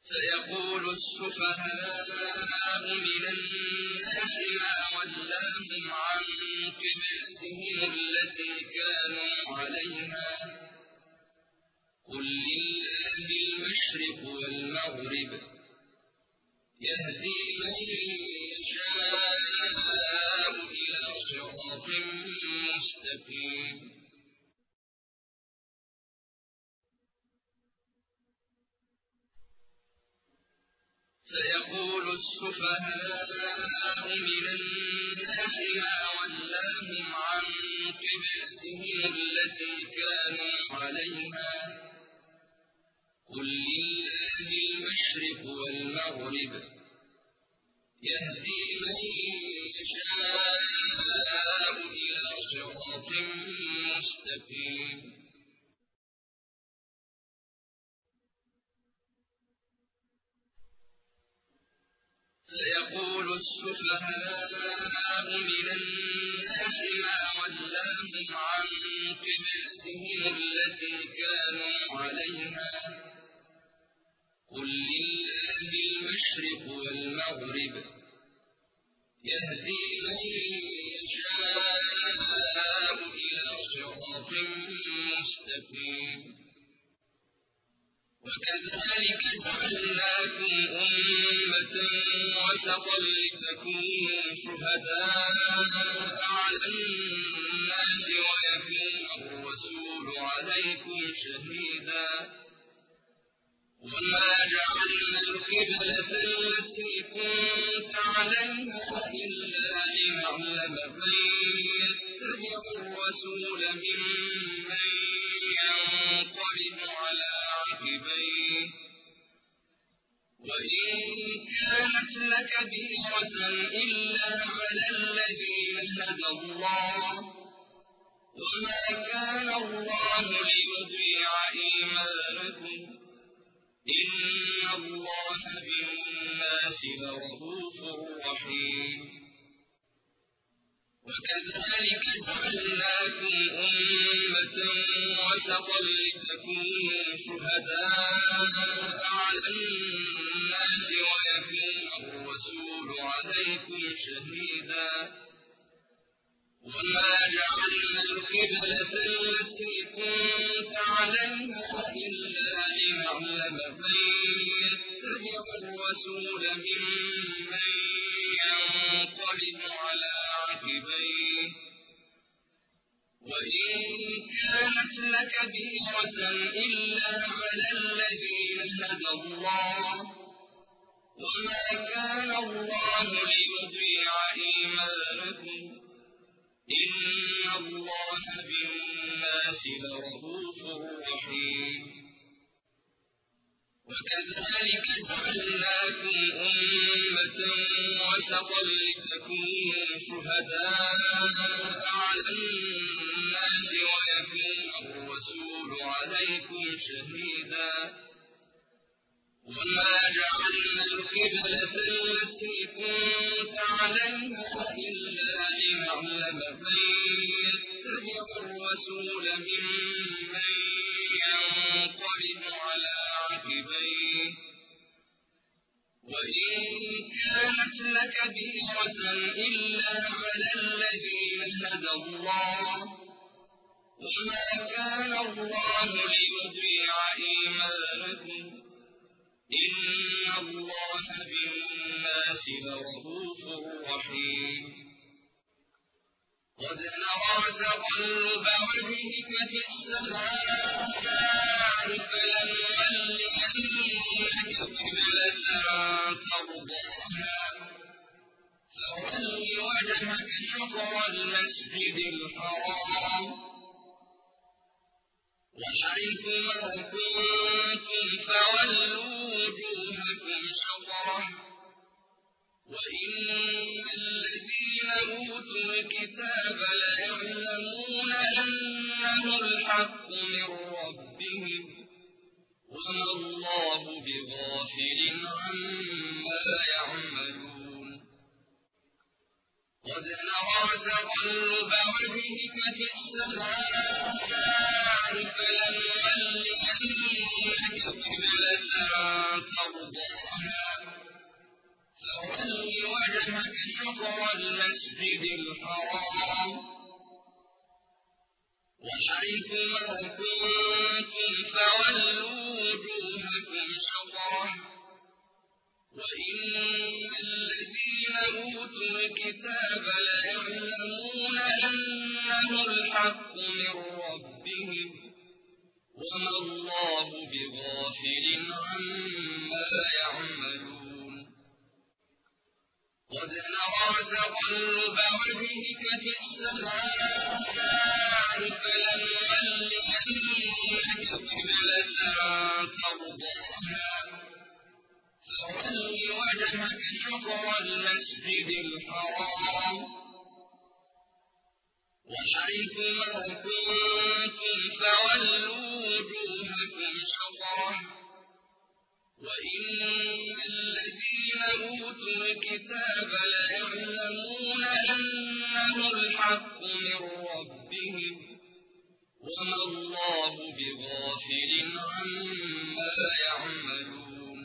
سيقول السفهاء من الناس ما ولاهم عن قبلتهم التي كانوا عليها قل لله المشرق والمغرب يهدي من يشاء إلى صراط مستقيم سيقول السفهاء من الناس ما ولاهم عن قبلتهم التي كانوا عليها قل لله المشرق والمغرب يهدي من يشاء إلى صراط مستقيم سيقول السفهاء من الناس ما ولاهم عن قبلتهم التي كانوا عليها قل لله المشرق والمغرب يهدي من يشاء إلى صراط مستقيم وكذلك جعلناكم أمة وسطا لتكونوا شهداء على الناس ويكون الرسول عليكم شهيدا وما جعلنا القبلة التي كنت عليها إلا لنعلم من يتبع الرسول ممن ينقلب على عقبيه وإن كانت لكبيرة إلا على الذين هدى الله وما كان الله ليضيع إيمانكم إن الله بالناس لرءوف رحيم وكذلك جعلناكم أمة وسطا لتكونوا شهداء على الناس ويكون الرسول عليكم شهيدا وما جعلنا القبلة التي كنت عليها إلا لنعلم من يتبع الرسول ممن ينقلب على عقبيه وإن كانت لكبيرة إلا على الذين هدى الله وما كان الله ليضيع إيمانكم إن الله بالناس لرءوف رحيم وكذلك جعلناكم أمة وسطا لتكونوا شهداء على الناس ويكون الرسول عليكم شهيدا وما جعلنا القبلة التي كنت عليها إلا لنعلم من يتبع الرسول ممن ينقلب على عقبيه وإن كانت لكبيرة إلا على الذين هدى الله وما كان الله ليضيع إيمانكم إن الله بالناس لرءوف رحيم قد نرى تقلب وجهك في السماء فلنولينك قبلة ترضاها فول وجهك شطر المسجد الحرام وحيث ما كنتم فولوا وجوهكم شطره وإن الذين أوتوا الكتاب ليعلمون أنه الحق من ربهم وما الله بغافل عما يعملون قد نرى تقلب وجهك في السماء فلنولينك قبلة ترضاها وحيث ما كنتم فولوا وجوهكم شطره وإن الذين أوتوا الكتاب ليعلمون أنه الحق من ربهم وما الله بغافل عما يعملون قد نرى تقلب وجهك في السماء فلنولينك قبلة ترضاها فول وجهك شطر المسجد الحرام وحيث ما كنتم فولوا وجوهكم شطره وإن الذين أوتوا الكتاب ليعلمون أنه الحق من ربهم وما الله بغافل عما يعملون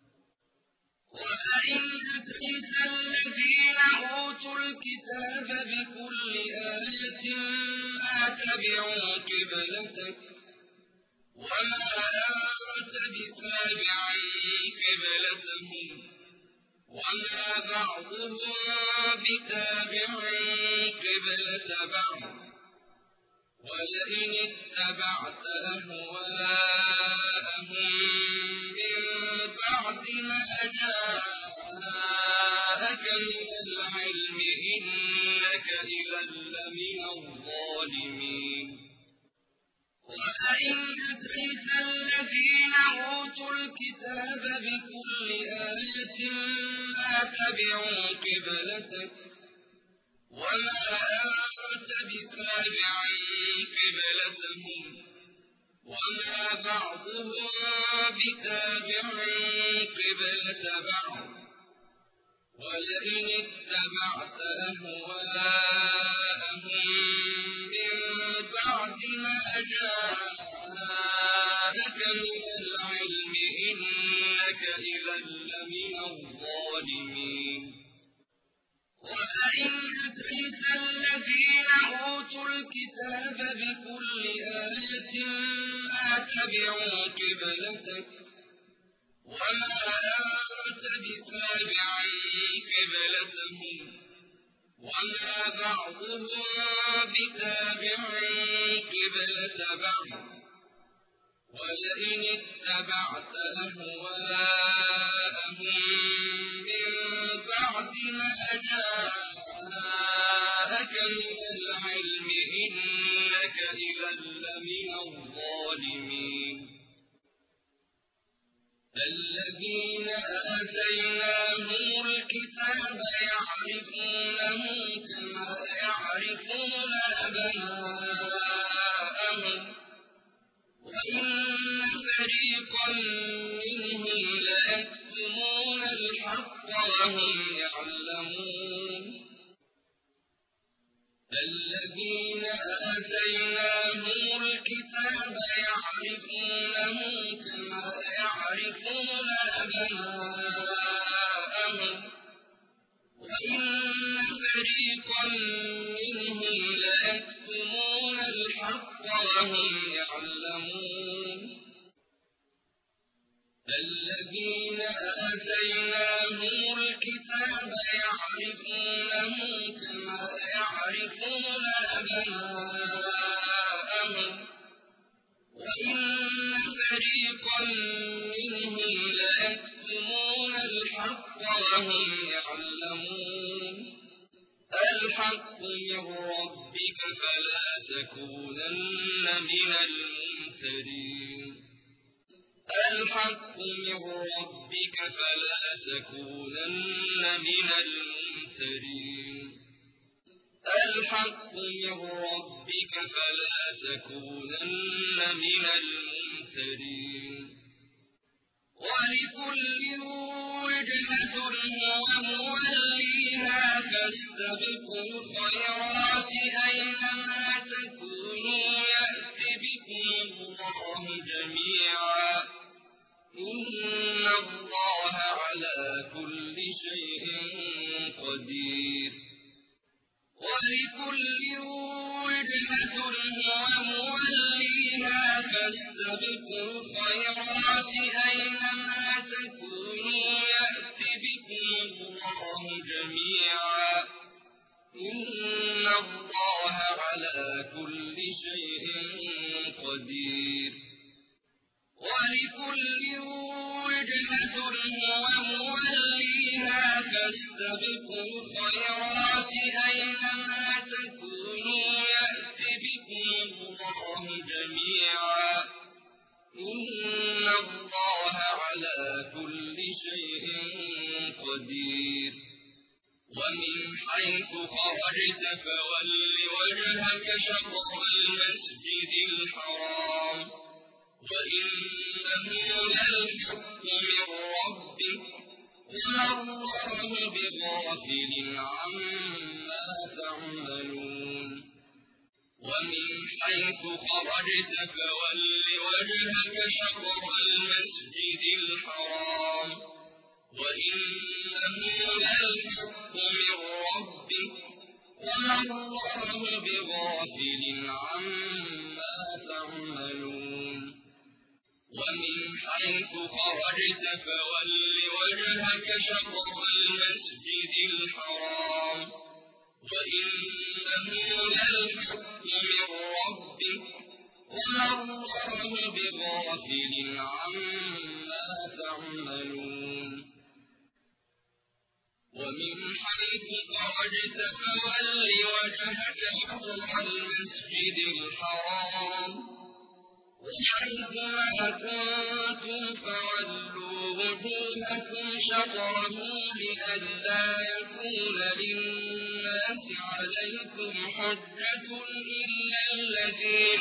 ولئن أتيت الذين أوتوا الكتاب بكل آية ما تبعوا قبلتك وما أنت بتابع قبلتهم وما بعضهم بتابع قبلة بعض ولئن اتبعت أهواءهم من بعد ما جاءك من العلم إنك إذا لمن الظالمين ولئن أتيت الذين أوتوا الكتاب بكل آية ما تبعوا قبلتك وما أنت بتابع قبلتهم وما بعضهم بتابع قبلة بعض ولئن اتبعت أهواءهم من بعد ما جاءك من العلم إنك إذا لمن الظالمين ولئن أتيت الذين أوتوا الكتاب بكل آية ما تبعوا قبلتك وما أنت بتابع قبلتهم وما بعضهم بتابع قبلة بعض ولئن اتبعت أهواءهم من بعد ما جاءك من العلم إنك إذا لمن الظالمين الذين آتيناهم الكتاب يعرفونه كما يعرفون أبناءهم وإن فريقا منهم ليكتمون الحق وهم يعلمون الذين آتيناهم الكتاب يعرفونه كما يعرفون أبناءهم وإن فريقا منهم ليكتمون الحق وهم يعلمون الذين آتيناهم الكتاب يعرفونه كما يعرفون أبناءهم وإن فريقا منهم ليكتمون الحق وهم يعلمون الحق من ربك فلا تكونن من الممترين الحق من ربك فلا تكونن من الممترين الحق من ربك فلا تكونن من الممترين ولكل وجهة هو موليها فاستبقوا الخيرات أينما تكونوا يأت بكم الله جميعا إن الله على كل شيء قدير ولكل وجهة وجهة هو موليها فاستبقوا الخيرات أينما تكونوا يأت بكم الله جميعا إن الله على كل شيء قدير ولكل وجهة هو موليها فاستبقوا الخيرات أينما تكونوا يأت بكم الله جميعا إن الله على كل شيء قدير ومن حيث خرجت فول وجهك شطر المسجد الحرام وإنه للحق من ربك وما الله بغافل عما تعملون ومن حيث خرجت فول وجهك شطر المسجد الحرام وإنه للحق من ربك وما الله بغافل عما تعملون ومن حيث خرجت فول وجهك شطر المسجد الحرام وإنه للحق من ربك وما الله بغافل عما تعملون ومن حيث خرجت فول وجهك شطر المسجد الحرام وحيث ما كنتم فولوا وجوهكم شطره لئلا يكون للناس عليكم حجة إلا الذين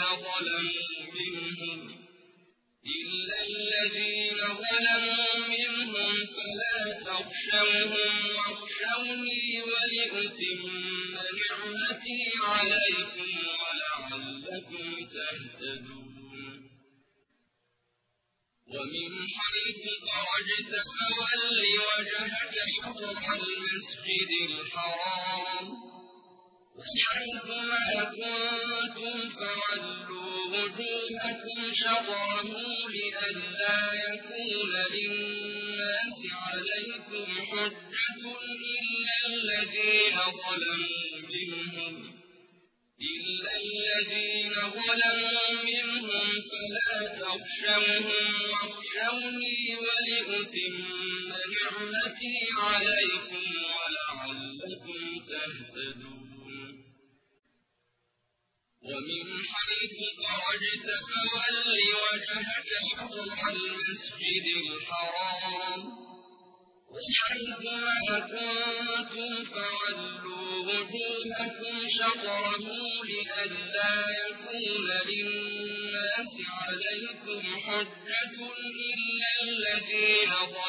ظلموا منهم فلا تخشوهم واخشوني ولأتم نعمتي عليكم ولعلكم تهتدون ومن حيث خرجت فول وجهك شطر المسجد الحرام وحيث ما كنتم فولوا وجوهكم شطره لئلا يكون للناس عليكم حجة إلا الذين ظلموا منهم فلا تخشوهم واخشوني ولأتم نعمتي عليكم ولعلكم تهتدون ومن حيث خرجت فول وجهك شطر المسجد الحرام وحيث ما كنتم فولوا وجوهكم شطره لئلا يكون للناس عليكم حجة إلا الذين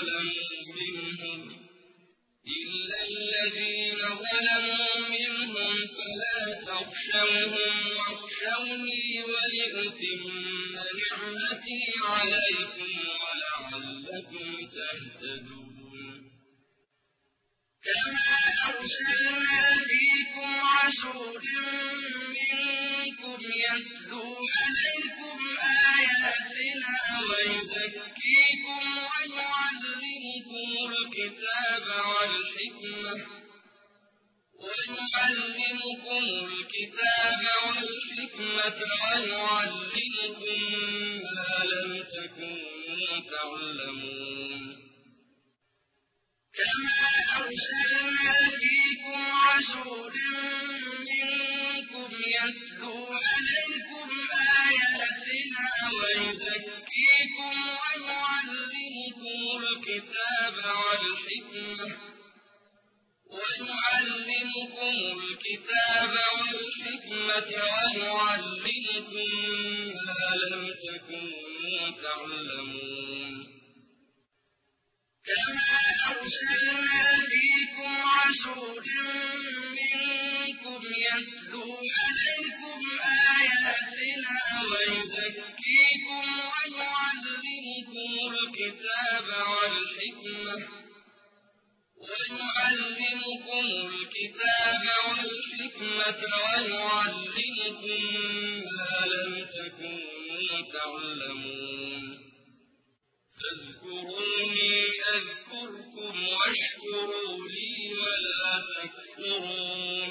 ظلموا منهم فلا تخشوهم واخشوني ولأتم نعمتي عليكم ولعلكم تهتدون كما أرسلنا فيكم رسولا منكم يتلو عليكم آياتنا ويزكيكم ويعلمكم الكتاب والحكمة ويعلمكم ما لم تكونوا تعلمون كما أرسلنا فيكم رسولا منكم يتلو عليكم آياتنا ويزكيكم ويعلمكم الكتاب والحكمة ويعلمكم ما لم تكونوا تعلمون كما أرسلنا فيكم رسولا منكم يتلو عليكم آياتنا ويزكيكم ويعلمكم الكتاب والحكمة يعلمكم الكتاب والحكمة ويعلمكم ما لم تكونوا تعلمون فاذكروني أذكركم واشكروا لي ولا تكفرون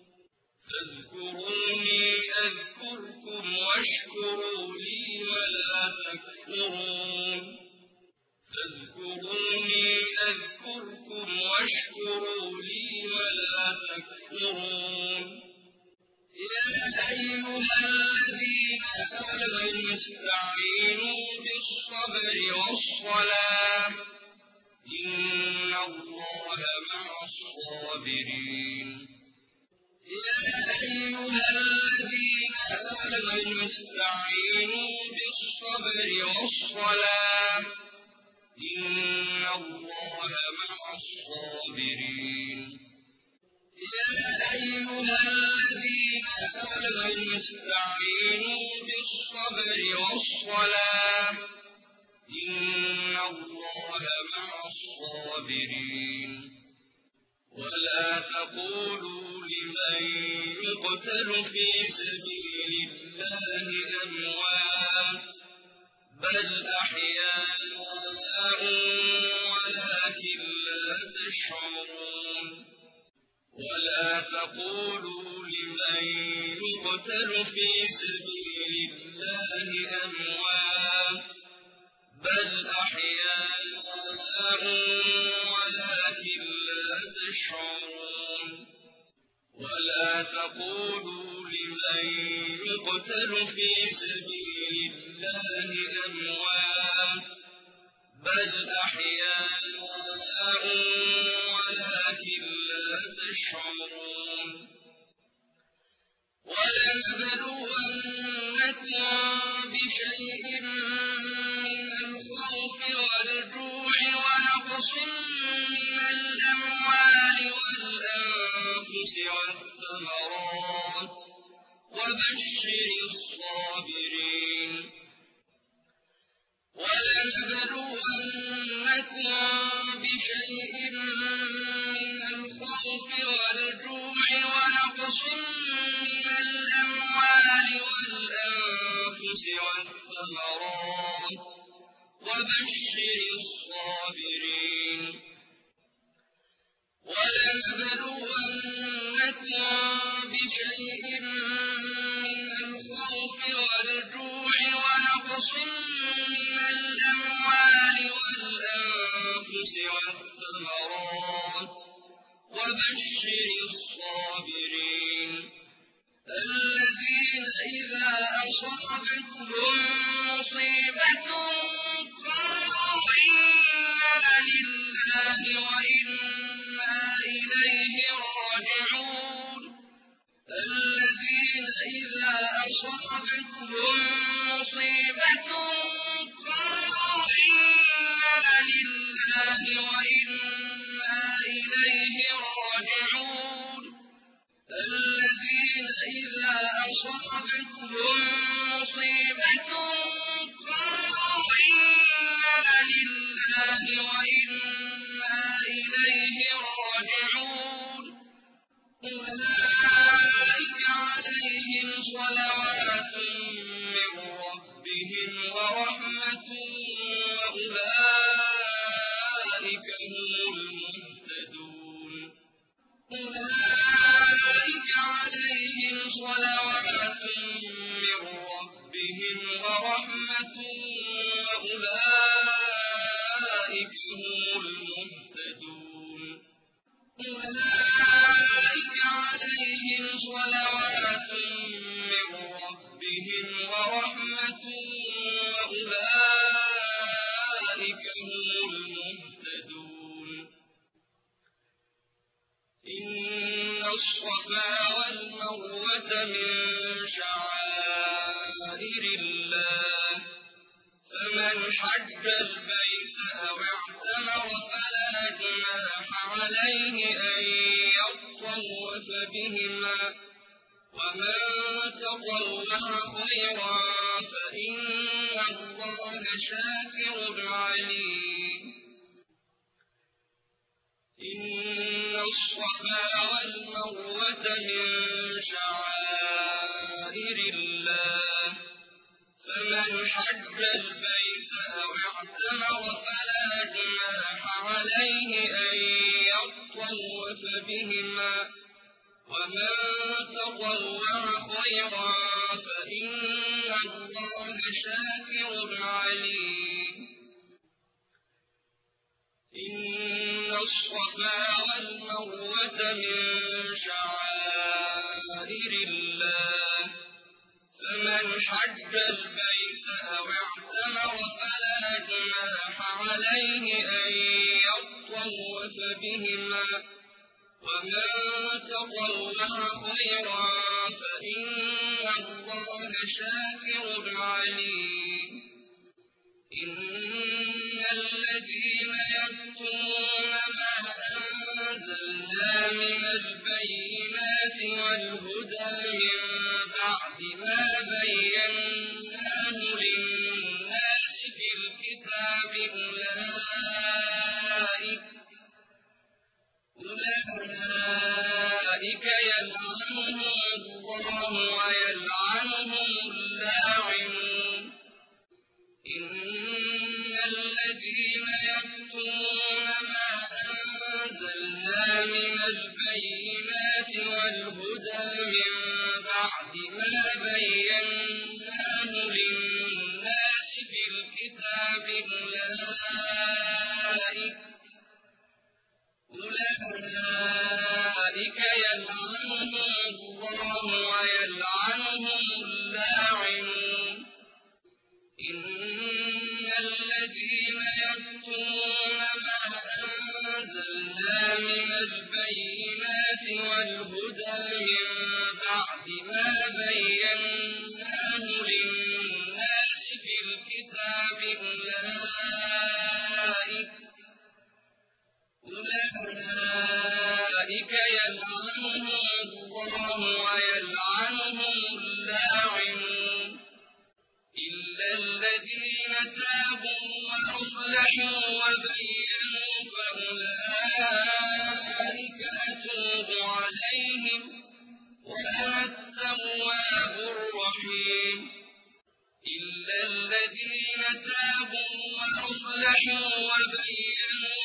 فاذكروني أذكركم واشكروا لي ولا تكفرون فاذكروني أذكركم واشكروا لي ولا تكفرون يا أيها الذين آمنوا استعينوا بالصبر والصلاة إن الله مع الصابرين يا أيها الذين آمنوا استعينوا بالصبر والصلاة إن الله مع الصابرين يا أيها الذين آمنوا استعينوا بالصبر والصلاة إن الله مع الصابرين ولا تقولوا لمن يقتل في سبيل الله أموات بل أحياء ولكن لا تشعرون ولا تقولوا لمن يقتل في سبيل الله أموات بل أحياء ولكن لا تشعرون ولا تقولوا لمن يقتل في سبيل الله أموات بل أحياء ولكن لا تشعرون ولنبلونكم بشيء من الخوف والجوع ونقص من الأموال والأنفس والثمرات وبشر الصابرين ولنبلونكم بشيء من الخوف والجوع ونقص من الأموال والأنفس والثمرات وبشر الصابرين ولنبلونكم بشيء من الخوف والجوع ونقص من الأموال والأنفس والثمرات وبشر الصابرين الذين إذا أصابتهم مصيبة قالوا إنا لله وإنا إليه راجعون الذين إذا أصابتهم مصيبة قالوا إنا لله وإنا إليه راجعون الذين إذا أصابتهم مصيبة قالوا إنا لله وإنا إليه راجعون أولئك عليهم صلوات من ربهم ورحمة وأولئك هم المهتدون أولئك عليهم صلوات من ربهم ورحمة وأولئك هم المهتدون أولئك عليهم صلوات من ربهم ورحمة وأولئك هم المهتدون إن الصفا والمروة من شعائر الله فمن حج البيت أو اعتمر فلا جناح عليه أن يطوف بهما ومن تطوع خيرا فإن الله شاكر عليم إن الصفا والمروة من شعائر الله فمن حج البيت أو اعتمر فلا جناح عليه أن يطوف بهما ومن تطوع خيرا فإن الله شاكر عليم إن الصفا والمروة من شعائر الله فمن حج البيت أو اعتمر فلا جناح عليه أن يطوف بهما ومن تطوع خيرا فإن الله شاكر عليم إن الذين يكتمون ما أنزلنا من البينات والهدى من بعد ما بيناه للناس في الكتاب أولئك يلعنهم الله ويلعنهم اللاعنون إن الذين يكتمون ما أنزلنا من البينات والهدى من بعد ما بيناه للناس في الكتاب أولئك يلعنهم الله ويلعنهم اللاعنون إن الذين يكتمون ما أنزلنا من البينات والهدى من بعد ما بيناه للناس في الكتاب أولئك يلعنهم الله ويلعنهم اللاعنون إلا الذين تابوا وأصلحوا وبينوا فأولئك أتوب عليهم وأنا التواب الرحيم إلا الذين تابوا وأصلحوا وبينوا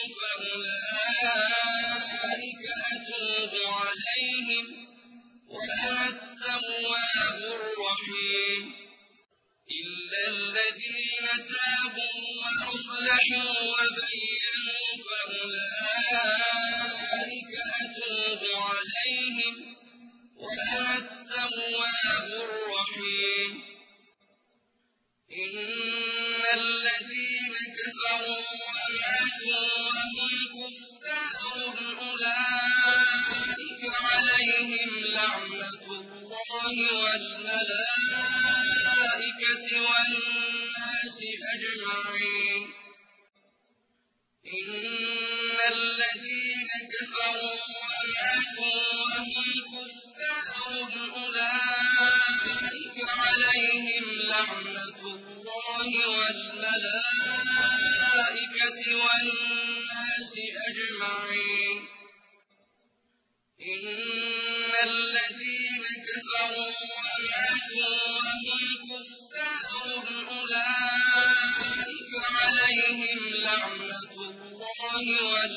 فأولئك أتوب عليهم وأنا التواب الرحيم إلا الذين تابوا وأصلحوا وبينوا فأولئك أتوب عليهم وأنا التواب الرحيم إن الذين كفروا وماتوا وهم كفار أولئك عليهم لعنة الله والملائكة والناس أجمعين إن الذين كفروا وماتوا وهم كفار أولئك عليهم لعنة الله والملائكة والناس أجمعين إن الذين كفروا وماتوا وهم كفار أولئك عليهم لعنة الله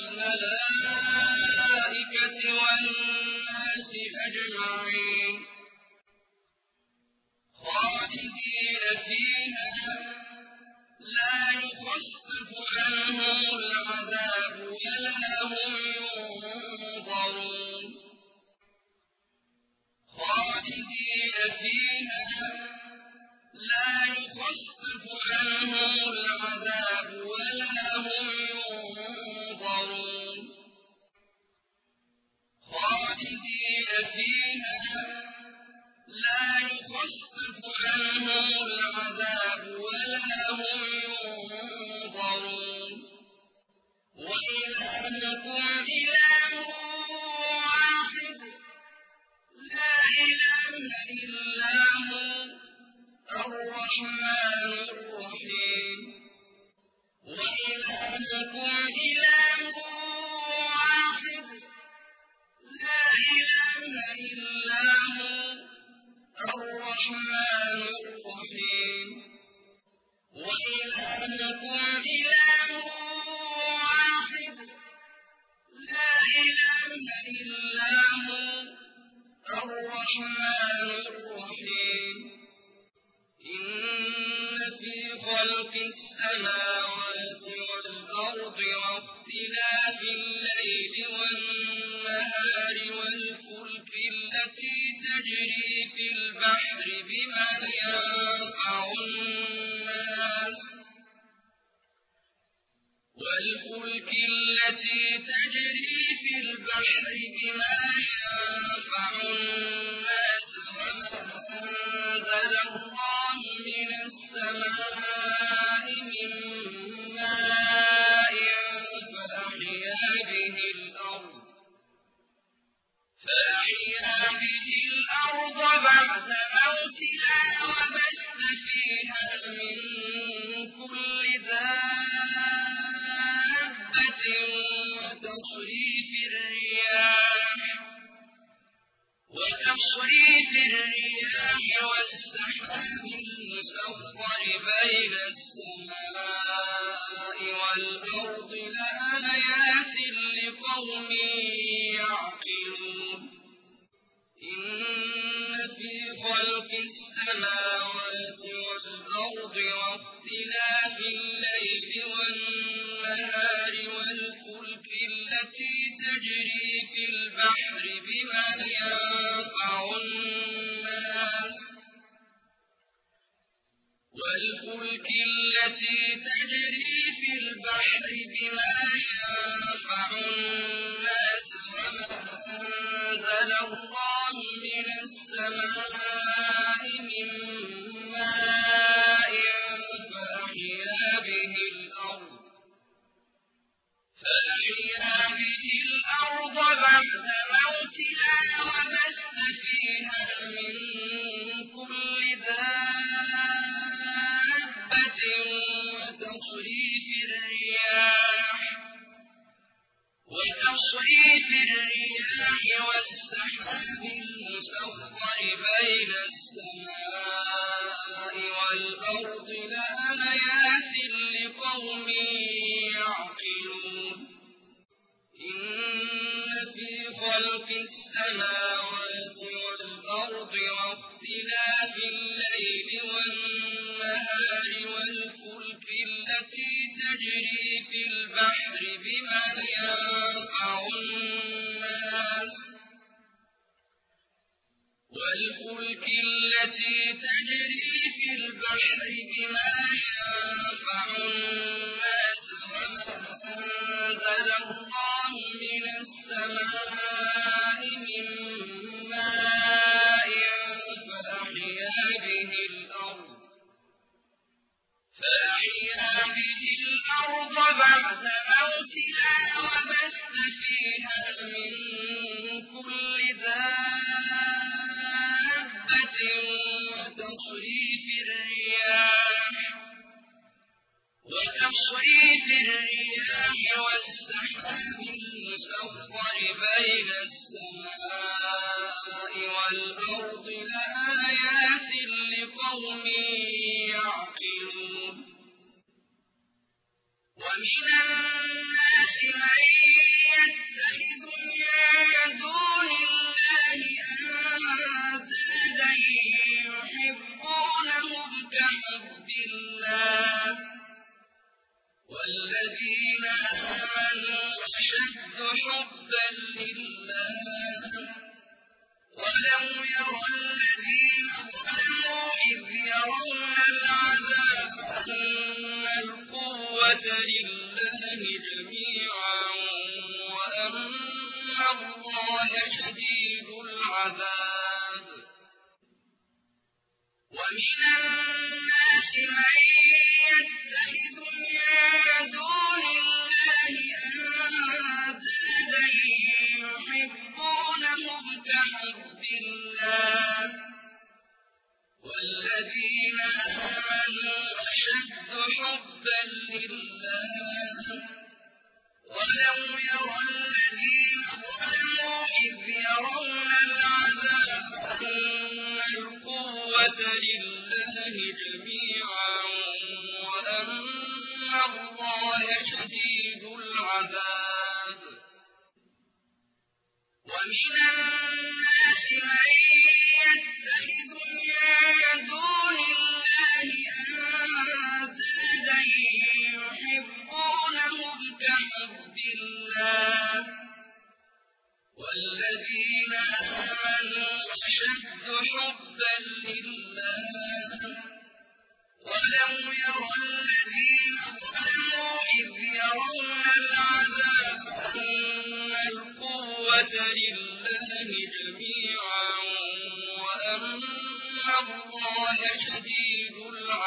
والملائكة والناس أجمعين خالدين فيها لا يخفف عنهم العذاب ولا هم ينظرون خالدين فيها لا يخفف عنهم العذاب ولا هم ينظرون خالدين فيها لا يخفف عنهم العذاب ولا هم ينظرون وإلهكم إله واحد لا إله إلا هو الرحمن الرحيم وإلهكم إله واحد خلق السماوات والأرض واختلاف الليل والنهار والفلك التي تجري في البحر بما ينفع الناس وما أنزل الله من السماء من ماء فأحيا به الأرض بعد موتها وبث فيها من كل دابة وتصريف الرياح والسحاب المسخر بين السماء والأرض لآيات لقوم يعقلون إن في خلق السماوات والأرض واختلاف الليل والنهار والفلك التي تجري في البحر بما ينفع الناس وما أنزل الله من السماء من ماء فأحيا به الأرض بعد موتها وبث فيها من كل دابة وتصريف الرياح والسحاب المسخر بين السماء والأرض لآيات لقوم يعقلون إن في خلق السماوات والأرض واختلاف الليل والنهار والفلك التي تجري في البحر بما ينفع الناس وما أنزل الله من السماء من ماء فأحيا به الأرض بعد موتها وبث فيها من كل دابة وتصريف الرياح والسحاب المسخر بين السماء والأرض لآيات لقوم يعقلون ومن الناس من يتخذ من دون الله أندادا يحبونهم كحب الله والذين آمنوا أشد حبا لله ولو يرى الذين ظلموا إذ يرون العذاب أن القوة لله جميعا وأن الله شديد العذاب ومن الناس من يتخذ من دون الله أندادا يحبونهم كحب الله والذين آمنوا أشد حبا لله ولو يرى الذين ظلموا إذ يرون العذاب أن القوة لله جميعا وأن الله شديد العذاب ومن الناس من يتخذ من دون الله أندادا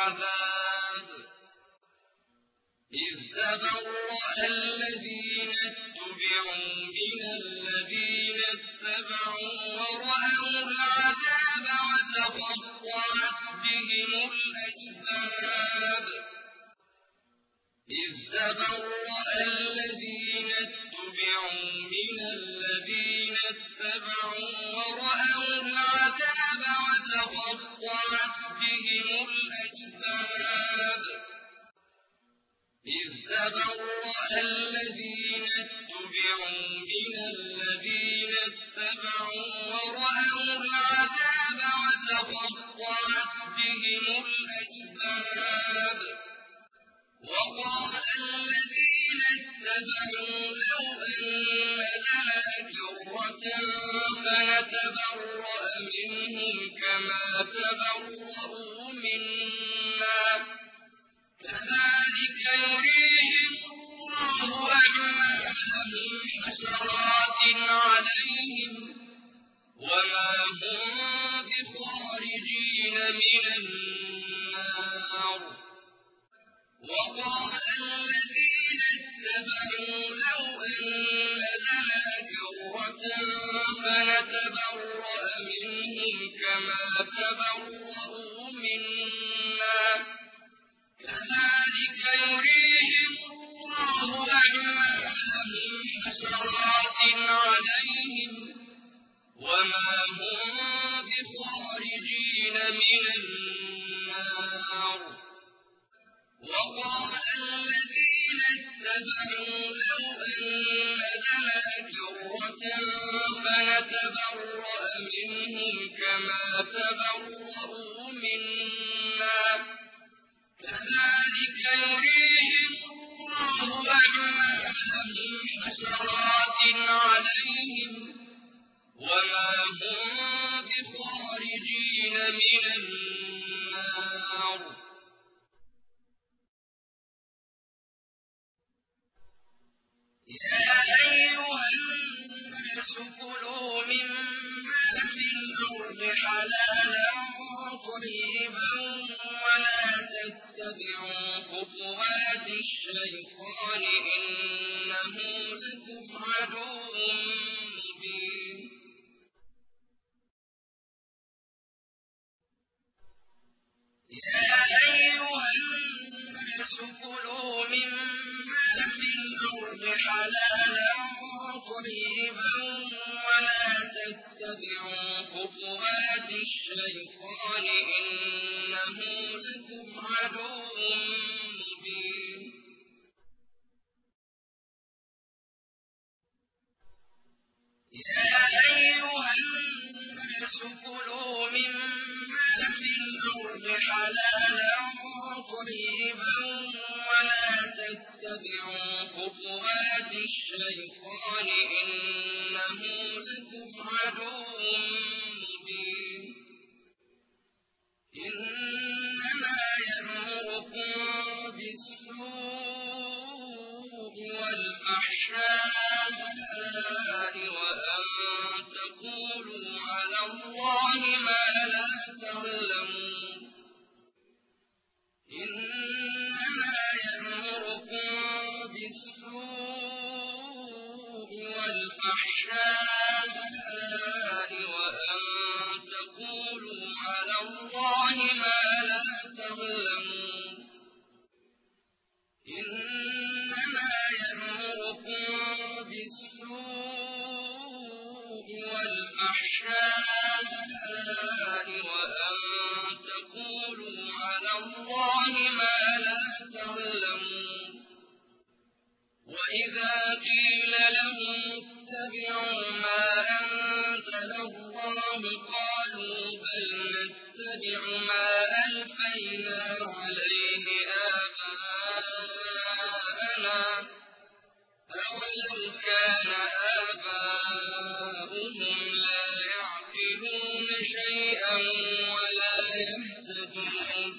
العذاب إذ تبرأ الذين اتبعوا من الذين اتبعوا ورأوا العذاب وتقطعت بهم الأسباب إذ تبرأ الذين اتبعوا من الذين اتبعوا ورأوا العذاب وتقطعت بهم الأسباب إذ تبرأ الذين اتبعوا من الذين اتبعوا ورأوا العذاب وتقطعت بهم الأسباب وقال الذين اتبعوا لو أن لنا كرة فنتبرأ منهم كما تبرأوا منا كذلك يريهم الله أعمالهم حسرات عليهم وما هم بخارجين من النار وقال الذين اتبعوا لو أن لنا كرة فنتبرأ منهم كما تبرأوا منا كذلك يريهم الله أعمالهم حسرات عليهم وما هم بخارجين من النار وقال الذين اتبعوا لو أن لنا كرة فنتبرأ منهم كما تبرأوا منا كذلك يريهم الله أعمالهم حسرات عليهم وما هم بخارجين من النار يا أيها الناس كلوا مما في الأرض حلالا طيبا ولا تتبعوا خطوات الشيطان إنه لكم عدو مبين يا أيها الناس كلوا مما في الأرض حلالا طيبا ولا تتبعوا خطوات الشيطان إنه لكم عدو مبين يا أيها الناس كلوا مما في الأرض حلالا طيبا ولا تتبعوا خطوات الشيطان إنه لكم عدو مبين إنما يأمركم بالسوء والفحشاء وأن تقولوا على الله ما لا تعلمون إنما يأمركم بالسوء والفحشاء وأن تقولوا على الله ما لا تعلمون إنما يأمركم بالسوء والفحشاء وأن تقولوا على الله ما لا تعلمون وإذا قيل لهم اتبعوا ما أنزل الله قالوا بل نتبع ما ألفينا عليه آباءنا أولو كان آباؤهم لا يعقلون شيئا ولا يهتدون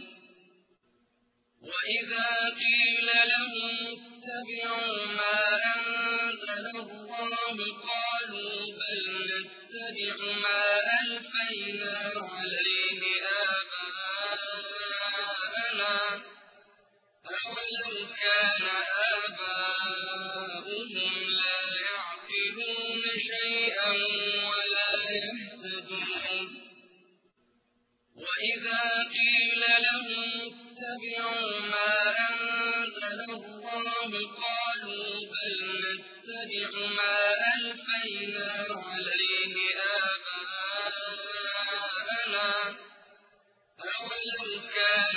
وإذا قيل لهم اتبعوا ما أنزل الله قالوا بل نتبع ما ألفينا عليه آباءنا كان آباؤهم لا يعقلون شيئا ولا يهتدون وإذا قيل لهم اتبعوا ما أنزل الله قالوا بل نتبع ما ألفينا عليه آباءنا أولو كان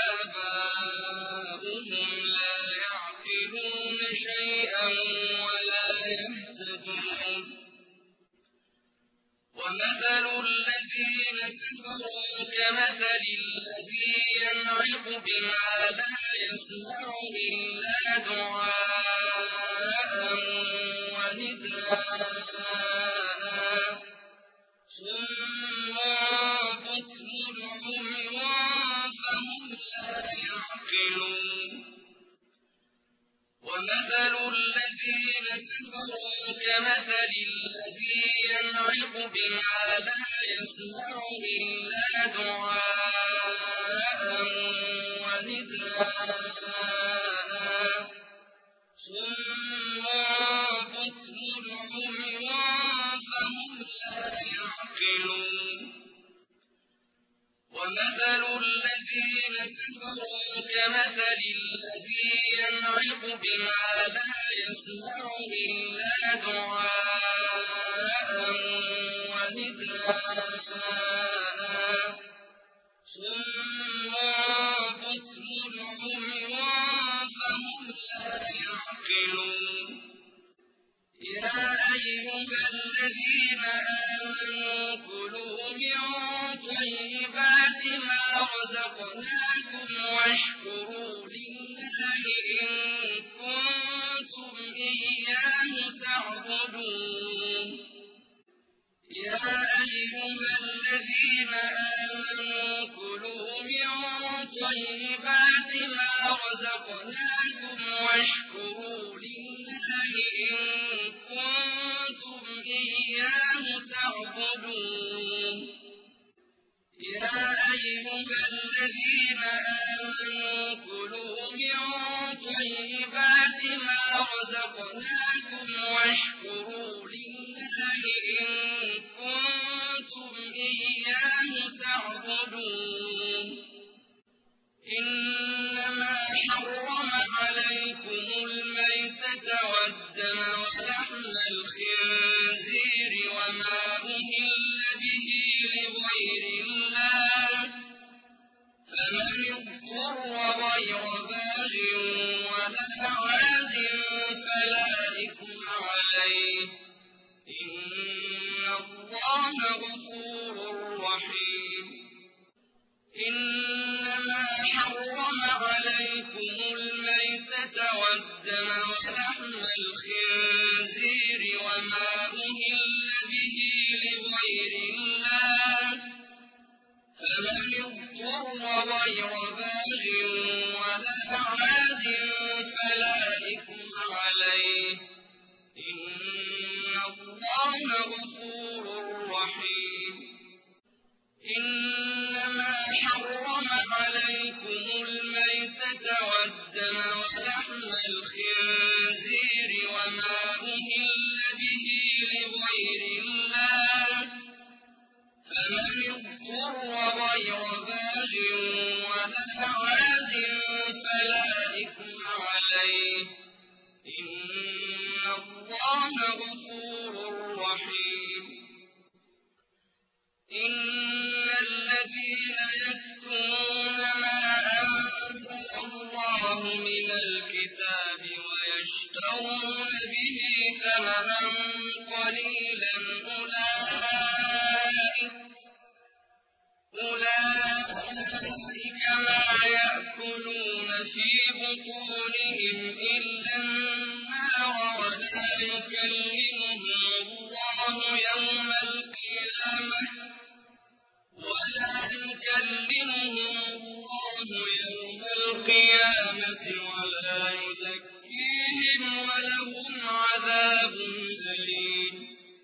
آباؤهم لا يعقلون شيئا ولا يهتدون ومثل الذين كفروا كمثل الذي ينعق بما لا يسمع إلا دعاء ونداء صم بكم عمي فهم لا يعقلون ومثل الذين كفروا كمثل الذي ينعق بما لا يسمع إلا دعاء ونداء صم بكم عمي فهم لا يعقلون ومثل الذين كفروا كمثل الذي ينعق بما لا يسمع إلا دعاء ونداء صم بكم عمي فهم لا يعقلون يا أيها الذين آمنوا كلوا من طيبات ما رزقناكم واشكروا لله إن كنتم إياه تعبدون يا أيها الذين آمنوا كلوا من طيبات ما رزقناكم واشكروا لله إن كنتم إياه تعبدون يا أيها الذين آمنوا كلوا من طيبات ما رزقناكم واشكروا لله إن كنتم إياه تعبدون إنما حرم عليكم الميتة والدم ولحم الخنزير وما أهل به لغير الله فمن اضطر غير باغ ولا عاد فلا إثم عليه إن الله غفور رحيم إنما حرم عليكم الميتة والدم ولحم الخنزير وما أهل به لغير الله فمن اضطر غير باغ ولا عاد فلا إثم عليه إن الله غفور رحيم إنما حرم عليكم الميتة والدم ولحم الخنزير وما أهل به لغير الله فمن اضطر غير باغ ولا عاد فلا إثم عليه إن الله غفور رحيم إن الذين يكتمون ما أنزل الله من الكتاب ويشترون به ثمنا قليلا أولئك ما يأكلون في بطونهم إلا النار ولا يكلمهم الله يوم القيامة ولا يزكيهم ولهم عذاب أليم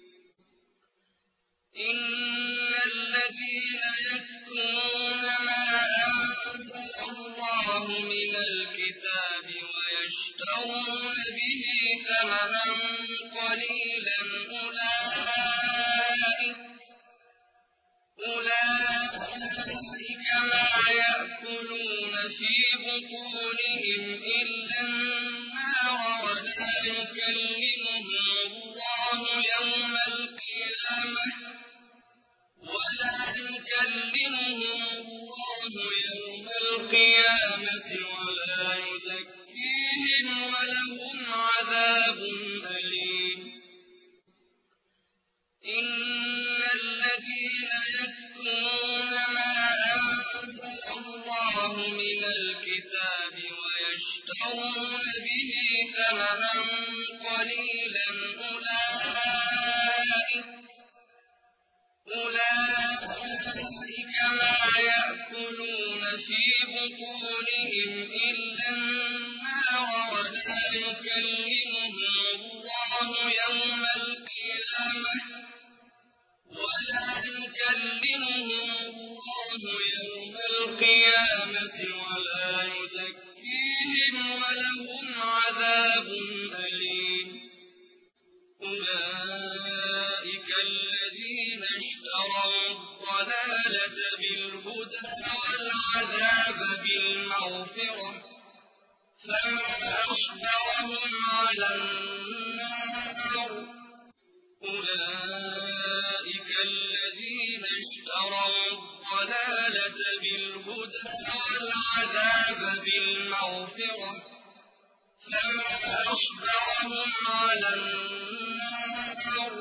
إن الذين يكتمون ما أنزل الله من الكتاب ويشترون به ثمنا قليلا أولئك ما يأكلون في بطونهم إلا النار ولا يكلمهم الله يوم القيامة ولا يزكيهم ولهم عذاب أليم إن الذين يكتمون ما أنزل الله من الكتاب ويشترون به ثمنا قليلا أولئك ما يأكلون في بطونهم إلا النار ولا يكلمهم الله يوم القيامة ولا يزكيهم ولهم عذاب أليم أولئك الذين اشتروا الضلالة بالهدى والعذاب بالمغفرة فما أصبرهم على النار أولئك الذين اشتروا الضلالة بالهدى والعذاب بالمغفرة فما أصبرهم على النار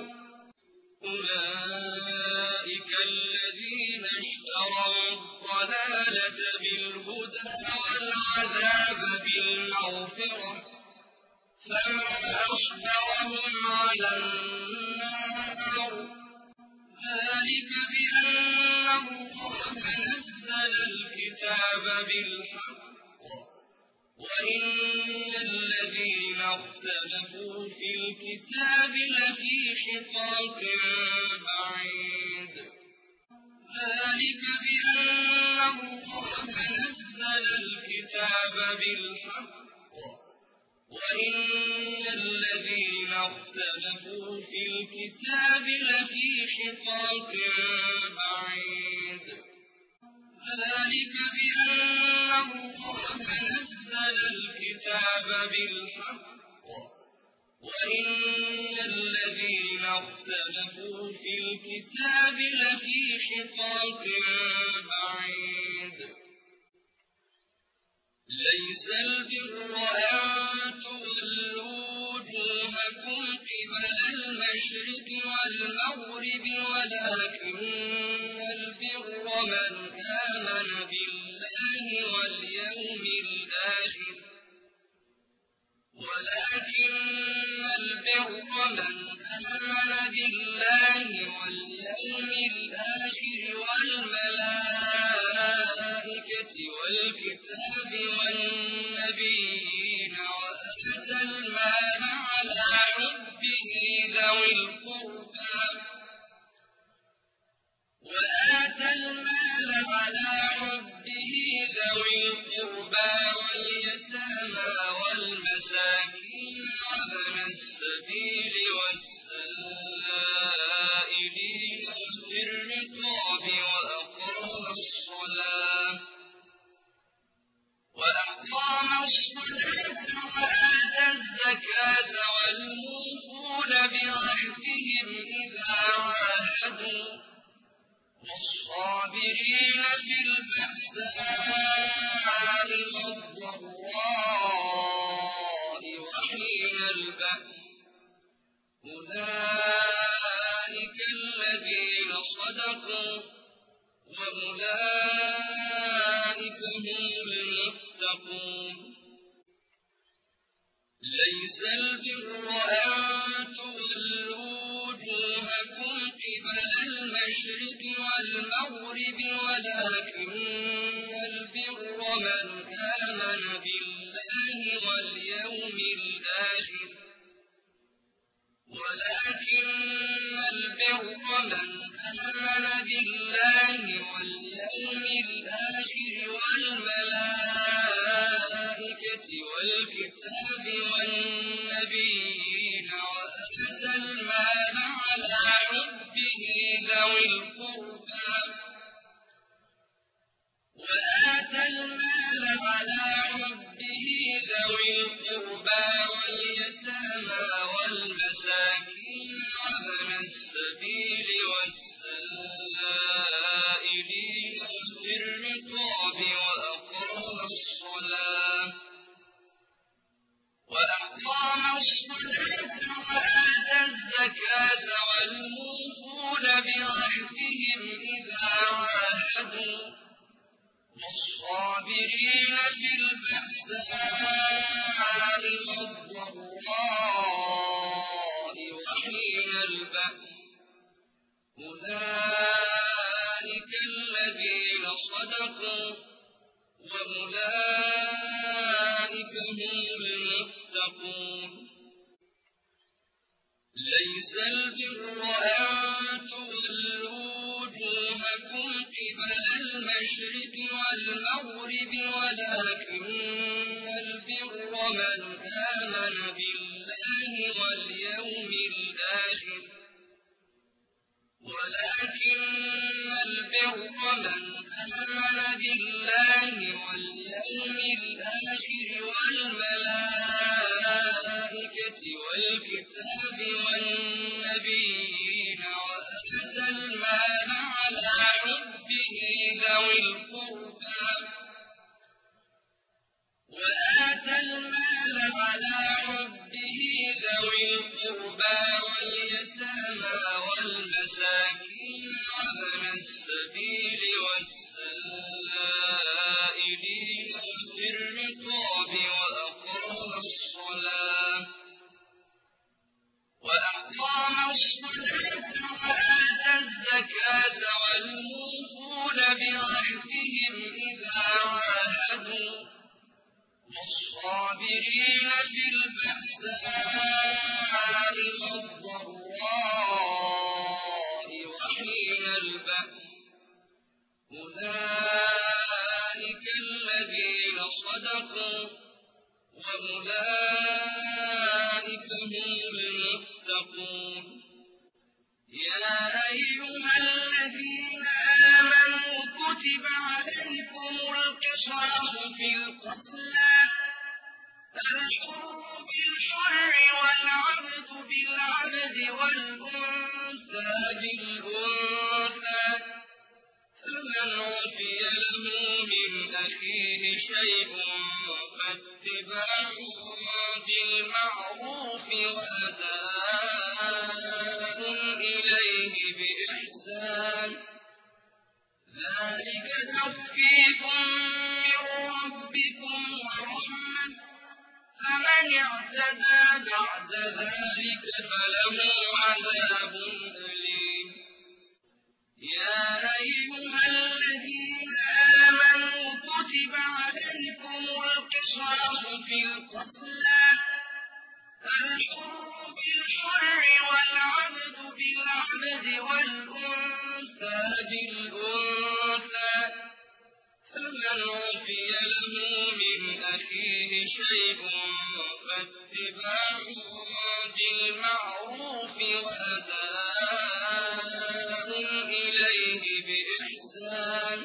أولئك الذين اشتروا الضلالة بالهدى والعذاب بالمغفرة فما أصبرهم على النار ذلك بأن الله نزل الكتاب بالحق وإن الذين اختلفوا في الكتاب لفي شقاق بعيد ذلك بأن الله نزل الكتاب بالحق وإن الذين اختلفوا في الكتاب لفي شقاق بعيد ذلك بأن الله نزل الكتاب بالحق وإن الذين اختلفوا في الكتاب لفي شقاق بعيد ليس البر أن تولوا وجوهكم قبل المشرق والمغرب ولكن البر من آمن بالله واليوم الآخر والملائكة والكتاب والنبيين وآتى المال على حبه ذوي القربى واليتامى والمساكين وابن السبيل والسائلين وفي الرقاب وأقام الصلاة وآتى الزكاة والموفون بعهدهم إذا عاهدوا والصابرين في البأساء والضراء وحين البأس أولئك الذين صدقوا وأولئك هم المتقون ليس البر أن تولوا وجوهكم قبل المشرق والمغرب ولكن البر من آمن بالله واليوم الآخر والملائكة والكتاب والنبيين وآتى المال على حبه ذوي القربى واليتامى والمساكين وابن السبيل والسائلين وفي الرقاب وأقام الصلاة وآتى الزكاة والموفون بعهدهم إذا عاهدوا والصابرين في البأساء والضراء وحين البأس أولئك الذين صدقوا وأولئك هم المتقون ليس البر أن تولوا وجوهكم قبل المشرق والمغرب ولكن البر من آمن بالله واليوم الآخر والملائكة والكتاب والنبيين وآتى المال على حبه ذوي القربى واليتامى والمساكين وابن السبيل والسائلين وفي الرقاب وأقام الصلاة وآتى الزكاة والموفون بعهدهم إذا عاهدوا والصابرين في البأساء والضراء وحين البأس أولئك الذين صدقوا وأولئك هم المتقون يا أيها الذين آمنوا كتب عليكم القصاص في القتلى الحر بالحر والعبد بالعبد والأنثى بالأنثى فمن عفي له من أخيه شيء فاتباع بالمعروف وأداء إليه بإحسان ذلك تخفيف من ربكم ورحمة فمن اعتدى بعد ذلك فله عذاب أليم يا أيها الذين آمنوا كتب عليكم القصاص في القتلى الحر بالحر والعبد بالعبد والأنثى بالأنثى فمن عفي له من أخيه شيء فاتباع بالمعروف وأداء إليه بإحسان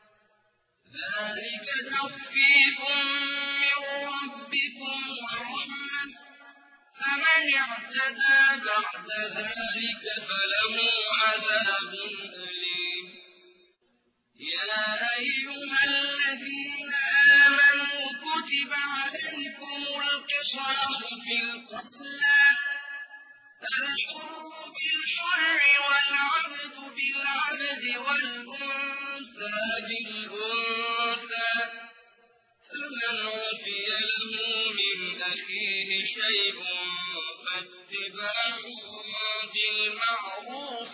ذلك تخفيف من ربكم ورحمة فمن اعتدى بعد ذلك فله عذاب أليم يا أيها الذين آمنوا كتب عليكم القصاص في القتلى الحر بالحر والعبد بالعبد والأنثى بالأنثى فمن عفي له من أخيه شيء فاتباع بالمعروف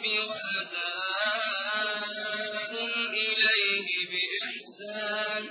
وأداء إليه بإحسان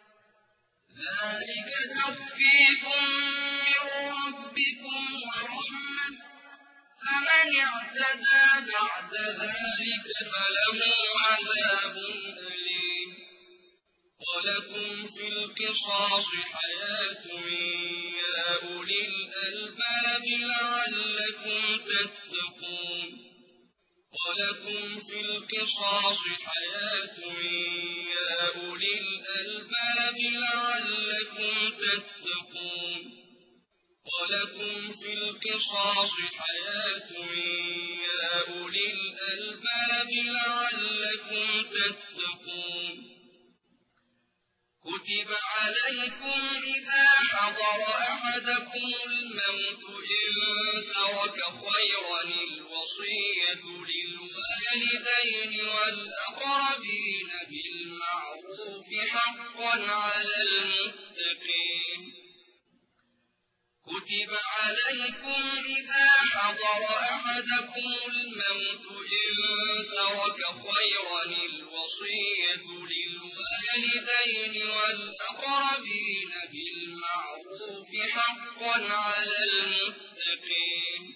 ذلك تخفيف من ربكم ورحمة فمن اعتدى بعد ذلك فله عذاب أليم ولكم في القصاص حياة يا أولي الألباب لعلكم تتقون ولكم في القصاص حياة يا أولي الألباب لعلكم تتقون ولكم في القصاص حياة يا أولي الألباب لعلكم تتقون كتب عليكم إذا حضر أحدكم الموت إن ترك خيرا الوصية للوالدين والأقربين بالمعروف حقا على المتقين كتب عليكم إذا حضر أحدكم الموت إن ترك خيرا الوصية للوالدين والأقربين بالمعروف حقا على المتقين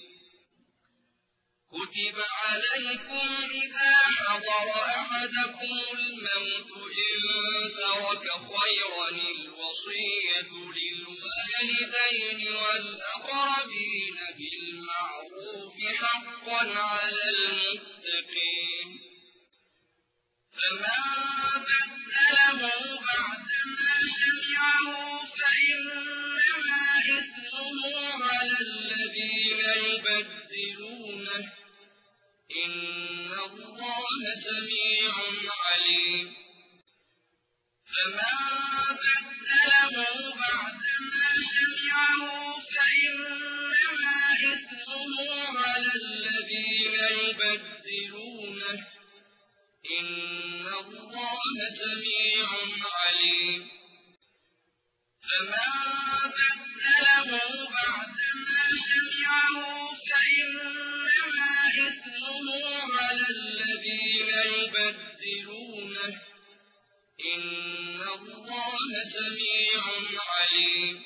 كتب عليكم إذا حضر أحدكم الموت إن ترك خيرا الوصية للوالدين والأقربين بالمعروف حقا على المتقين فمن بدله بعدما سمعه فإنما إثمه على الذين يبدلونه إن الله سميع عليم فمن بدله بعدما سمعه فإنما إثمه على الذين يبدلونه إن الله سميع عليم فمن بدله بعدما سمعه فإنما إثمه على الذين يبدلونه إن الله سميع عليم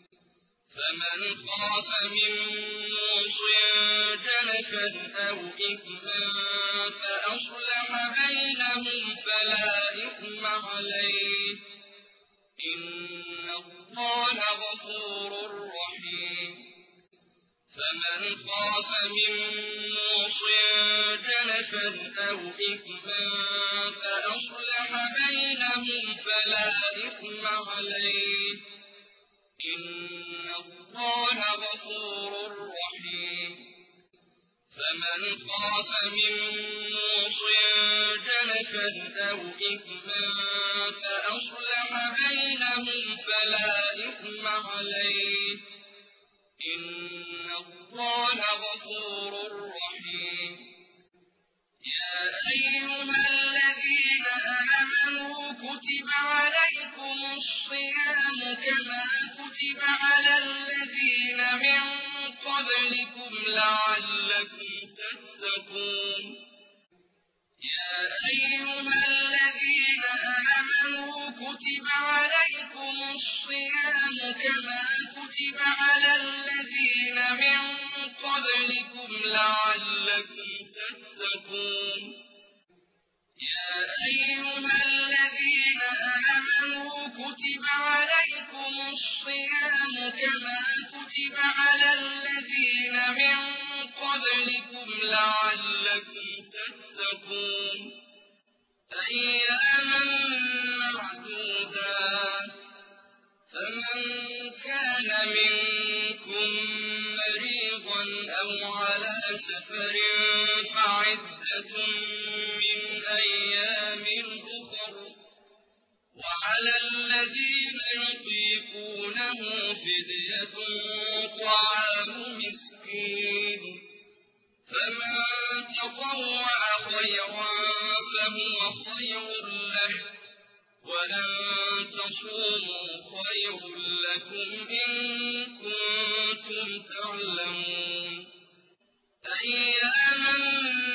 فمن خاف من موص جنفا أو إثما فأصلح بينهم فلا إثم عليه إن الله غفور رحيم فمن خاف من موص جنفا أو إثما فأصلح بينهم فلا إثم عليه إن الله غفور رحيم فمن خاف من موص جنفا أو إثما فأصلح بينهم فلا إثم عليه إن الله غفور رحيم يا أيها الذين آمنوا كتب عليكم الصيام كما كتب على الذين من قبلكم لعلكم تتقون يا أيها الذين آمنوا كتب عليكم الصيام كما كتب على الذين من قبلكم لعلكم تتقون يا أيها الذين آمنوا كتب عليكم الصيام كما كتب على الذين من قبلكم لعلكم تتقون أياما معدودات فمن كان منكم مريضا أو على سفر فعدة من أيام أخر وعلى الذين يطيقونه فدية طعام مسكين فمن تطوع خيرا فهو خير له ولن تصوموا خير لكم إن كنتم تعلمون أياما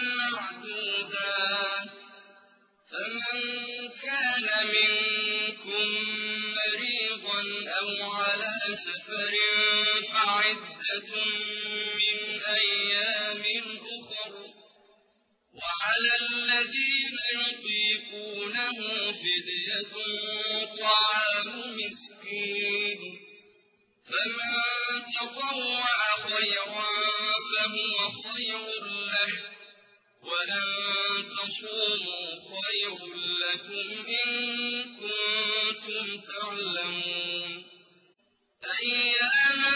معدودات فمن كان منكم مريضا أو على سفر فعدة من أيام أخر وعلى الذين يطيقون تطعمونه فدية طعام مسكين فمن تطوع خيرا فهو خير له ولن تصوموا خير لكم إن كنتم تعلمون أياما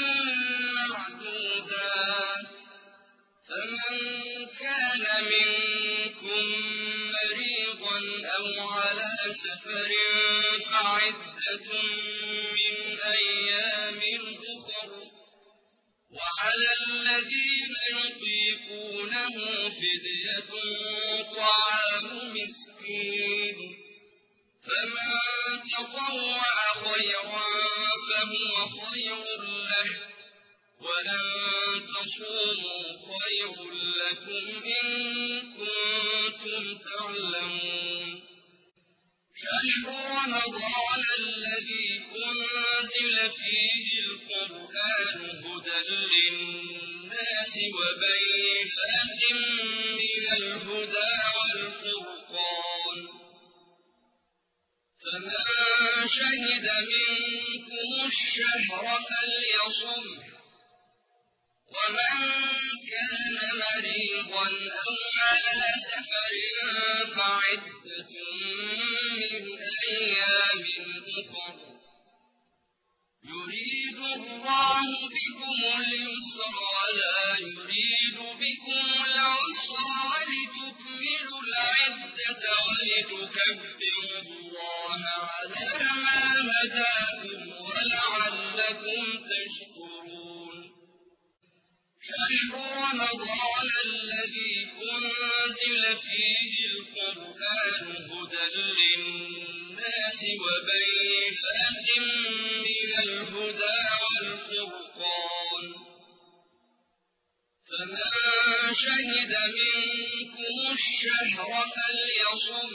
معدودات فمن كان منكم مريضا أو على سفر فعدة من أيام أخر وعلى الذين يطيقونه فدية طعام مسكين فمن تطوع خيرا فهو خير له ولن تصوموا خير لكم إن كنتم تعلمون شهر رمضان الذي أنزل فيه القرآن هدى للناس وبينات من الهدى والفرقان فمن شهد منكم الشهر فليصم ومن كان مريضا أو على سفر فعدة من أيام أخر يريد الله بكم اليسر ولا يريد بكم العسر ولتكملوا العدة ولتكبروا الله على ما هداكم ولعلكم تشكرون شهر رمضان الذي أنزل فيه القرآن هدى للناس وبينات من الهدى والفرقان فمن شهد منكم الشهر فليصم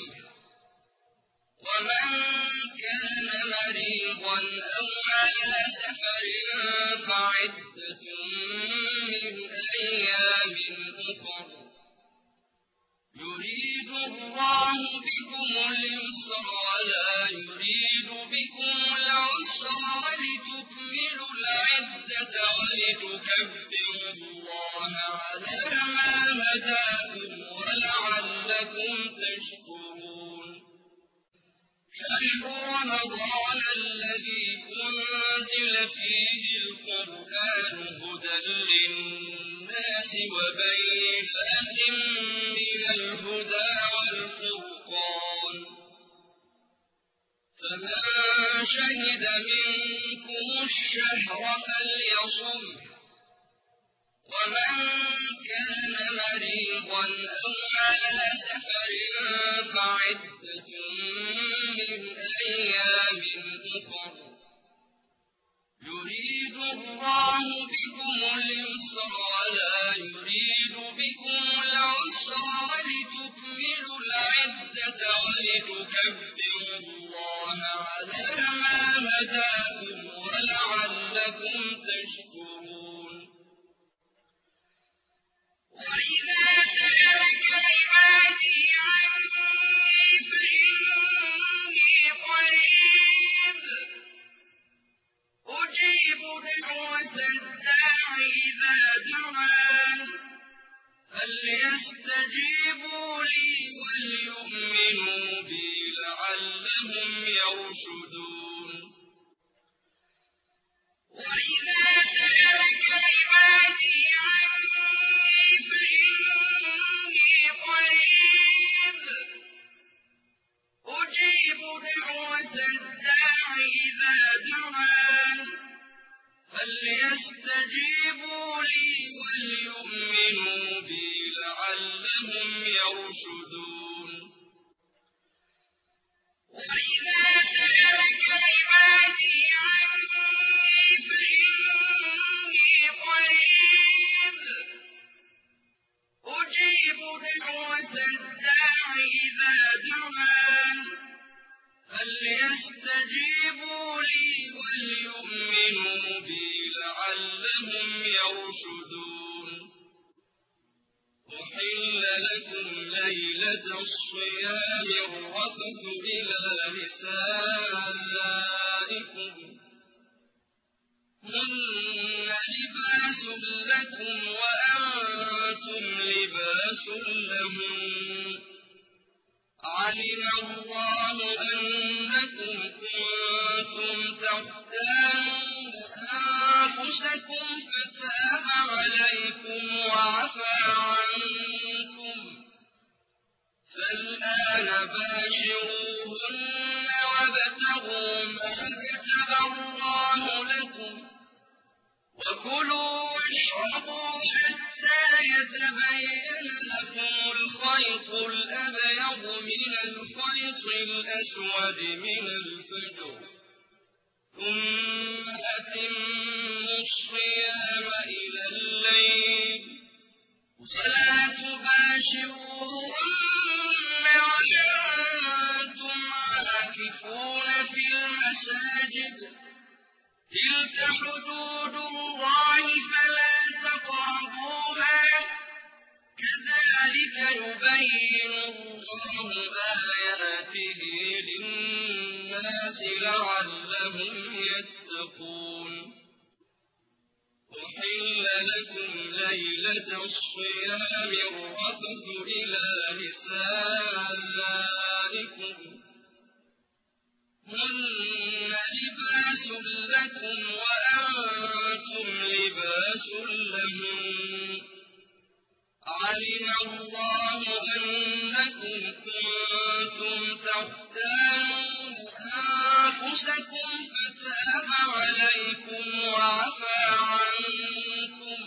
ومن كان مريضا أو على سفر فعدة من أيام أخر يريد الله بكم اليسر ولا يريد بكم العسر ولتكملوا العدة ولتكبروا الله على ما هداكم ولعلكم تشكرون شهر رمضان الذي أنزل فيه القرآن هدى للناس وبينات من الهدى والفرقان فمن شهد منكم الشهر فليصم ومن كان مريضا أو على سفر فعدة من أيام أخر يريد الله بكم اليسر ولا يريد بكم العسر ولتكملوا العدة ولتكبروا الله على ما هداكم ولعلكم تشكرون وإذا سألك عبادي عني فإني قريب أجيب دعوة الداع إذا دعان فليستجيبوا لي وليؤمنوا بي لعلهم يرشدون وإذا سألك عبادي عني فإني قريب أجيب دعوة الداع إذا دعان فليستجيبوا لي وليؤمنوا بي لعلهم يرشدون وإذا سألك عبادي عني فإني قريب أجيب دعوة الداع إذا دعان فليستجيبوا لي وليؤمنوا بي لعلهم يرشدون أحل لكم ليلة الصيام الرفث إلى نسائكم هن لباس لكم وأنتم لباس لهم علم الله أنكم كنتم تختانون أنفسكم فتاب عليكم وعفى عنكم فالآن باشروهن وابتغوا ما كتب الله لكم وكلوا واشربوا حتى يتبين لكم الخيط الأبيض من الخيط الأسود من الفجر ثم أتموا الصيام إلى الليل ولا تباشروهن وأنتم عاكفون في المساجد تلك حدود الله فلا تقربوها كذلك يبين الله آياته للناس لعلهم يتقون أحل لكم ليلة الصيام الرفث إلى نسائكم هن لباس لكم وأنتم لباس لهم علم الله أنكم كنتم تختانون أنفسكم فتاب عليكم وعفى عنكم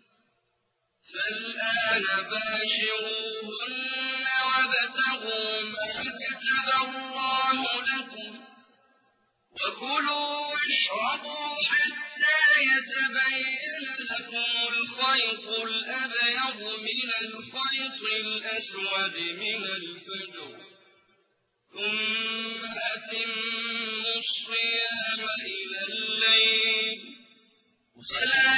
فالآن باشروهن وابتغوا ما كتب الله لكم وكلوا واشربوا حتى يتبين لكم الخيط الأبيض من الخيط الأسود من الفجر ثم أتموا الصيام إلى الليل ولا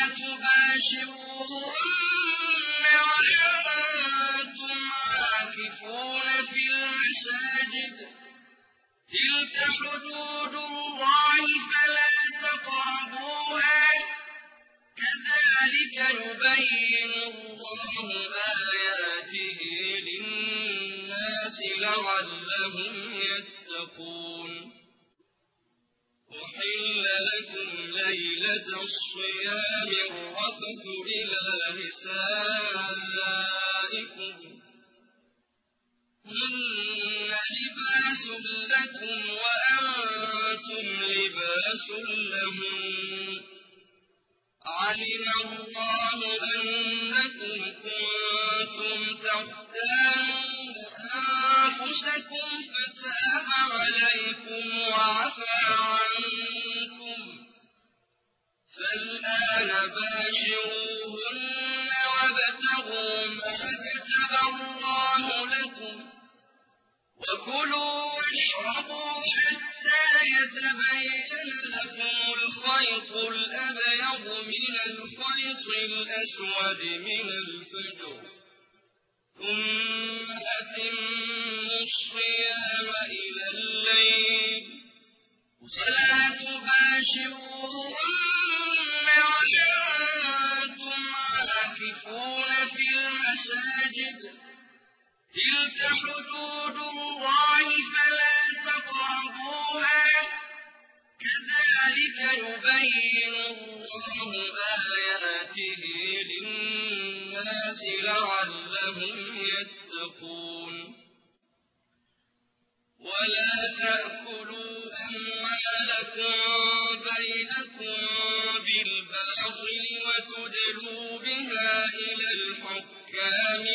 تباشروهن وأنتم عاكفون في المساجد تلك حدود الله فلا تقربوها كذلك يبين الله آياته للناس لعلهم يتقون أحل لكم ليلة الصيام الرفث إلى نسائكم هن لباس لكم وأنتم لباس لهم علم الله أنكم كنتم تختانون أنفسكم فتاب عليكم وعفى عنكم فالآن باشروهن وابتغوا ما كتب الله لكم وكلوا واشربوا حتى يتبين لكم الخيط الأبيض من الخيط الأسود من الفجر ثم أتموا الصيام إلى الليل ولا تباشروهن وأنتم عاكفون في المساجد تلك حدود الله فلا تقربوها كذلك يبين الله آياته للناس لعلهم يتقون ولا تأكلوا أموالكم بينكم بالباطل وتدلوا بها إلى الحكام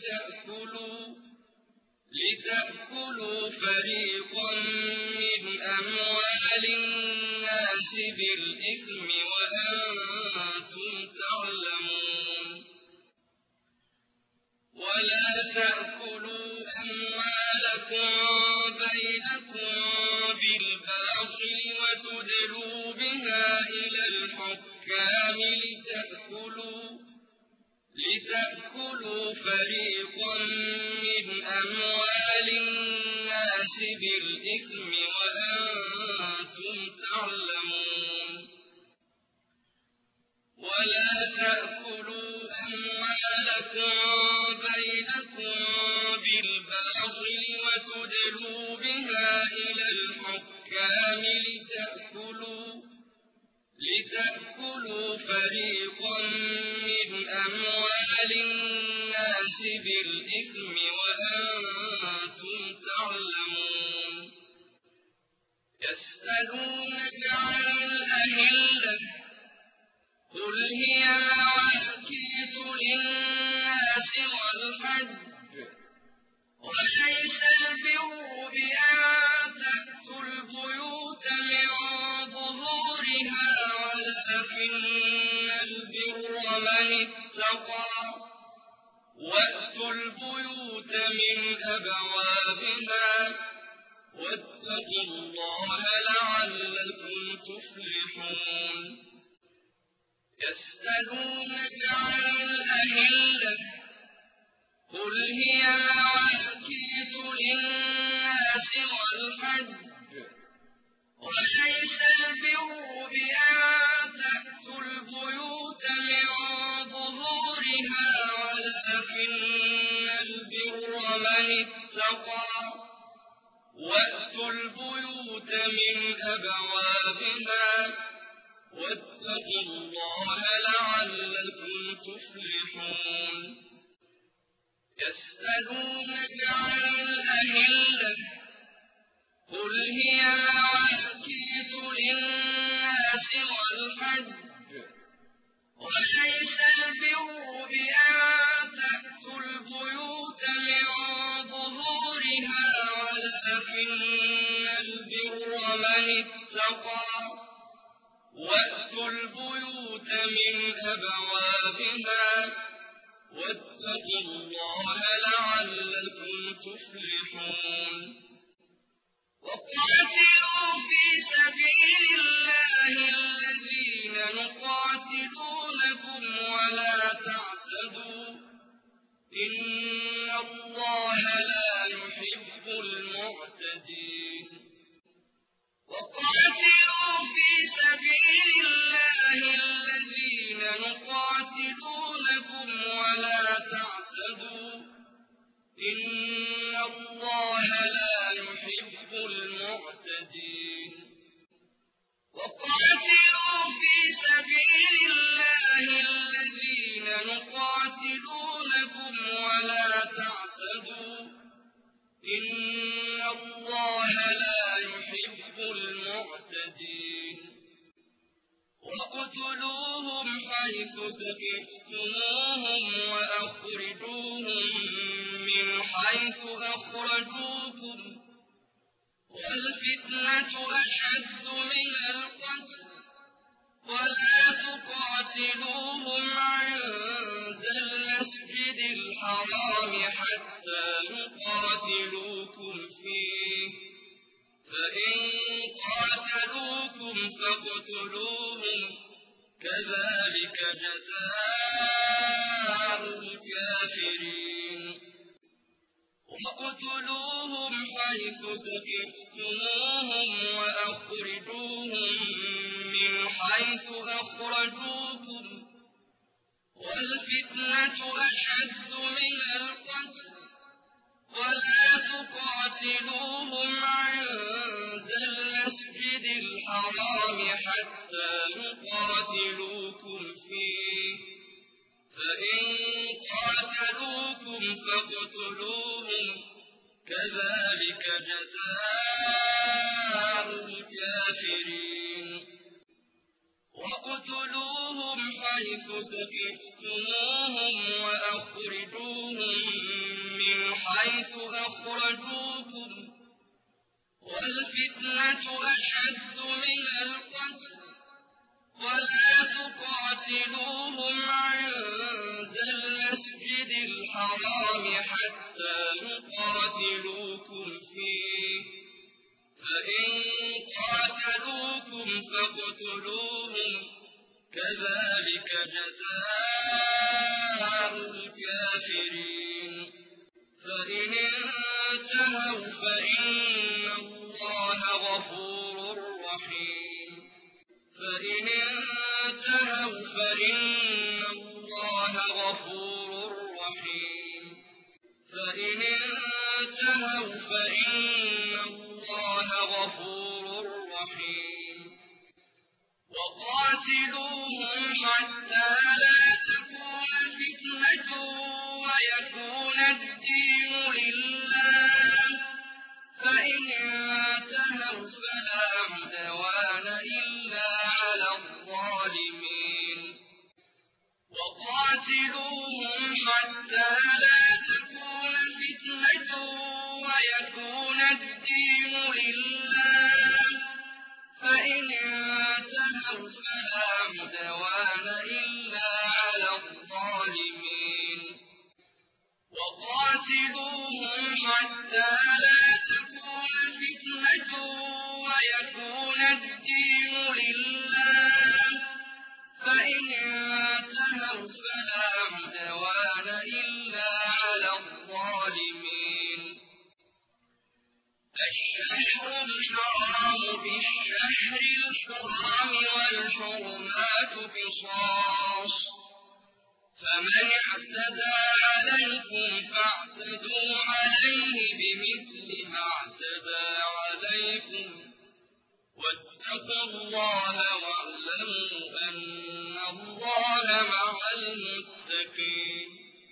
لتأكلوا فريقا من أموال الناس بالإثم وأنتم تعلمون ولا تأكلوا أموالكم بينكم بالباطل وتدلوا بها إلى الحكام لتأكلوا لتأكلوا فريقا من أموال الناس بالإثم وأنتم تعلمون ولا تأكلوا أموالكم بينكم بالباطل وتدلوا بها إلى الحكام لتأكلوا فريقا من أموال الناس بالإثم وأنتم تعلمون يسألونك عن الأهلة قل هي مواقيت للناس والحج وليس البر بأن تأتوا البيوت من ظهورها ولكن البر من اتقى وأتوا البيوت من أبوابها واتقوا الله لعلكم تفلحون يسألونك عن الأهلة قل هي مواقيت للناس والحج وليس البر بأن تأتوا البيوت من ظهورها ولكن البر من اتقى وأتوا البيوت من أبوابها واتقوا الله لعلكم تفلحون يسألونك عن الأهلة قل هي مواقيت للناس والحج وليس البر بأن تأتوا البيوت من ظهورها ولكن البر من اتقى وأتوا البيوت من أبوابها واتقوا الله لعلكم تفلحون وقاتلوا في سبيل الله الذين يقاتلونكم ولا تعتدوا إن الله لا يحب المعتدين وقاتلوا في سبيل الله الذين يقاتلونكم ولا تعتدوا إن الله لا يحب المعتدين وقاتلوا في سبيل الله الذين يقاتلونكم ولا تعتدوا إن الله لا يحب المعتدين واقتلوهم حيث ثقفتموهم وأخرجوهم من حيث أخرجوكم والفتنة أشد من القتل ولا تقاتلوهم عند المسجد الحرام حتى يقاتلوكم فيه فإن قاتلوكم فاقتلوهم كذلك جزاء الكافرين واقتلوهم حيث ثقفتموهم وأخرجوهم من حيث أخرجوكم والفتنة أشد من القتل ولا تقاتلوهم عند المسجد الحرام حتى يقاتلوكم فيه فإن قاتلوكم فاقتلوهم كذلك جزاء الكافرين واقتلوهم حيث ثقفتموهم وأخرجوهم من حيث أخرجوكم والفتنة أشد من القتل ولا تقاتلوهم عند المسجد الحرام حتى يقاتلوكم فيه فإن قاتلوكم فاقتلوهم كذلك جزاء الكافرين فإن انتهوا فإن الله غفور رحيم فإن انتهوا فإن الله غفور رحيم فإن انتهوا فإن الله غفور رحيم وقاتلوهم حتى لا تكون فتنة ويكون الدين لله فإن انتهوا فلا عدوان إلا على الظالمين وقاتلوهم حتى لا تكون فتنة ويكون الدين لله فإن انتهوا فلا عدوان إلا على الظالمين وقاتلوهم حتى لا تكون فتنة ويكون الدين لله فإن انتهوا فلا عدوان إلا على الظالمين الشهر الحرام بالشهر الحرام والحرمات قصاص فمن اعتدى عليكم فاعتدوا عليه بمثل ما اعتدى عليكم واتقوا الله واعلموا أن الله مع المتقين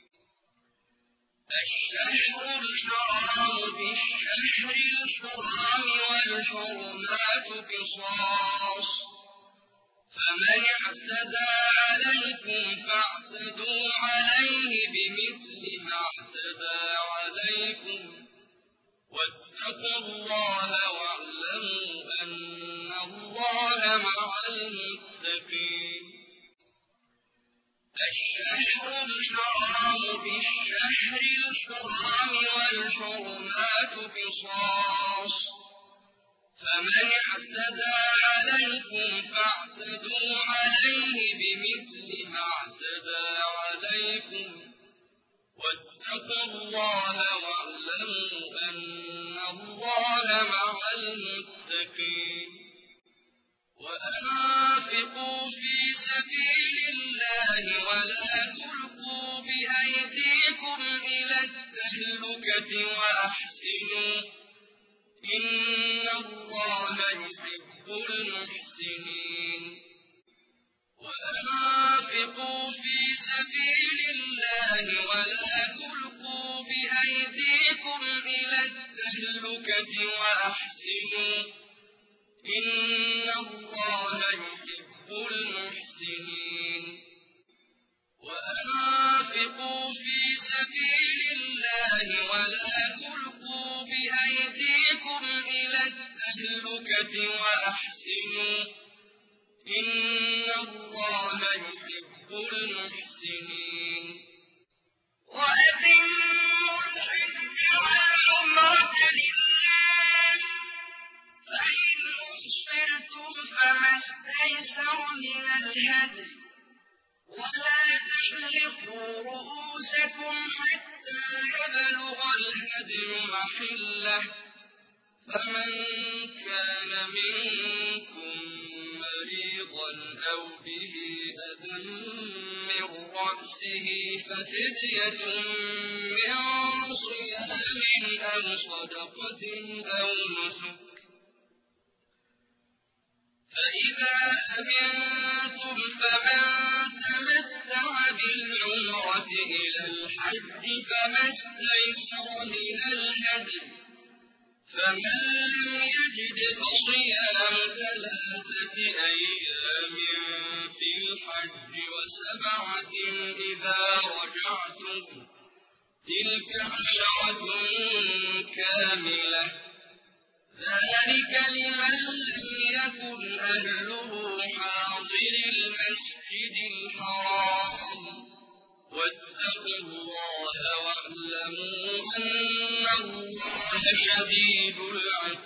الشهر الحرام بالشهر الحرام والحرمات قصاص فمن اعتدى عليكم فاعتدوا عليه بمثل ما اعتدى عليكم واتقوا الله واعلموا أن الله مع المتقين الشهر الحرام بالشهر الحرام والحرمات قصاص فمن اعتدى عليكم فاعتدوا عليه بمثل ما اعتدى عليكم واتقوا الله واعلموا أن الله مع المتقين وأنفقوا في سبيل الله ولا تلقوا بأيديكم إلى التهلكة وأحسنوا إن الله يحب المحسنين وأنفقوا في سبيل الله ولا تلقوا بأيديكم إلى التهلكة وأحسنوا إن الله يحب المحسنين وأنفقوا في سبيل الله ولا تلقوا بأيديكم إلى التهلكة وأحسنوا إن الله يحب المحسنين وأتموا الحج والعمرة لله فإن أحصرتم فما استيسر من الهدي ولا تحلقوا رؤوسكم حتى يبلغ الهدي محله فمن كان منكم مريضا أو به أذى من رأسه ففدية من صيام أو صدقة أو نسك فإذا أمنتم فمن تمتع بالعمرة إلى الحج فما استيسر من الهدي فمن لم يجد فصيام 3 أيام في الحج و7 إذا رجعتم تلك 10 كاملة ذلك لمن لم يكن أهله حاضر المسجد الحرام واتقوا الله واعلموا أن الله شديد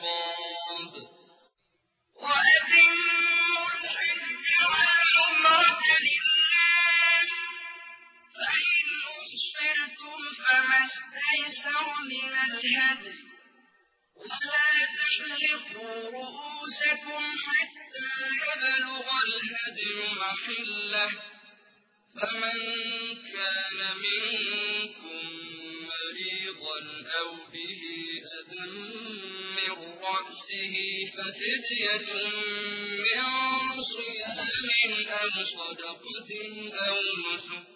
العقاب وأتموا الحج والعمرة محله فمن كان منكم مريضا أو به أذى من رأسه ففدية من صيام أو صدقة أو نسك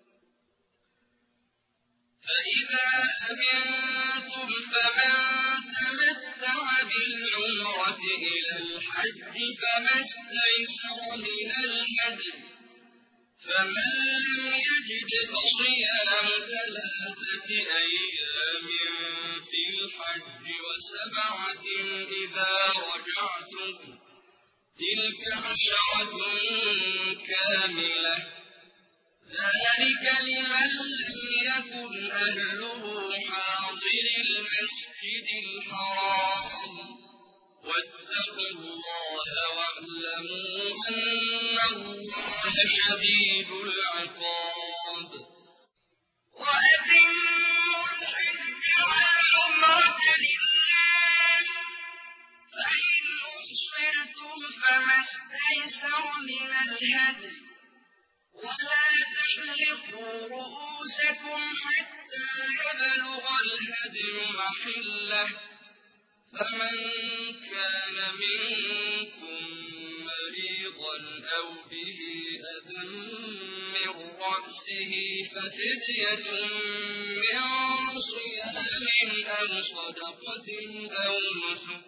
فإذا أمنتم فمن تمتع بالعمرة إلى الحج فما استيسر من الهدي فمن لم يجد فصيام 3 أيام في الحج و7 إذا رجعتم تلك 10 كاملة ذلك لمن لم يكن أهله حاضر المسجد الحرام واتقوا الله واعلموا أن الله شديد العقاب وأتموا الحج والعمرة لله فإن أحصرتم فما استيسر من الهدي ولا تحلقوا رؤوسكم حتى يبلغ الهدي محله فمن كان منكم مريضا أو به أذى من رأسه ففدية من صيام أو صدقة أو نسك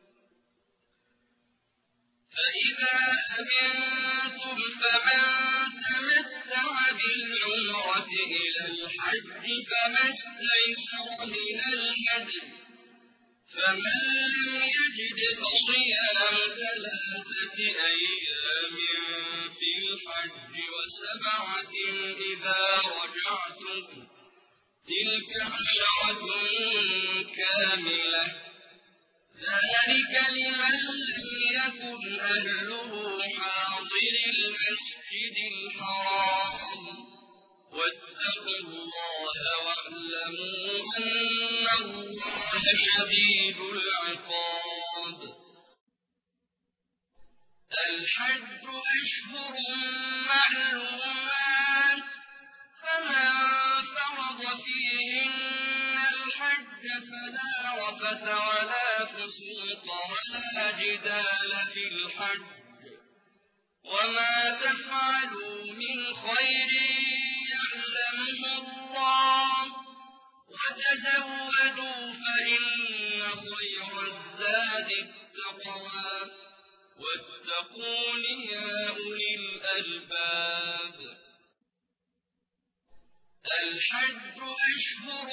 فإذا أمنتم فمن تمتع بالعمرة إلى الحج فما استيسر من الهدي فمن لم يجد فصيام 3 أيام في الحج و7 إذا رجعتم تلك 10 كاملة ذلك لمن لم يكن أهله حاضر المسجد الحرام واتقوا الله واعلموا أن الله شديد العقاب الحج أشهر معلومات فمن فرض فيهن الحج فلا رفث ولا فسوق ولا جدال في الحج وما تفعلوا من خير يعلمه الله وتزودوا فإن خير الزاد التقوى واتقون يا أولي الألباب الحج أشهر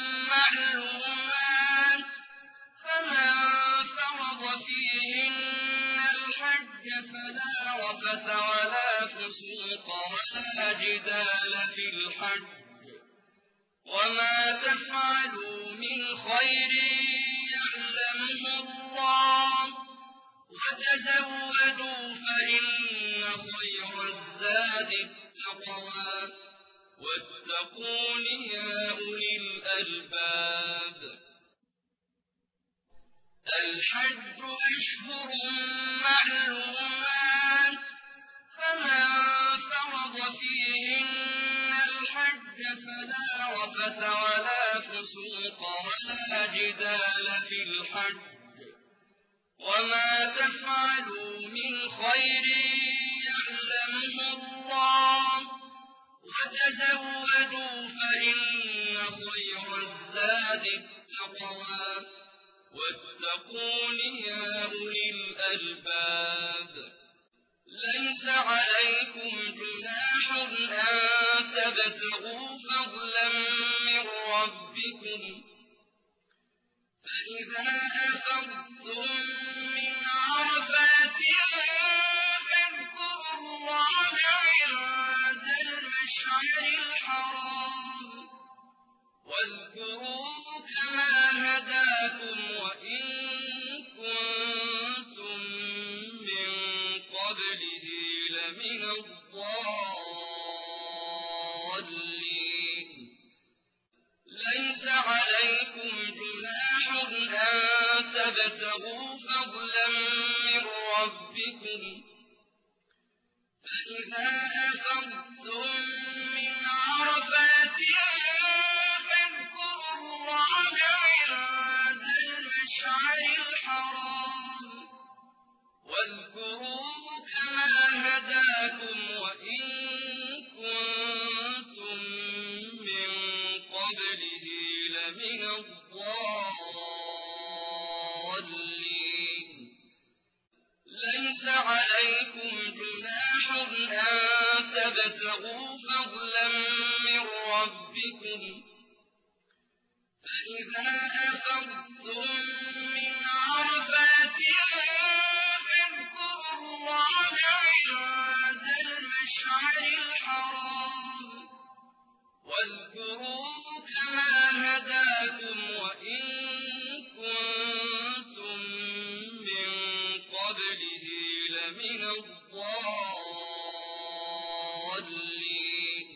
معلومات فمن فرض فيهن الحج فلا رفث ولا فسوق ولا جدال في الحج وما تفعلوا من خير يعلمه الله وتزودوا فإن خير الزاد التقوى واتقون يا أولي الألباب الحج أشهر معلومات فمن فرض فيهن الحج فلا رفث ولا فسوق ولا جدال في الحج وما تفعلوا من خير يعلمه الله وتزودوا فإن خير الزاد التقوى واتقون يا أولي الألباب ليس عليكم جناح أن تبتغوا فضلا من ربكم فإذا أفضتم من عرفات فاذكروا الله عند المشعر الحرام واذكروه كما هداكم وإن كنتم من قبله لمن الضالين ليس عليكم جناح أن تبتغوا فضلا من ربكم فإذا أفضتم من عرفات فاذكروا الله عند المشعر الحرام واذكروه كما هداكم وإن كنتم من قبله لمن الضالين ليس عليكم جناح أن تبتغوا فضلا من ربكم فإذا أفضتم من عرفات فاذكروا الله عند المشعر الحرام واذكروه كما هداكم وإن كنتم من قبله لمن الضالين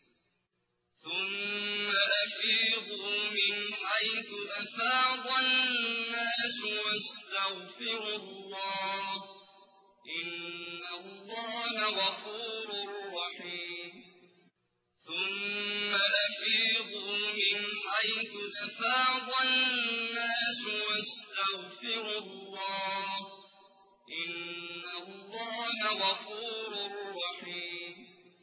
ثم أفيضوا من حيث أفاض الناس واستغفروا الله إن الله غفور رحيم ثم أفيضوا من حيث أفاض الناس واستغفروا الله إن الله غفور رحيم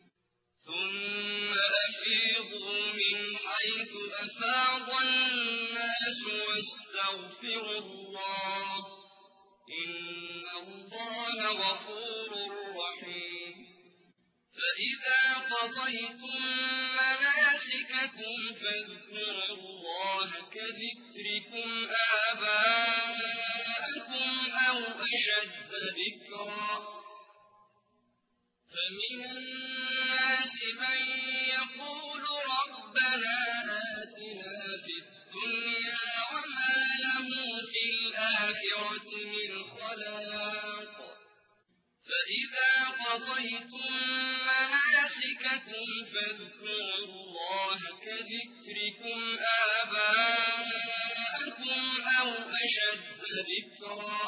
ثم أفيضوا من حيث أفاض الناس واستغفروا الله إن الله غفور رحيم فإذا قضيتم مناسككم فاذكروا الله كذكركم آباءكم أو أشد ذكرا فمن الناس من يقول ربنا آتنا في الدنيا وما له في الآخرة من خلاق فإذا قضيتم مناسككم فاذكروا الله كذكركم آباءكم أو أشد ذكرا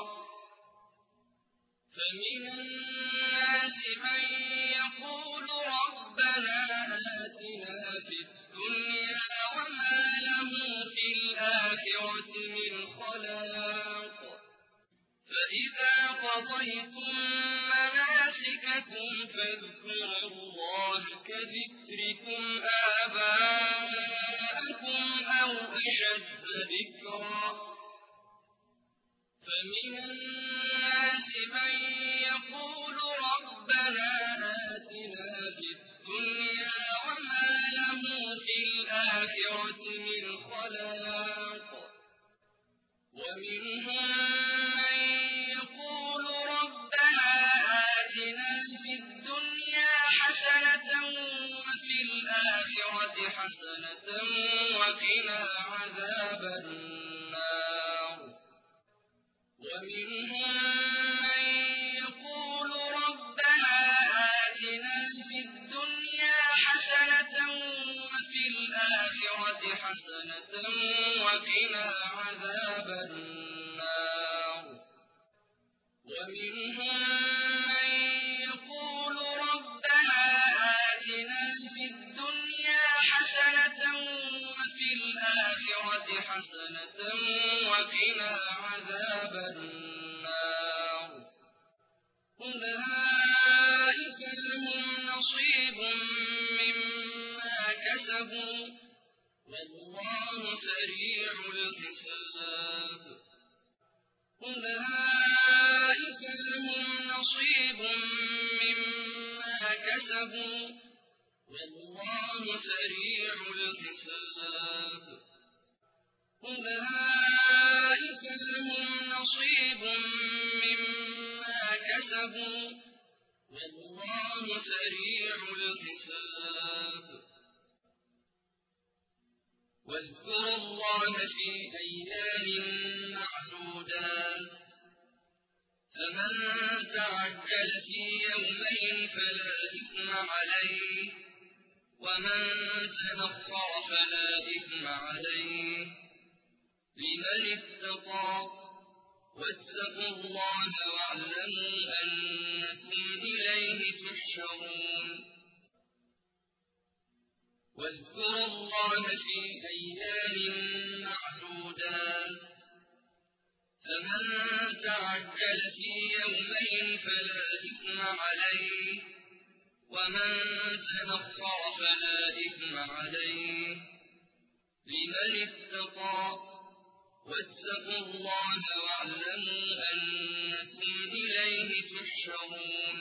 فمن الناس من يقول ربنا آتنا في الدنيا وما له في الآخرة من خلاق فإذا قضيتم مناسككم فاذكروا الله كذكركم آباءكم أو أشد ذكرا فمن الناس من يقول ربنا آتنا في الدنيا وما له في الآخرة من خلاق ومنهم من يقول ربنا آتنا في الدنيا حسنة وفي الآخرة حسنة وقنا عذاب النار ومنهم من يقول ربنا آتنا في الدنيا حسنة وفي الآخرة حسنة وقنا عذاب النار ومنهم من يقول ربنا آتنا في الدنيا حسنة وفي الآخرة حسنة وقنا عذاب النار أولئك لهم نصيب مما كسبوا والله سريع الحساب أولئك لهم نصيب مما كسبوا والله سريع الحساب أولئك لهم نصيب مما كسبوا والله سريع الحساب واذكروا الله في أيام معدودات فمن تعجل في يومين فلا إثم عليه ومن تأخر فلا إثم عليه لمن اتقى واتقوا الله واعلموا أنكم إليه تحشرون تحشرون واذكروا الله في أيام معدودات فمن تعجل في يومين فلا إثم عليه ومن تأخر فلا إثم عليه لمن اتقى واتقوا الله واعلموا أنكم إليه تحشرون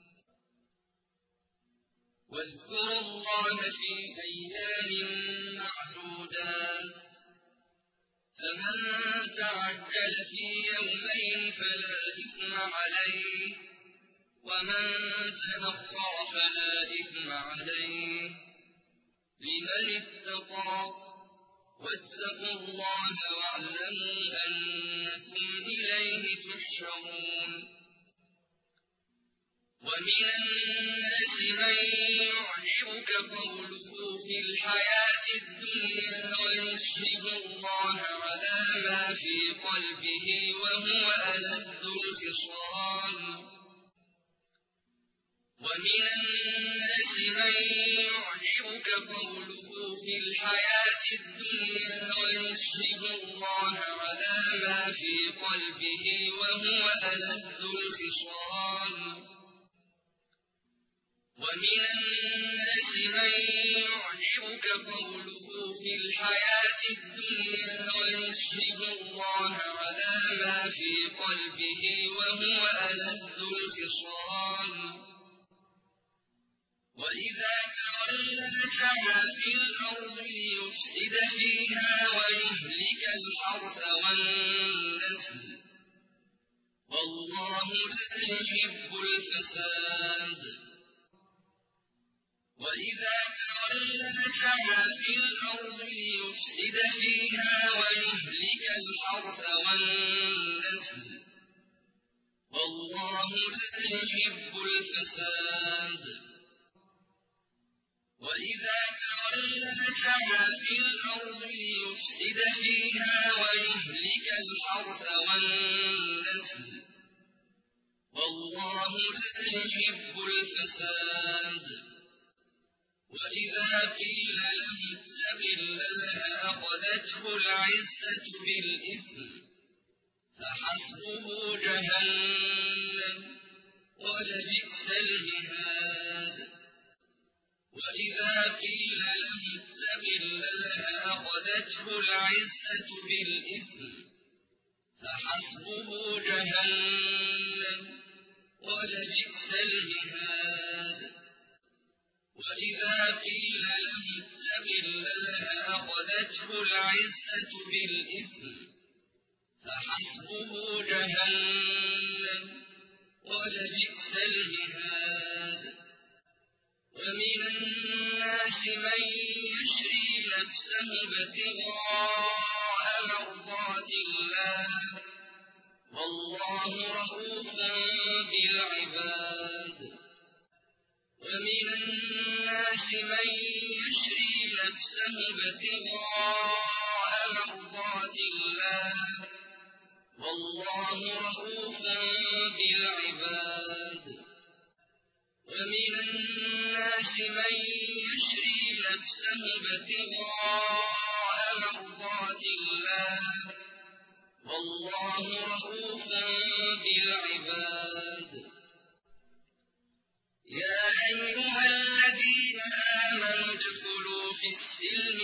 واذكروا الله في أيام معدودات فمن تعجل في يومين فلا إثم عليه ومن تأخر فلا إثم عليه لمن اتقى واتقوا الله واعلموا أنكم إليه تحشرون ومن الناس من يعجبك قوله في الحياة الدنيا ويشهد الله على ما في قلبه وهو ألد الخصام ومن الناس من يعجبك قوله في الحياة الدنيا ويشهد الله على ما في قلبه وهو ألد الخصام ومن الناس من يعجبك قوله في الحياة الدنيا ويشهد الله على ما في قلبه وهو ألد الخصام وإذا تولى سعى في الأرض ليفسد فيها ويهلك الحرث والنسل والله لا يحب الفساد وإذا تولى سعى في الأرض ليفسد فيها ويهلك الحرث والنسل والله لا يحب الفساد وإذا تولى سعى في الأرض ليفسد فيها ويهلك الحرث والنسل والله لا يحب الفساد وإذا قيل له اتق الله أخذته العزة بالإثم فحسبه جهنم ولبئس المهاد وإذا قيل له اتق الله أخذته العزة بالإثم فحسبه جهنم ولبئس المهاد وإذا قيل له اتق الله أخذته العزة بالإثم فحسبه جهنم ولبئس المهاد ومن الناس من يشري نفسه ابتغاء مرضات الله والله رؤوف بالعباد ومن الناس من يشري نفسه ابتغاء مرضات الله والله رؤوف بالعباد ومن الناس من يشري نفسه ابتغاء مرضات الله والله رؤوف بالعباد يا أيها الذين آمنوا ادخلوا في السلم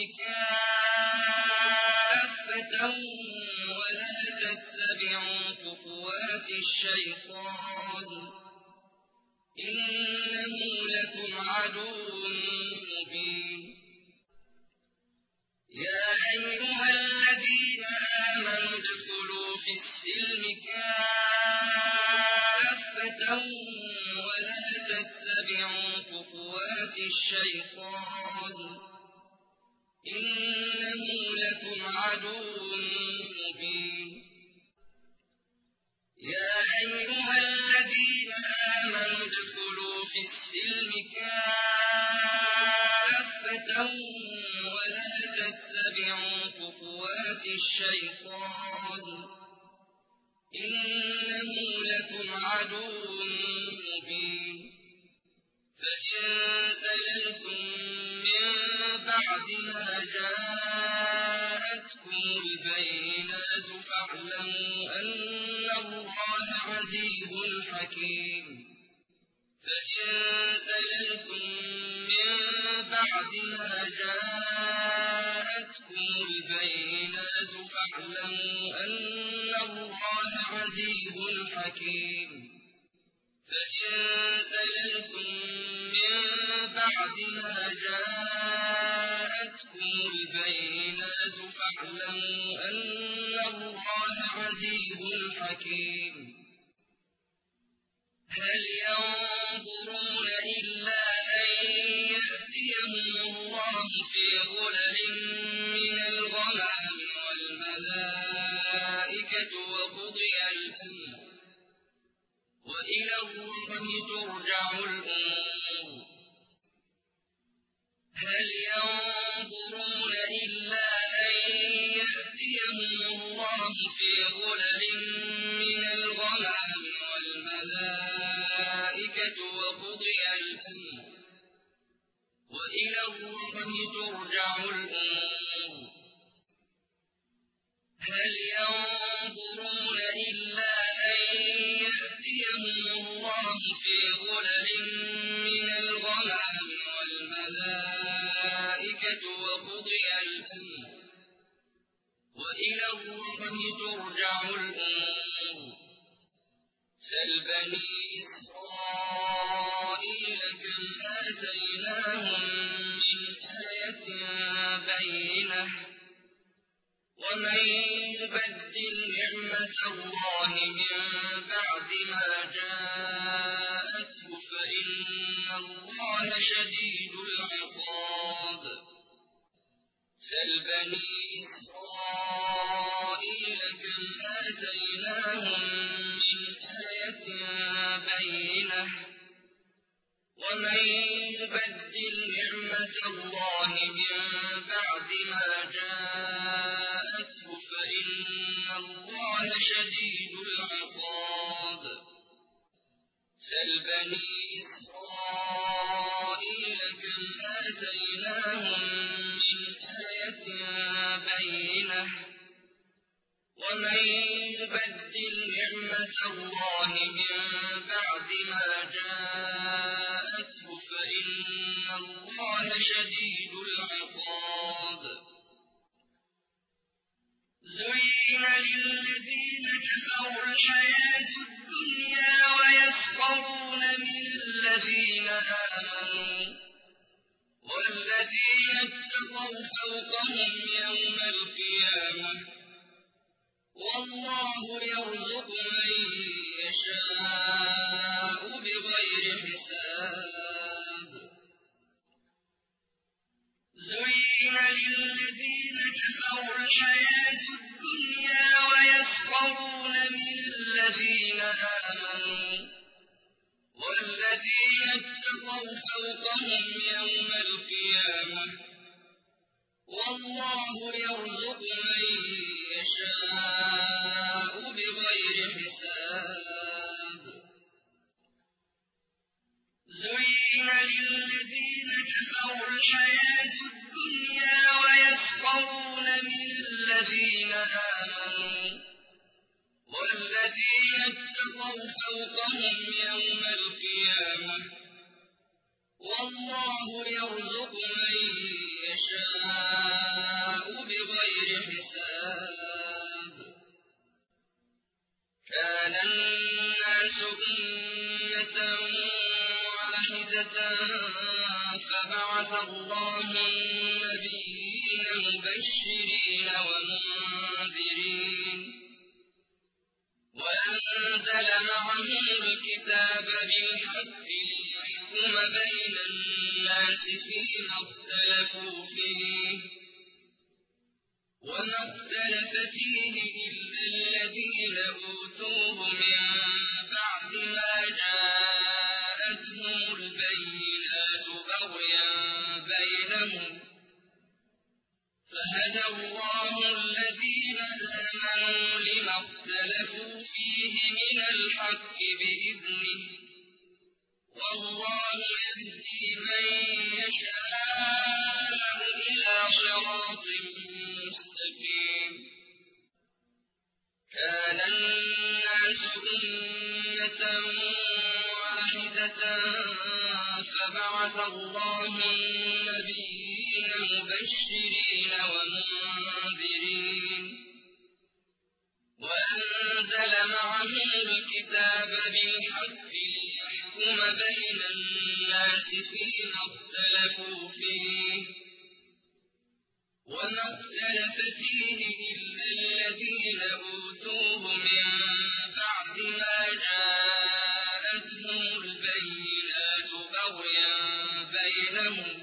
كافة ولا تتبعوا خطوات الشيطان إنه لكم عدو مبين يا أيها الذين آمنوا ادخلوا في السلم كافة ولا تتبعوا خطوات الشيطان إنه لكم عدو مبين يا أيها الذين آمنوا ادخلوا في السلم كافة ولا تتبعوا خطوات الشيطان إنه لكم عدو مبين ما جاءتكم البينات فاعلموا أن الله عزيز حكيم فإن زللتم من بعد ما جاءتكم البينات فاعلموا أن الله عزيز حكيم فإن زللتم من بعد ما جاءتكم البينات فاعلموا أن الله عزيز حكيم هل ينظرون إلا أن يأتيهم الله في ظلل من الغمام والملائكة وقضي الأمر وإلى الله ترجع الأمور هل ينظرون إلا أن يأتيهم الله في ظلل من الغمام والملائكة وقضي الأمر وإلى الله ترجع الأمور هل ينظرون إلا أن يأتيهم الله في ظلل من الغمام والملائكة وقضي الأمر وإلى الله ترجع الأمور سل بني إسرائيل كم آتيناهم من آية بينة ومن يبدل نعمة الله من بعد ما جاءته فإن الله شديد العقاب سل بني إسرائيل كم آتيناهم من آية بينة ومن يبدل نعمة الله من بعد ما جاءته فإن الله شديد العقاب سل بني إسرائيل كم آتيناهم من آية بينة ومن يبدل نعمة الله من بعد ما جاءته فإن الله شديد العقاب زين للذين كفروا الحياة الدنيا ويسخرون من الذين آمنوا والذين اتقوا فوقهم يوم القيامة والله يرزق من يشاء بغير حساب زين للذين كفروا الحياة الدنيا ويسخرون من الذين آمنوا والذين اتقوا فوقهم يوم القيامة والله يرزق من يشاء بغير حساب زين للذين كفروا الحياة الدنيا ويسخرون من الذين آمنوا والذين اتقوا فوقهم يوم القيامة والله يرزق من يشاء بغير حساب كان الناس أمة واحدة فبعث الله النبيين مبشرين ومنذرين وأنزل معهم الكتاب بالحق ليحكم بين الناس فيما اختلفوا فيه وما اختلف فيه إلا الذين أوتوه من بعد ما جاءتهم البينات بغيا بينهم فهدى الله الذين آمنوا لما اختلفوا فيه من الحق بإذنه والله يهدي من يشاء إلى فبعث الله النبيين مبشرين ومنذرين وأنزل معهم الكتاب بالحق ليحكم بين الناس فيما اختلفوا فيه وما اختلف فيه إلا الذين أوتوه من بعد ما جاءتهم البينات بغيا بينهم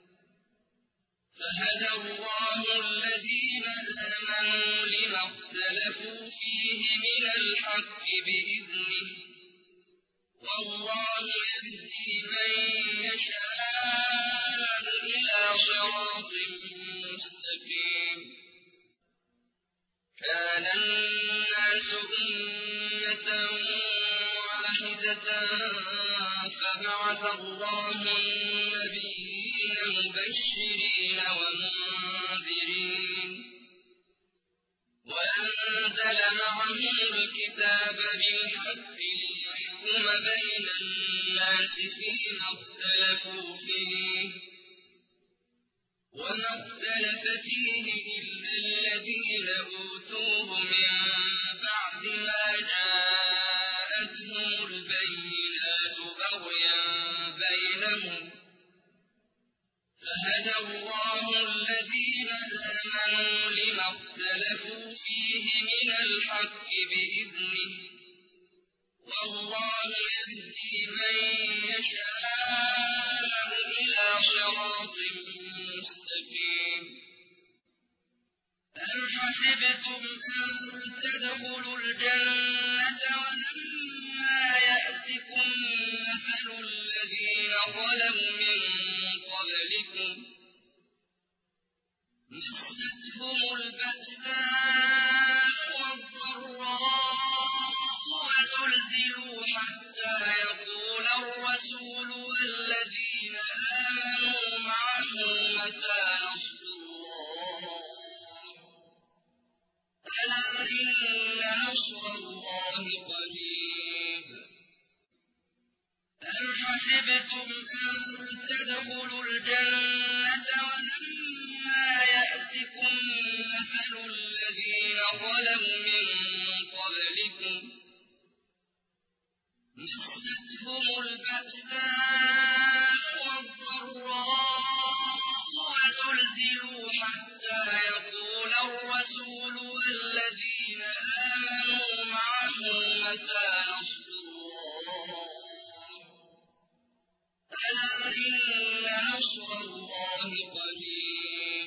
فهدى الله الذين آمنوا لما اختلفوا فيه من الحق بإذنه والله يهدي من يشاء إلى صراط مستقيم كان الناس أمة واحدة فبعث الله النبيين مبشرين ومنذرين وأنزل معهم الكتاب بالحق ليحكم بين الناس فيما اختلفوا فيه وما اختلف فيه إلا الذين أوتوه من بعد ما جاءتهم البينات بغيا بينهم فهدى الله الذين آمنوا لما اختلفوا فيه من الحق بإذنه والله يهدي من يشاء إلى صراط مستقيم أم حسبتم أن تدخلوا الجنة ولما يأتكم مثل الذين خلوا من قبلكم مستهم البأساء والضراء وزلزلوا حتى يقول الرسول والذين آمنوا معه متى نصر الله ألا إن نصر الله قريب أم حسبتم أن تدخلوا الجنة ولما يأتكم مثل الذين خلوا من قبلكم مستهم البأساء والضراء وزلزلوا حتى يقول الرسول والذين آمنوا معه متى نصر الله ألا إن نصر الله قريب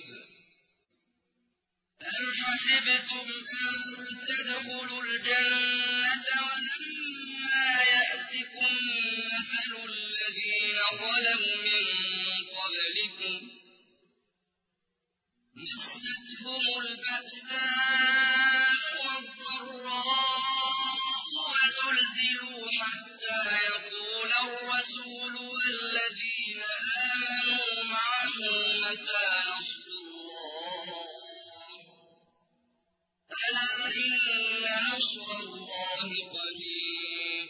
أم حسبتم أن تدخلوا الجنة ولما يأتكم مثل الذين خلوا من قبلكم مستهم البأساء والضراء وزلزلوا حتى يقول الرسول والذين آمنوا معه متى نصر الله ألا إن نصر الله قريب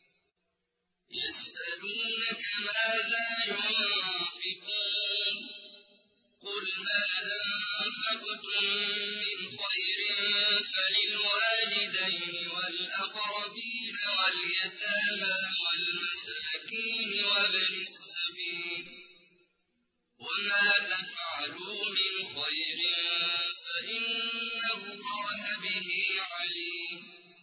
يسألونك ماذا ينفقون قل ماذا أنفقتم من خير فللوالدين والأقربين واليتامى والمساكين وابن السبيل وما تفعلوا من خير فإن الله به عليم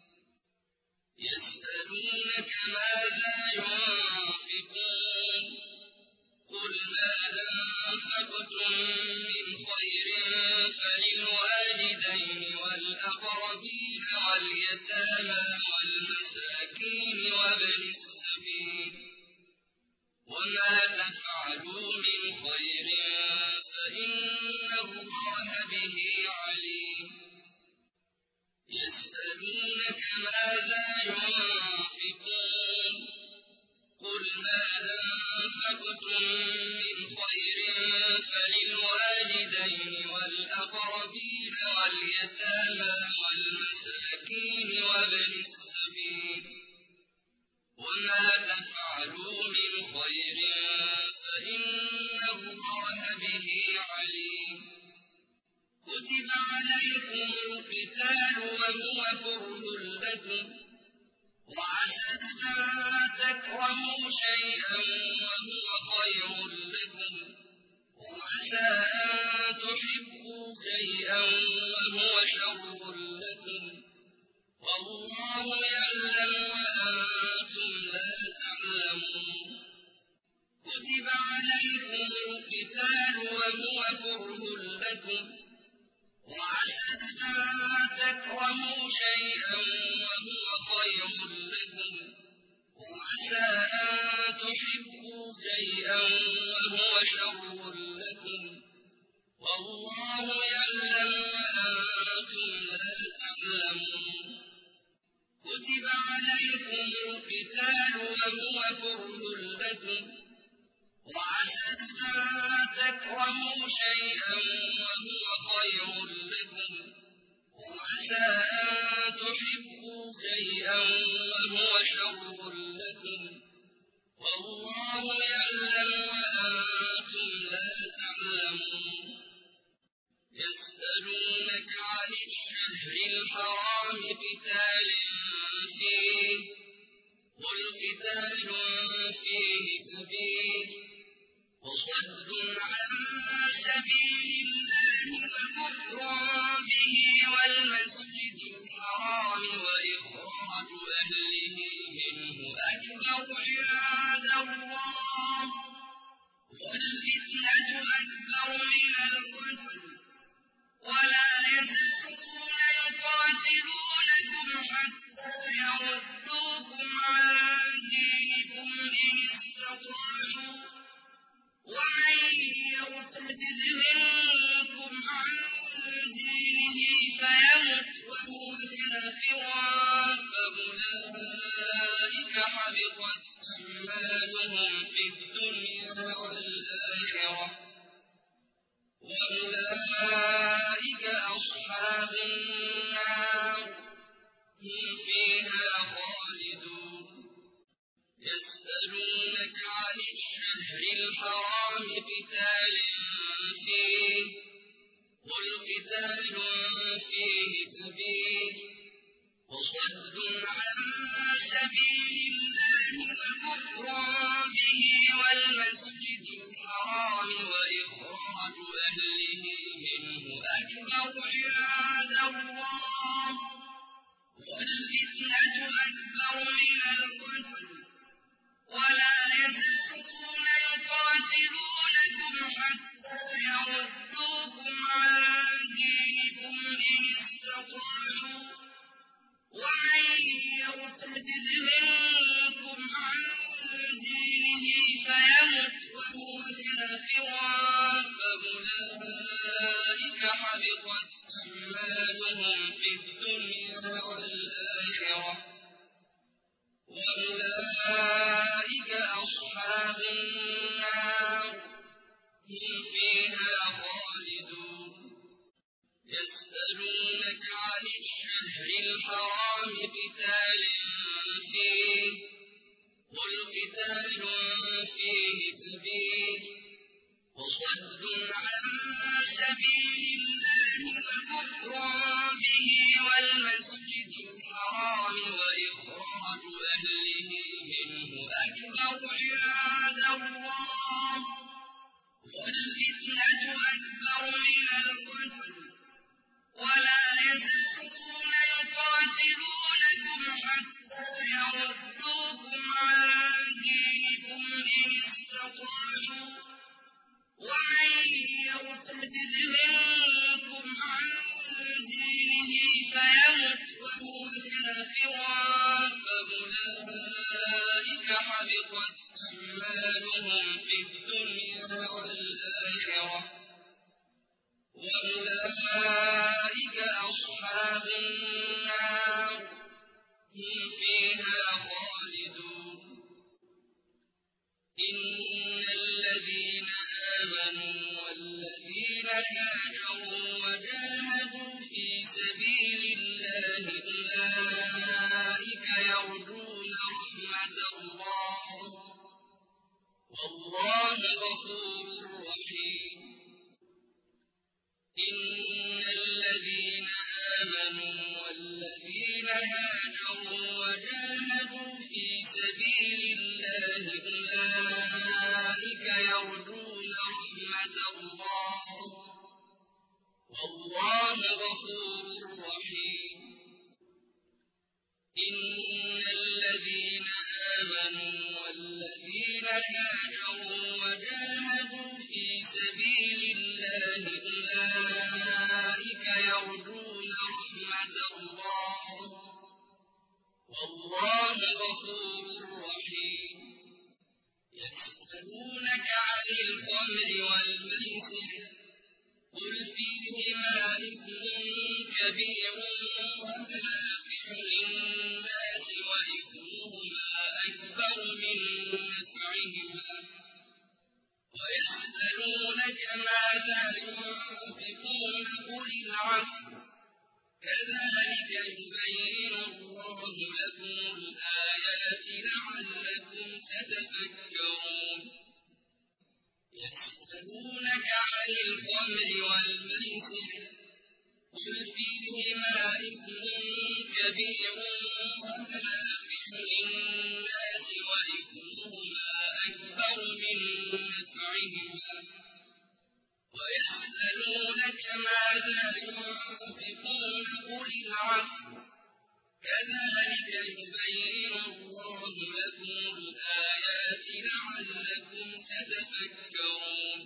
يسألونك ماذا ينفقون قل ماذا أنفقتم من خير فللوالدين والأقربين واليتامى والمساكين وابن السبيل وما تفعلوا من خير فإن الله به عليم يسألونك ماذا ينفقون قل ماذا أنفقتم من خير فللوالدين والأقربين واليتامى والمساكين وابن السبيل وما تفعلوا من خير فإن الله به عليم كتب عليكم القتال وهو كره لكم وعسى أن تكرهوا شيئا وهو خير لكم وعسى أن تحبوا شيئا وهو شر لكم والله يعلم وأنتم لا تعلمون كتب عليكم القتال وهو كره لكم وعسى أن تكرهوا شيئا وهو خير لكم وعسى أن تحبوا شيئا وهو شر لكم والله يعلم وأنتم لا تعلمون كتب عليكم القتال وهو كره لكم وعسى أن تكرهوا شيئا وهو خير لكم وعسى أن تحبوا شيئا وهو شر لكم والله يعلم وأنتم لا تعلمون يسألونك عن الشهر الحرام قتال فيه قل قتال فيه كبير وصد عن سبيل الله وكفر به والمسجد الحرام وإخراج أهله منه أكبر عند الله والفتنة أكبر من القتل ولا يزالون يقاتلونكم حتى يردوكم عن دينكم إن استطاعوا ومن يرتد منكم عن دينه فيمت وهو كافر فأولئك حبطت أعمالهم في الدنيا والآخرة وأولئك أصحاب النار هم فيها خالدون يسألونك عن الشهر الحرام قتال فيه قل قتال فيه كبير وصد عن سبيل الله وكفر به والمسجد الحرام وإخراج أهله منه أكبر عند الله والفتنة أكبر من القتل ولا يزالون يقاتلونكم حتى يردوكم عن دينكم إن استطاعوا ومن يرتد منكم عن دينه فيمت وهو كافر فأولئك حبطت أعمالهم في الدنيا والآخرة وأولئك أصحاب النار هم فيها خالدون يسألونك عن الشهر الحرام قتال فيه قل قتال فيه كبير وصد عن سبيل الله وكفر به والمسجد الحرام وإخراج أهله منه أكبر عند الله والفتنة أكبر من القتل ولا يزالون يقاتلونكم حتى يردوكم عن دينكم إن استطاعوا ومن يرتد منكم عن دينه فيمت وهو كافر فأولئك حبطت أعمالهم في الدنيا والآخرة وأولئك أصحاب النار هم فيها خالدون إن الذين آمنوا والذين هاجروا وجاهدوا في سبيل الله أولئك يرجون رحمة الله والله غفور رحيم إن الذين آمنوا والذين هاجروا وجاهدوا في سبيل الله أولئك يرجون رحمة الله والله غفور رحيم إن الذين آمنوا والذين هاجروا وجاهدوا في سبيل الله أولئك يرجون رحمة الله والله غفور رحيم يسألونك عن الخمر والميسر قل فيهما إثم كبير ومنافع للناس وإثمهما أكبر من نفعهما ويسألونك ماذا ينفقون قل العفو كذلك يبين الله لكم الآيات لعلكم تتفكرون يسألونك عن الخمر والميسر قل فيهما إثم كبير ومنافع للناس وإثمهما أكبر من نفعهما ويسألونك ماذا ينفقون قل العفو كذلك يبين الله لكم الآيات لعلكم تتفكرون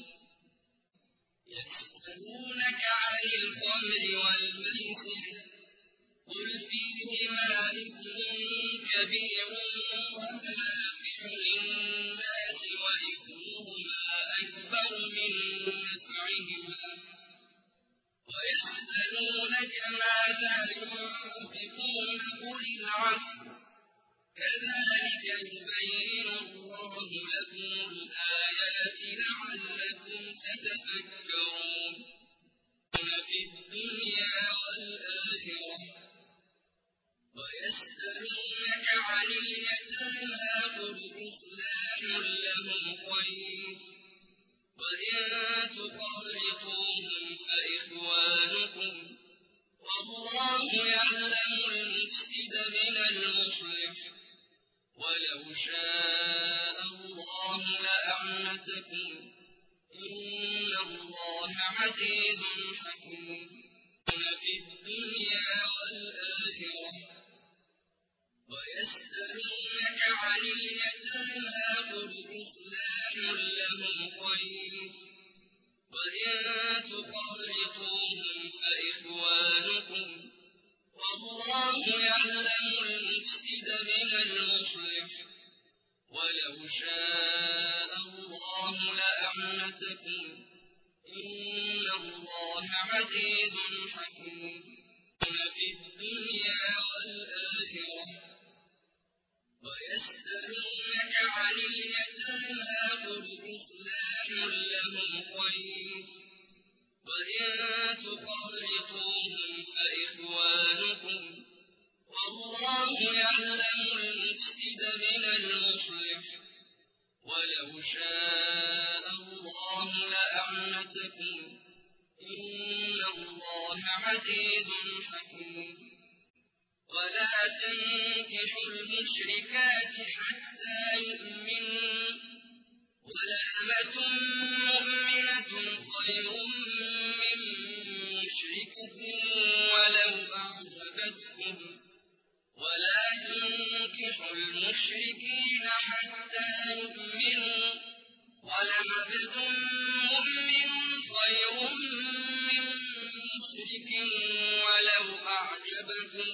يسألونك عن الخمر والميسر قل فيهما إثم كبير ومنافع للناس وإثمهما أكبر من نفعهما ويسألونك ماذا ينفقون قل العفو كذلك يبين الله لكم الآيات لعلكم تتفكرون في الدنيا والآخرة ويسألونك عن اليتامى قل إصلاح لهم خير وإن تخالطوهم فإخوانكم والله يعلم المفسد من المصلح ولو شاء الله لأعنتكم إن الله عزيز حكيم في الدنيا والآخرة ويسألونك عن اليتامى قل إصلاح لهم خير وإن تخالطوهم فإخوانكم والله يعلم المفسد من المصلح ولو شاء الله لأعنتكم إن الله عزيز حكيم في الدنيا والآخرة ويسألونك عن اليتامى قل إصلاح لهم خير وإن تخالطوهم فإخوانكم والله يعلم المفسد من المصلح ولو شاء الله لأعنتكم إن الله عزيز حكيم ولا تنكحوا المشركات حتى يؤمنوا ولأمة مؤمنة خير من مشركة ولو أعجبتكم ولا تنكحوا المشركين حتى يؤمنوا ولعبد مؤمن خير من مشرك ولو أعجبكم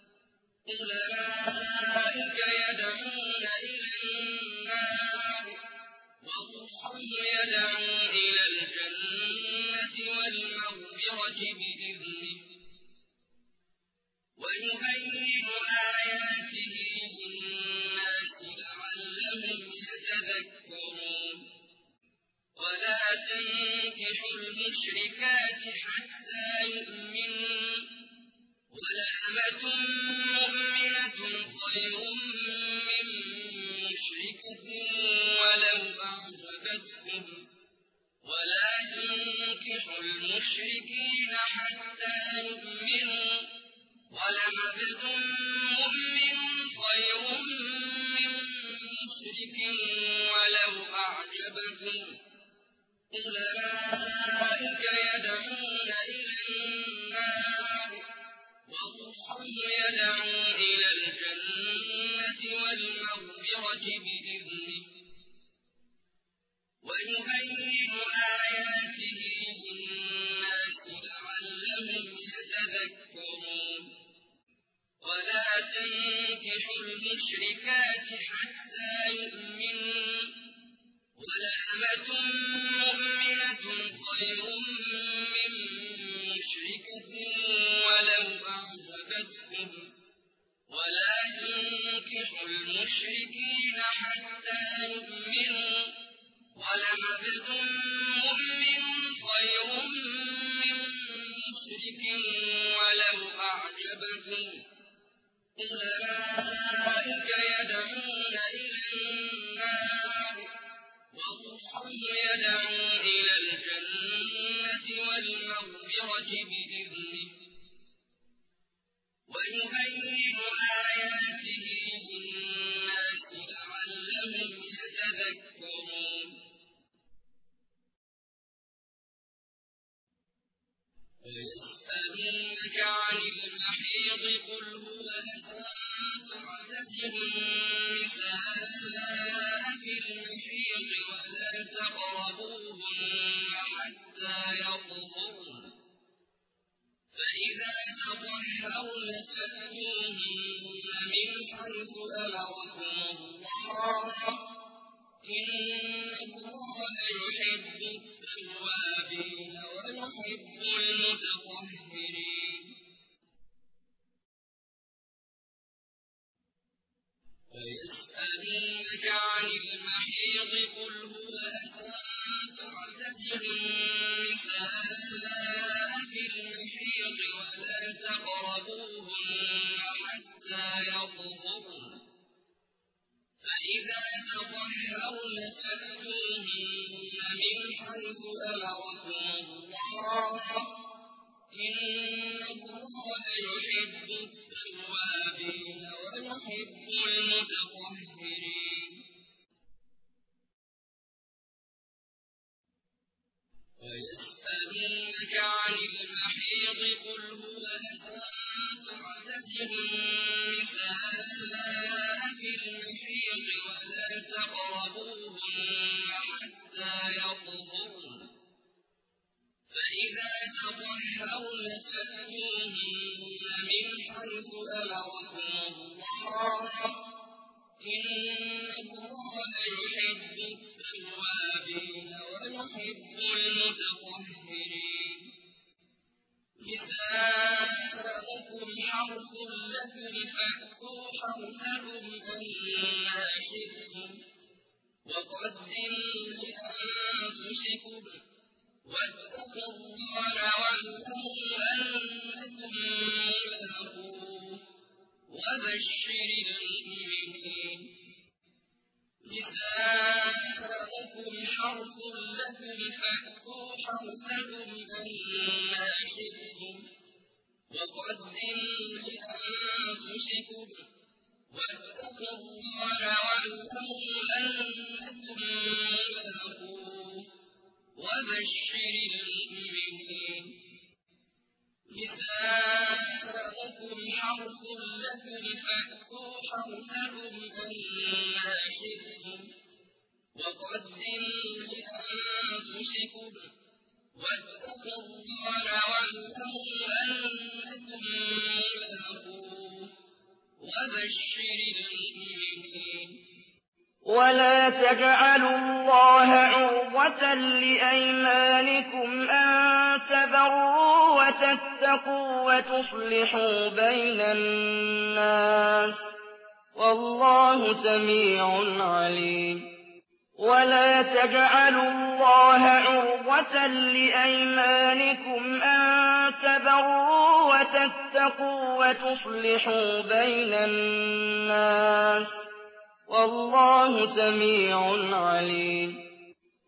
أولئك يدعون إلى النار والله يدعو إلى الجنة والمغفرة بإذنه ويبين آياته للناس لعلهم يتذكرون ولا تنكحوا المشركات حتى يؤمنوا ولأمة مؤمنة خير من مشركة ولو أعجبتكم المشركين حتى يؤمنوا ولعبد مؤمن خير من مشرك ولو أعجبكم أولئك يدعون إلى النار والله يدعو إلى الجنة والمغفرة بإذنه ويبين آياته للناس لعلهم يتذكرون ولا تنكحوا المشركات حتى يؤمنوا ولأمة مؤمنة خير من مشركة ولو أعجبتكم ولا تنكحوا المشركين حتى يؤمنوا ولعبد مؤمن خير من مشرك ولو أعجبكم أولئك يدعون إلى النار والله يدعو إلى الجنة والمغفرة بإذنه ويبين آياته للناس لعلهم يتذكرون ويسألونك عن المحيض قل هو أذى فاعتزلوا النساء في المحيض ولا تقربوهن حتى يطهرن فإذا تطهرن فأتوهن من حيث أمركم الله إن الله يحب التوابين ويحب المتطهرين ويسألونك عن المحيض قل هو أذى فاعتزلوا النساء في المحيض ولا تقربوهن حتى يطهرن فإذا تطهرن فأتوهن من حيث أمركم الله إن الله يحب التوابين ويحب المتطهرين ويسألونك عن المحيض قل هو أذى فاعتزلوا النساء في المحيض ولا تقربوهن حتى يطهرن فإذا تطهرن فأتوهن من حيث أمركم الله إن الله يحب التوابين ويحب المتطهرين نساؤكم حرث لكم فأتوا حرثكم أنى شئتم وقدموا لأنفسكم واتقوا الله واعلموا أنكم ملاقوه وبشر المؤمنين نساؤكم حرث لكم فأتوا حرثكم أنى شئتم وقدموا لأنفسكم واتقوا الله واعلموا أنكم ملاقوه وبشر المؤمنين نساؤكم حرث لكم فأتوا حرثكم أنى شئتم وقدموا لأنفسكم واتقوا الله واعلموا أنكم ملاقوه وبشر المؤمنين ولا تجعلوا الله عرضة لأيمانكم أن تبروا وتتقوا وتصلحوا بين الناس والله سميع عليم ولا تجعلوا الله عرضة لأيمانكم أن تبروا وتتقوا وتصلحوا بين الناس والله سميع عليم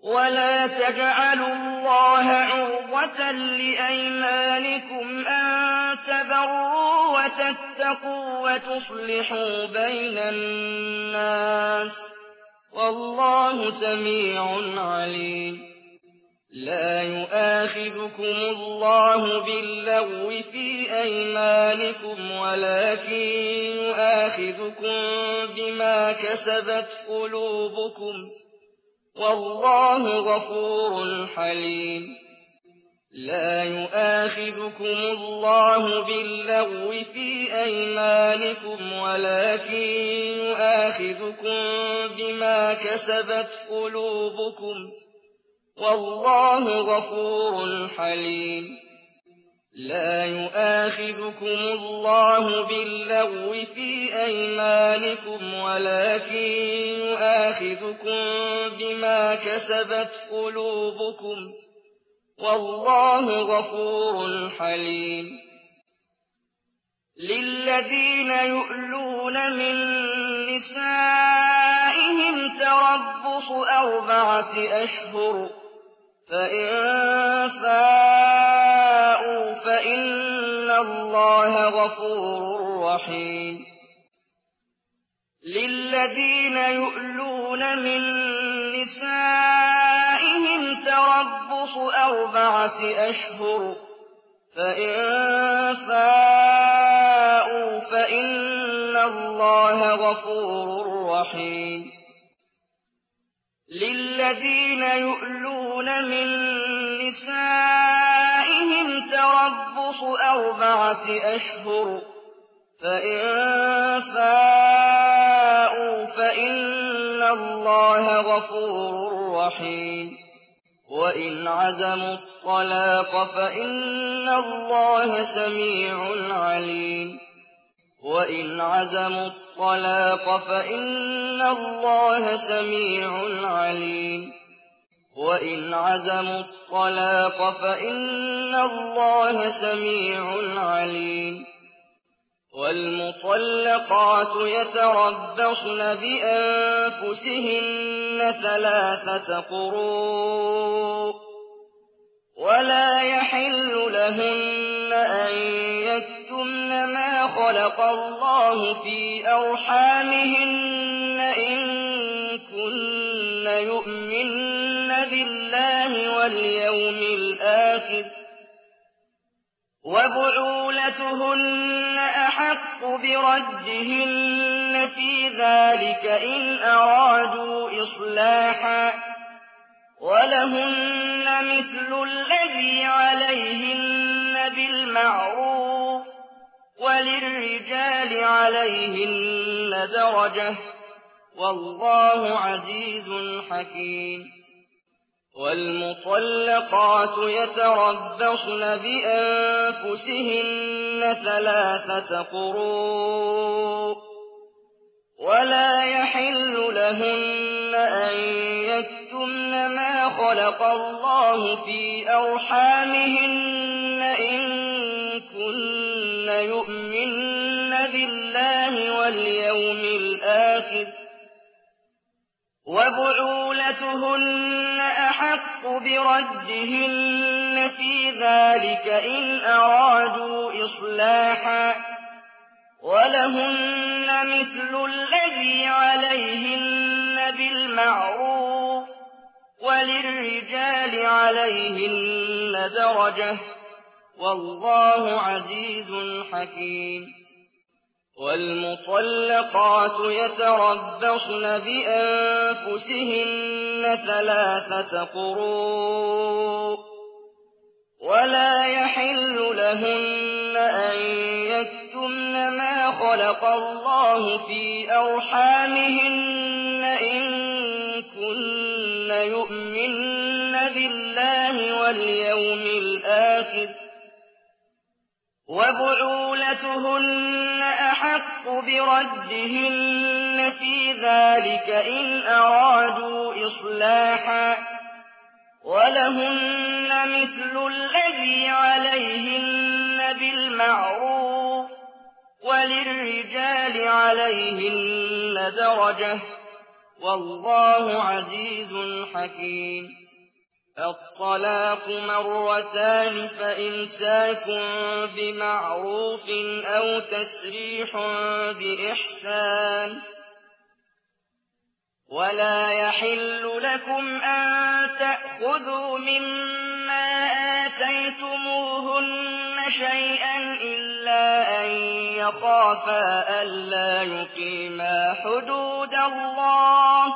ولا تجعلوا الله عرضة لأيمانكم أن تبروا وتتقوا وتصلحوا بين الناس والله سميع عليم لا يؤاخذكم الله باللغو في أيمانكم ولكن يؤاخذكم بما كسبت قلوبكم والله غفور حليم لا يؤاخذكم الله باللغو في أيمانكم ولكن يؤاخذكم بما كسبت قلوبكم والله غفور حليم لا يؤاخذكم الله باللغو في أيمانكم ولكن يؤاخذكم بما كسبت قلوبكم والله غفور حليم للذين يؤلون من نسائهم تربص 4 أشهر فإن فاءوا فإن الله غفور رحيم للذين يؤلون من نسائهم تربص 4 أشهر فإن فاءوا فإن الله غفور رحيم للذين يؤلون من نسائهم تربص 4 أشهر فإن فاءوا فإن الله غفور رحيم وإن عزموا الطلاق فإن الله سميع عليم وإن عزموا الطلاق فإن الله سميع عليم وإن عزموا الطلاق فإن الله سميع عليم والمطلقات يتربصن بأنفسهن 3 قروء ولا يحل لهن أن يكتمن ما خلق الله في أرحامهن إن كن يؤمن بالله واليوم الآخر وبعولتهن أحق بردهن في ذلك إن أرادوا إصلاحا ولهن مثل الذي عليهن بالمعروف وللرجال عليهن درجة والله عزيز حكيم والمطلقات يتربصن بأنفسهن 3 قروء ولا يحل لهن أن يكتمن ما خلق الله في أرحامهن إن كن يؤمن بالله واليوم الآخر وبعولتهن أحق بردهن في ذلك إن أرادوا إصلاحا ولهن مثل الذي عليهن بالمعروف وللرجال عليهن درجة والله عزيز حكيم والمطلقات يتربصن بأنفسهن 3 قروء ولا يحل لهن أن يكتمن ما خلق الله في أرحامهن إن كن يؤمن بالله واليوم الآخر وبعولتهن أحق بردهن في ذلك إن أرادوا إصلاحا ولهن مثل الذي عليهن بالمعروف وللرجال عليهن درجة والله عزيز حكيم. الطلاق مرتان فإمساك بمعروف أو تسريح بإحسان. ولا يحل لكم أن تأخذوا مما آتيتموهن شيئا إلا أن يخافا ألا يقيما حدود الله.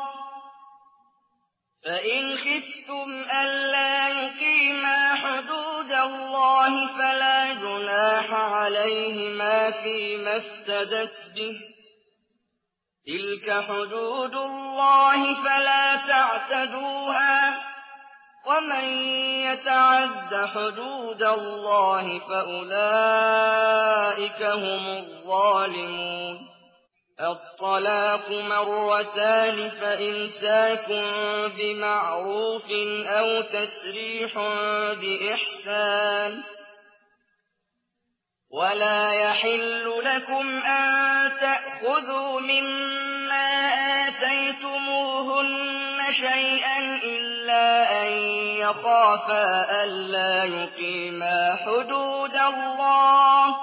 فإن خفتم ألا يقيما حدود الله فلا جناح عليهما فيما افتدت به. تلك حدود الله فلا تعتدوها، ومن يتعد حدود الله فأولئك هم الظالمون. الطلاق مرتان فإمساك بمعروف أو تسريح بإحسان. ولا يحل لكم أن تأخذوا مما آتيتموهن شيئا إلا أن يخافا ألا يقيما حدود الله.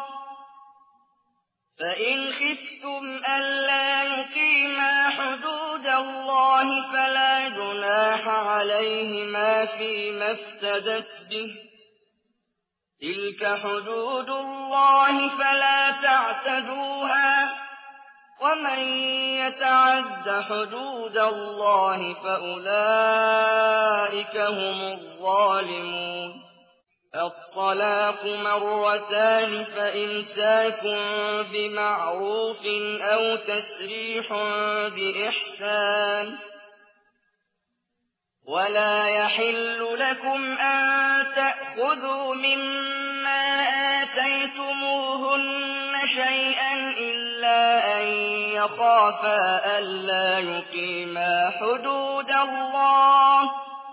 فإن خفتم ألا يقيما حدود الله فلا جناح عليهما فيما افتدت به. تلك حدود الله فلا تعتدوها، ومن يتعد حدود الله فأولئك هم الظالمون. الطلاق مرتان فإمساك بمعروف أو تسريح بإحسان. ولا يحل لكم أن تأخذوا مما آتيتموهن شيئا إلا أن يخافا ألا يقيما حدود الله.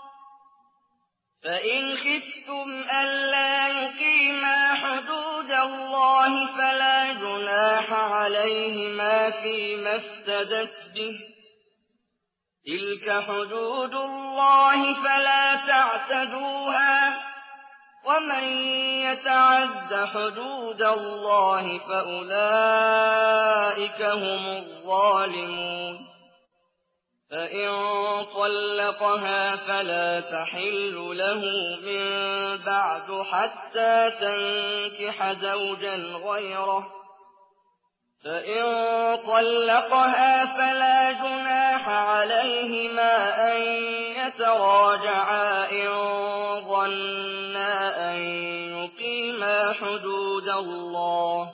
فإن خفتم ألا يقيما حدود الله فلا جناح عليهما فيما افتدت به. تلك حدود الله فلا تعتدوها، ومن يتعد حدود الله فأولئك هم الظالمون. فإن طلقها فلا تحل له من بعد حتى تنكح زوجا غيره. فإن طلقها فلا جناح عليهما أن يتراجعا إن ظنا أن يقيما حدود الله.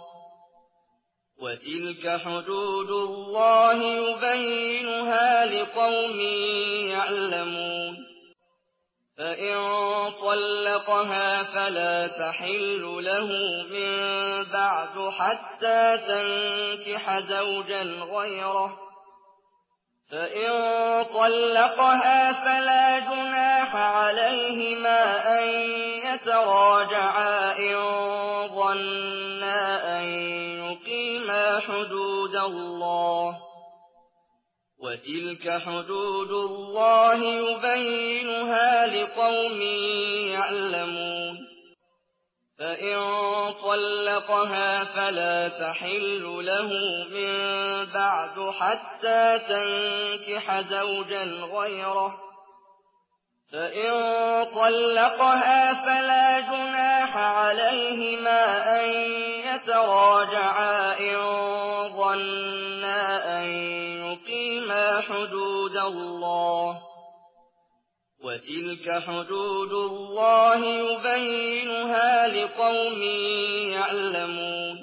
وتلك حدود الله يبينها لقوم يعلمون. فإن طلقها فلا تحل له من بعد حتى تنكح زوجا غيره. فإن طلقها فلا جناح عليهما أن يتراجعا إن ظنا أن يقيما حدود الله. وتلك حدود الله يبينها لقوم يعلمون. فإن طلقها فلا تحل له من بعد حتى تنكح زوجا غيره. فإن طلقها فلا جناح عليهما أن يتراجعا إن ظنا أن يقيما حدود الله. وتلك حدود الله يبينها لقوم يعلمون.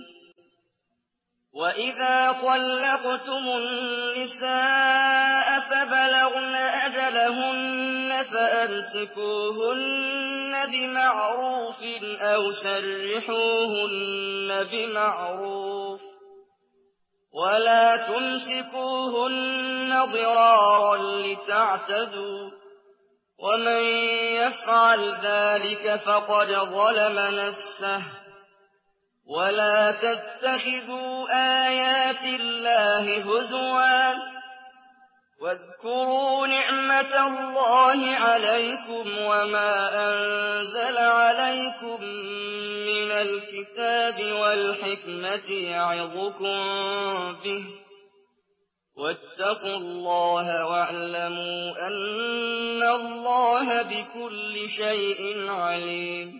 وإذا طلقتم النساء فبلغن أجلهن فأمسكوهن بمعروف أو سرحوهن بمعروف، ولا تمسكوهن ضرارا لتعتدوا، ومن يفعل ذلك فقد ظلم نفسه. ولا تتخذوا آيات الله هزوا واذكروا نعمة الله عليكم وما أنزل عليكم من الكتاب والحكمة يعظكم به واتقوا الله واعلموا أن الله بكل شيء عليم.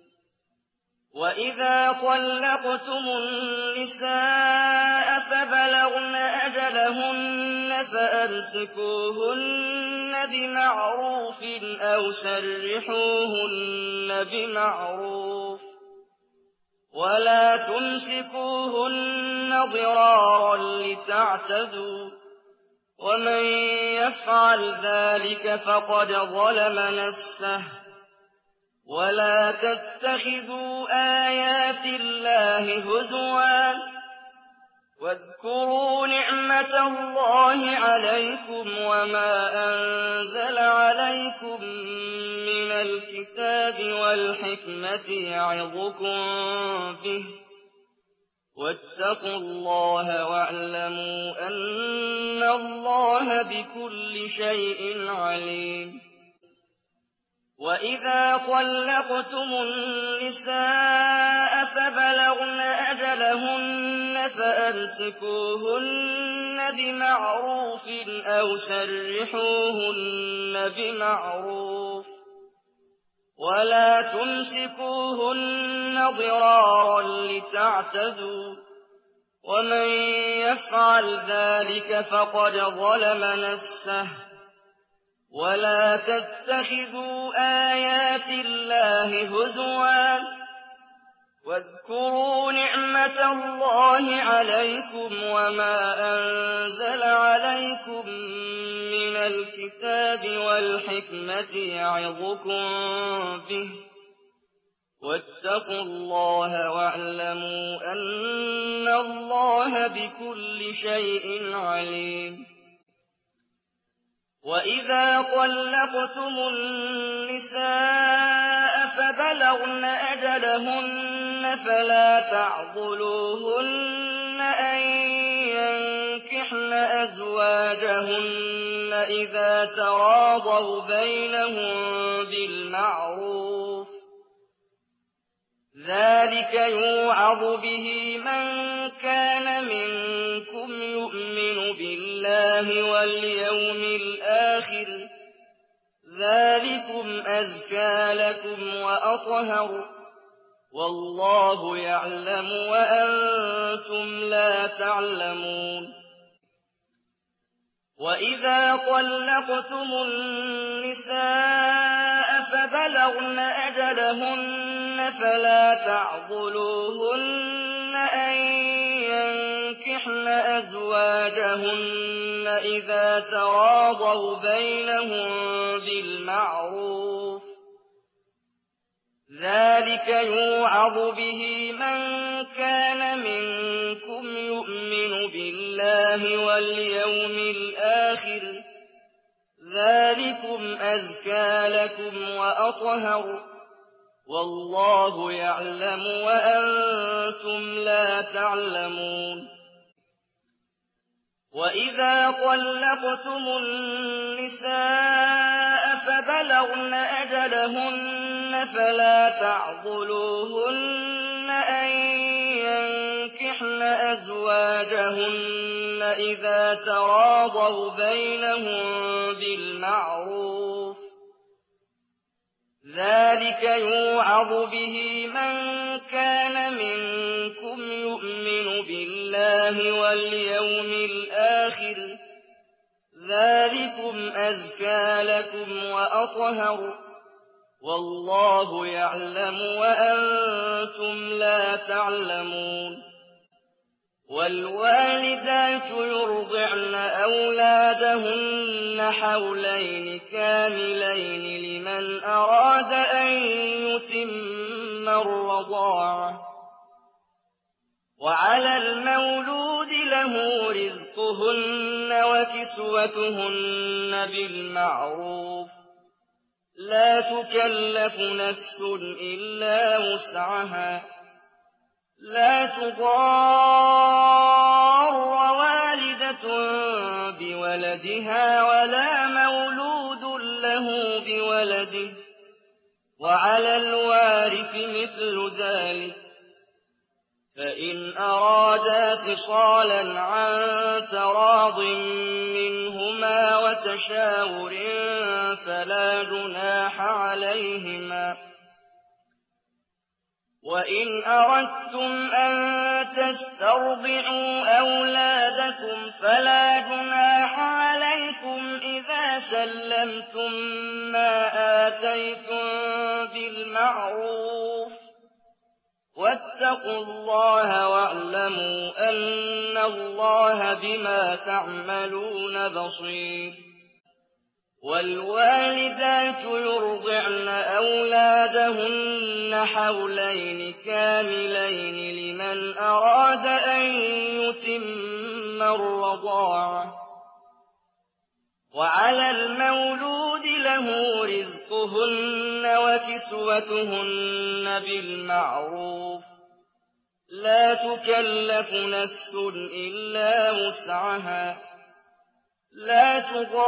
وإذا طلقتم النساء فبلغن أجلهن فأمسكوهن بمعروف أو سرحوهن بمعروف ولا تمسكوهن ضرارا لتعتدوا ومن يفعل ذلك فقد ظلم نفسه. ولا تتخذوا آيات الله هزوا واذكروا نعمة الله عليكم وما أنزل عليكم من الكتاب والحكمة يعظكم به واتقوا الله واعلموا أن الله بكل شيء عليم. وإذا طلقتم النساء فبلغن أجلهن فأمسكوهن بمعروف أو سرحوهن بمعروف ولا تمسكوهن ضرارا لتعتدوا ومن يفعل ذلك فقد ظلم نفسه. ولا تتخذوا آيات الله هزوا واذكروا نعمة الله عليكم وما أنزل عليكم من الكتاب والحكمة يعظكم به واتقوا الله واعلموا أن الله بكل شيء عليم. وإذا طلقتم النساء فبلغن أجلهن فلا تعضلوهن أن ينكحن أزواجهن إذا تراضوا بينهم بالمعروف ذلك يوعظ به من كان منكم يؤمن بالله واليوم الآخر ذلكم أزكى لكم وأطهر والله يعلم وأنتم لا تعلمون. وإذا طلقتم النساء فبلغن أجلهن فلا تعضلوهن أن ينكحن أزواجهن إذا تراضوا بينهم بالمعروف ذلك يوعظ به من كان منكم يؤمن بالله واليوم الآخر ذلكم أزكى لكم وأطهر والله يعلم وأنتم لا تعلمون. وإذا طلقتم النساء فبلغن أجلهن فلا تعضلوهن أن ينكحن أزواجهن إذا تراضوا بينهم بالمعروف ذلك يوعظ به من كان منكم يؤمن بالله واليوم الآخر ذلكم أزكى لكم وأطهر والله يعلم وأنتم لا تعلمون. والوالدات يرضعن أولادهن حولين كاملين لمن أراد أن يتم الرضاعة وعلى المولود له رزقهن وكسوتهن بالمعروف لا تكلف نفس إلا وسعها لا تضار والدة والدة بولدها ولا مولود له بولده، وعلى الوارث مثل ذلك. فإن أرادا فصالا عن تراض منهما وتشاور فلا جناح عليهما. وإن أردتم أن تسترضعوا أولادكم فلا جناح عليكم إذا سلمتم ما آتيتم بالمعروف، واتقوا الله واعلموا أن الله بما تعملون بصير. والوالدات يرضعن أولادهن حولين كاملين لمن أراد أن يتم الرضاعة. وعلى المولود له رزقهن وكسوتهن بالمعروف، لا تكلف نفس إلا وسعها، لا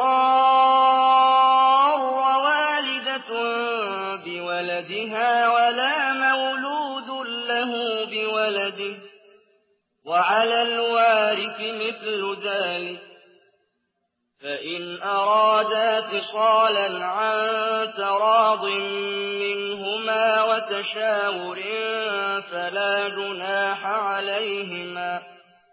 تضار والدة بولدها ولا مولود له بولده، وعلى الوارث مثل ذلك. فإن أرادا فصالا عن تراض منهما وتشاور فلا جناح عليهما.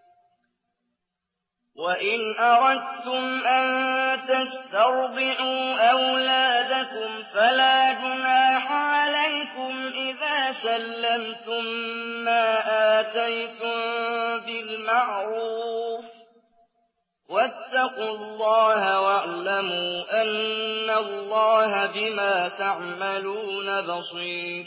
وإن أردتم أن تسترضعوا أولادكم فلا جناح عليكم إذا سلمتم ما آتيتم بالمعروف، واتقوا الله واعلموا أن الله بما تعملون بصير.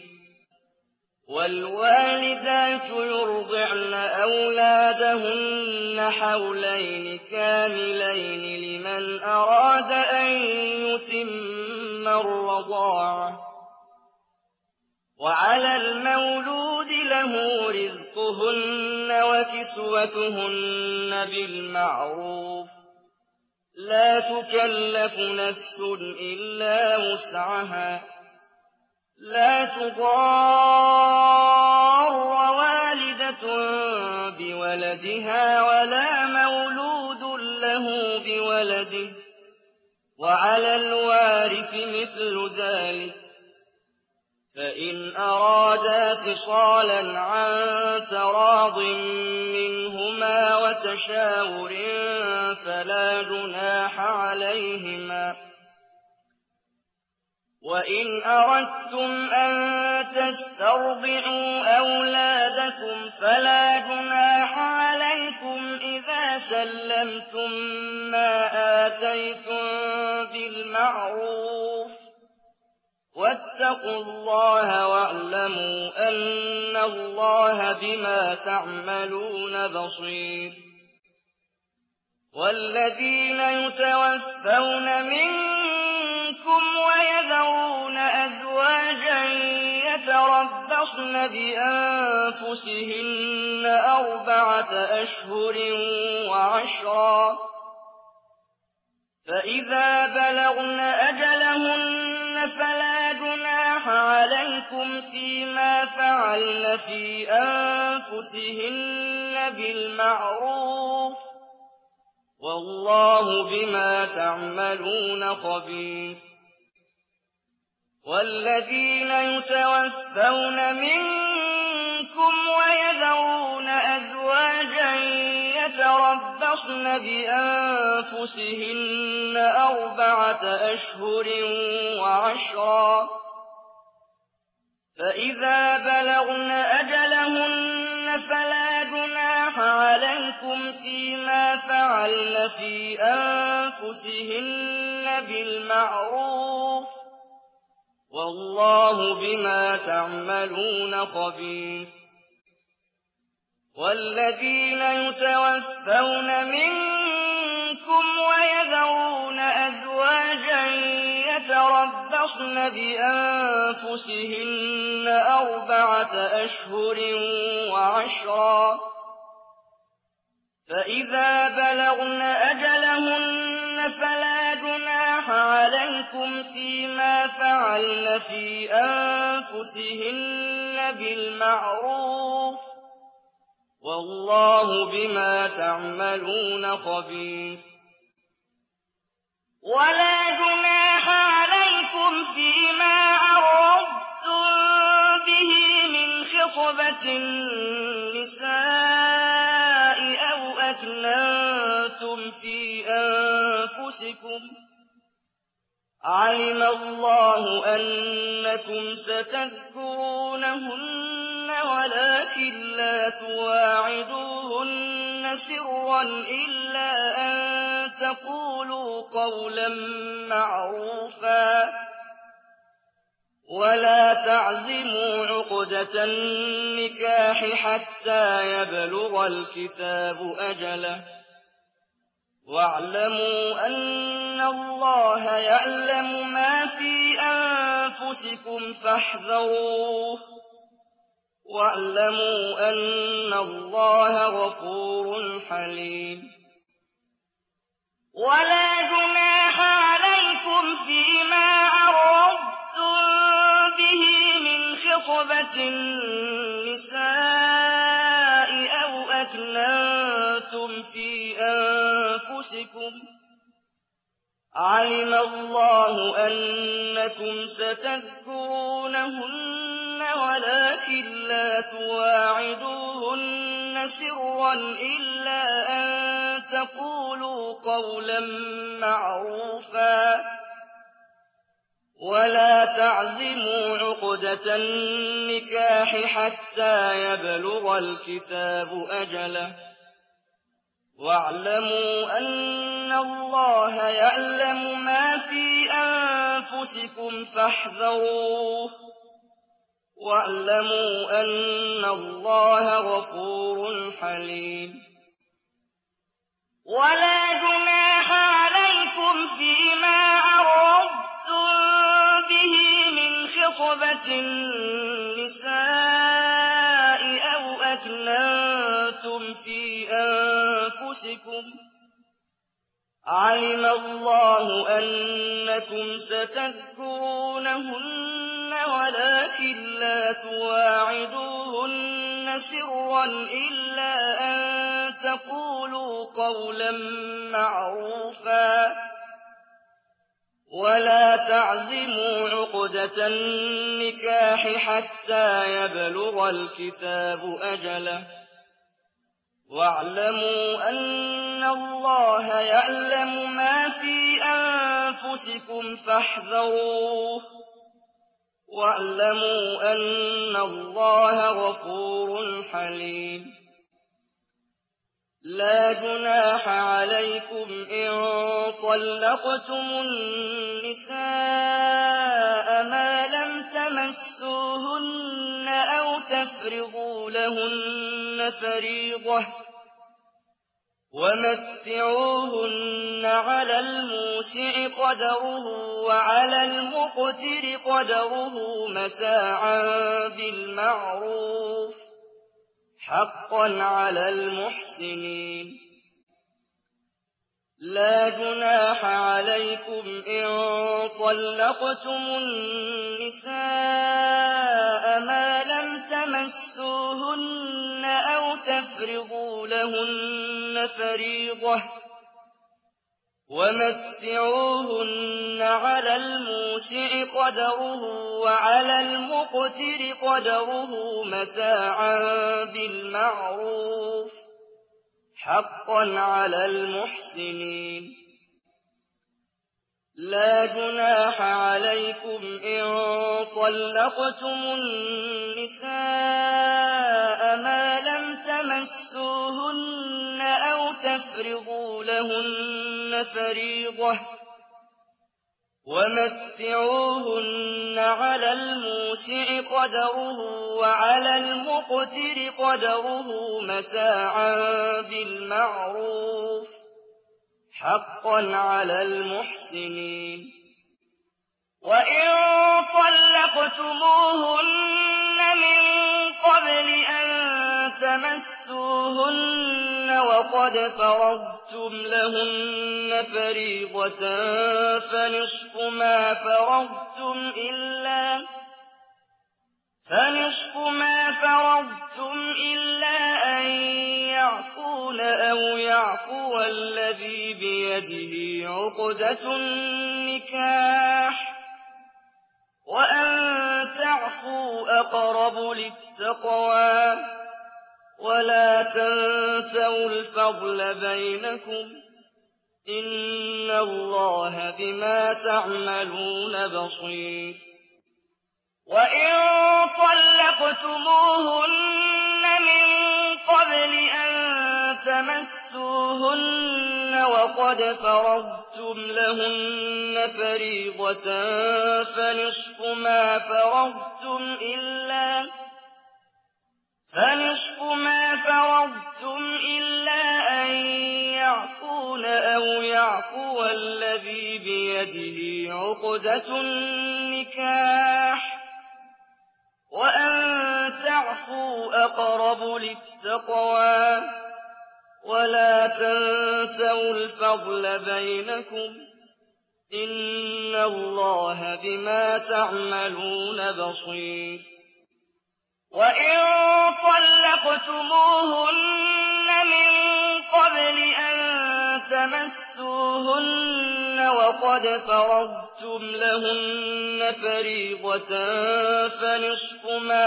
والوالدات يرضعن أولادهن حولين كاملين لمن أراد أن يتم الرضاعة. وعلى المولود له رزقهن وكسوتهن بالمعروف، لا تكلف نفس إلا وسعها، لا تضار والدة بولدها ولا مولود له بولده، وعلى الوارث مثل ذلك. فإن أرادا فصالا عن تراض منهما وتشاور فلا جناح عليهما. وإن أردتم أن تسترضعوا أولادكم فلا جناح عليكم إذا سلمتم ما آتيتم بالمعروف، واتقوا الله واعلموا أن الله بما تعملون بصير. والذين يتوفون منكم ويذرون أزواجا يتربصن بأنفسهن 4 أشهر وعشرا، فإذا بلغن أجلهن فلا جناح عليكم فيما فعلن في أنفسهن بالمعروف، والله بما تعملون خبير. والذين يتوفون منكم ويذرون أزواجا يتربصن بأنفسهن 4 أشهر وعشرا، فإذا بلغن أجلهن فلا جناح عليكم فيما فعلن في أنفسهن بالمعروف، والله بما تعملون خبير. والذين يتوفون منكم ويذرون أزواجا يتربصن بأنفسهن 4 أشهر وعشرا، فإذا بلغن أجلهن فلا جناح عليكم فيما فعلن في أنفسهن بالمعروف والله بما تعملون خبير ولا جناح عليكم فيما عرضتم به من خطبة النساء أو أكننتم في أنفسكم علم الله أنكم ستذكرونهن ولكن لا تواعدوهن سرا إلا أن تقولوا قولا معروفا ولا تعزموا عقدة النكاح حتى يبلغ الكتاب أجله واعلموا أن الله يعلم ما في أنفسكم فاحذروه واعلموا أن الله غفور حليم ولا جناح عليكم فيما عرضتم به من خطبة النساء أو أكننتم في أنفسكم علم الله أنكم ستذكرونهن ولكن لا تواعدوهن سرا إلا أن تقولوا قولا معروفا ولا تعزموا عقدة النكاح حتى يبلغ الكتاب أجله واعلموا أن الله يعلم ما في أنفسكم فاحذروه واعلموا أن الله غفور حليم ولا جناح عليكم فيما عرضتم به من خطبة النساء أو أكننتم في أنفسكم علم الله أنكم ستذكرونهن ولكن لا تواعدوهن سرا إلا أن تقولوا قولا معروفا ولا تعزموا عقدة النكاح حتى يبلغ الكتاب أجله واعلموا أن الله يعلم ما في أنفسكم فاحذروه واعلموا أن الله غفور حليم لا جناح عليكم إن طلقتم النساء ما لم تمسوهن أو تفرضوا لهن فريضة ومتعوهن على الموسع قدره وعلى المقتر قدره متاعا بالمعروف حقا على المحسنين لا جناح عليكم إن طلقتم النساء ما لم تمسوهن أو تفرضوا لهن فريضة ومتعوهن على الموسع قدره وعلى المقتر قدره متاعا بالمعروف حقا على المحسنين لا جناح عليكم إن طلقتم النساء ما لم تمسوهن أو تفرضوا لهن فريضة ومتعوهن على الموسع قدره وعلى المقتر قدره متاعا بالمعروف حقا على المحسنين وإن طلقتموهن من قبل أن تمسوهن وقد فرضتم لهن فريضة فنصف ما فرضتم إلا أن يعفون أو يعفو الذي بيده عقدة النكاح وأن تعفوا أقرب للتقوى ولا تنسوا الفضل بينكم إن الله بما تعملون بصير وإن طلقتموهن من قبل أن تمسوهن وقد فرضتم لهن فريضة فنصف ما فرضتم إلا أن يعفون أو يعفو الذي بيده عقدة النكاح وأن تعفوا أقرب للتقوى ولا تنسوا الفضل بينكم إن الله بما تعملون بصير وإن طلقتموهن من قبل أن تمسوهن وقد فرضتم لهن فريضة فنصف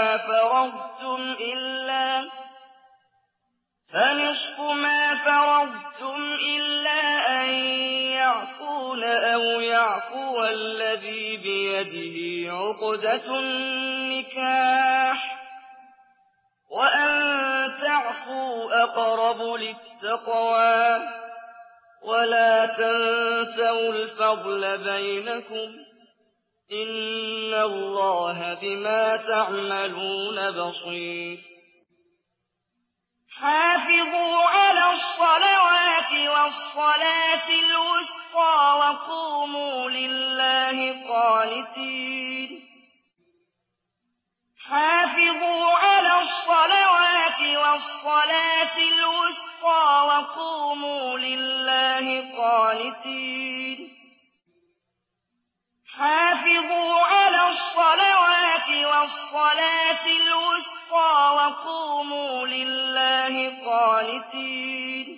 ما فرضتم إلا أن يعفون أو يعفو الذي بيده عقدة النكاح وأن تعفوا أقرب للتقوى ولا تنسوا الفضل بينكم إن الله بما تعملون بصير حافظوا على الصلوات والصلاة الوسطى وقوموا لله قانتين حافظوا على الصلوات والصلاة الوسطى وقوموا لله قانتين حافظوا على الصلوات والصلاة الوسطى وقوموا لله قانتين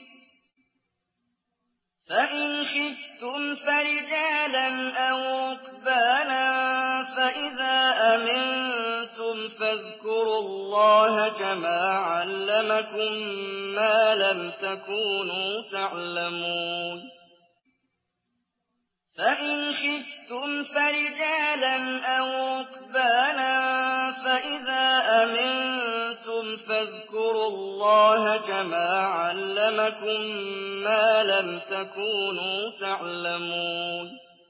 فإن خفتم فرجالا أو ركبانا فإذا أمنتم فاذكروا الله كما علمكم ما لم تكونوا تعلمون فإن خفتم فرجالا أو ركبانا فإذا أمنتم فاذكروا الله كما علمكم ما لم تكونوا تعلمون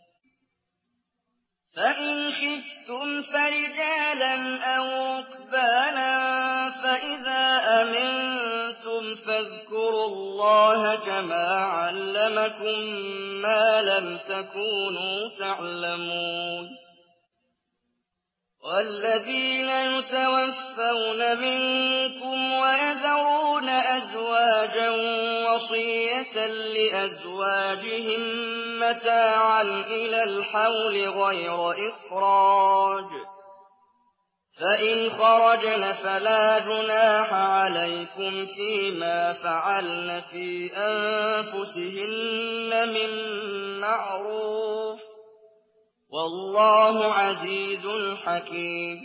فإن خفتم فرجالا أو ركبانا فإذا أمنتم فاذكروا الله كما علمكم ما لم تكونوا تعلمون والذين يتوفون منكم ويذرون أزواجا وصية لأزواجهم متاعا إلى الحول غير إخراج فإن خرجن فلا جناح عليكم فيما فعلن في أنفسهن من معروف والله عزيز حكيم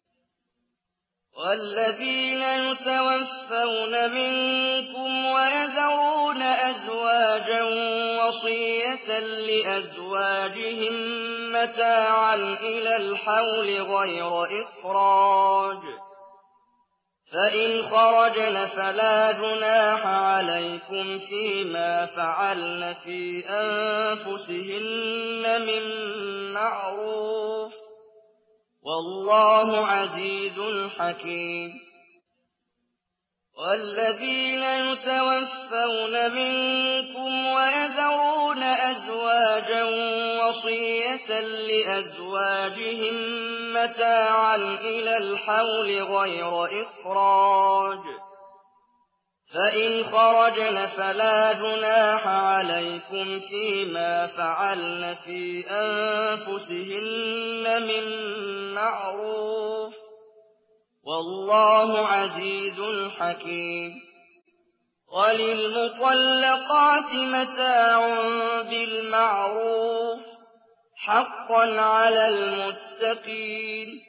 والذين يتوفون منكم ويذرون أزواجا وصية لأزواجهم متاعا إلى الحول غير إخراج فإن خرجن فلا جناح عليكم فيما فعلن في أنفسهن من معروف والله عزيز حكيم والذين يتوفون منكم ويذرون أزواجا وصية لأزواجهم متاعا إلى الحول غير إخراج فإن خرجن فلا جناح عليكم فيما فعلن في أنفسهن من معروف، والله عزيز حكيم. وللمطلقات متاع بالمعروف حقا على المتقين.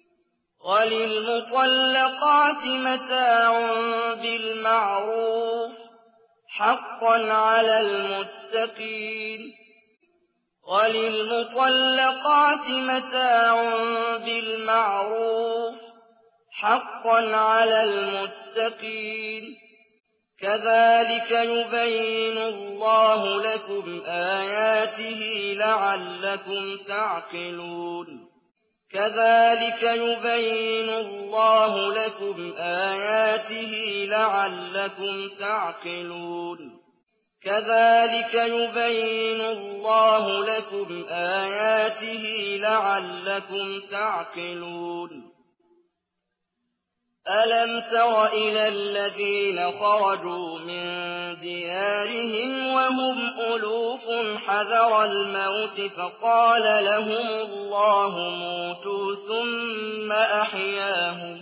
وللمطلقات متاع بالمعروف حقا على المتقين. وللمطلقات متاع بالمعروف حقا على المتقين. كذلك يبين الله لكم آياته لعلكم تعقلون. كذلك يبين الله لكم آياته لعلكم تعقلون. كذلك يبين الله لكم آياته لعلكم تعقلون. ألم تر إلى الذين خرجوا من ديارهم وهم ألوف حذر الموت فقال لهم الله موتوا ثم أحياهم.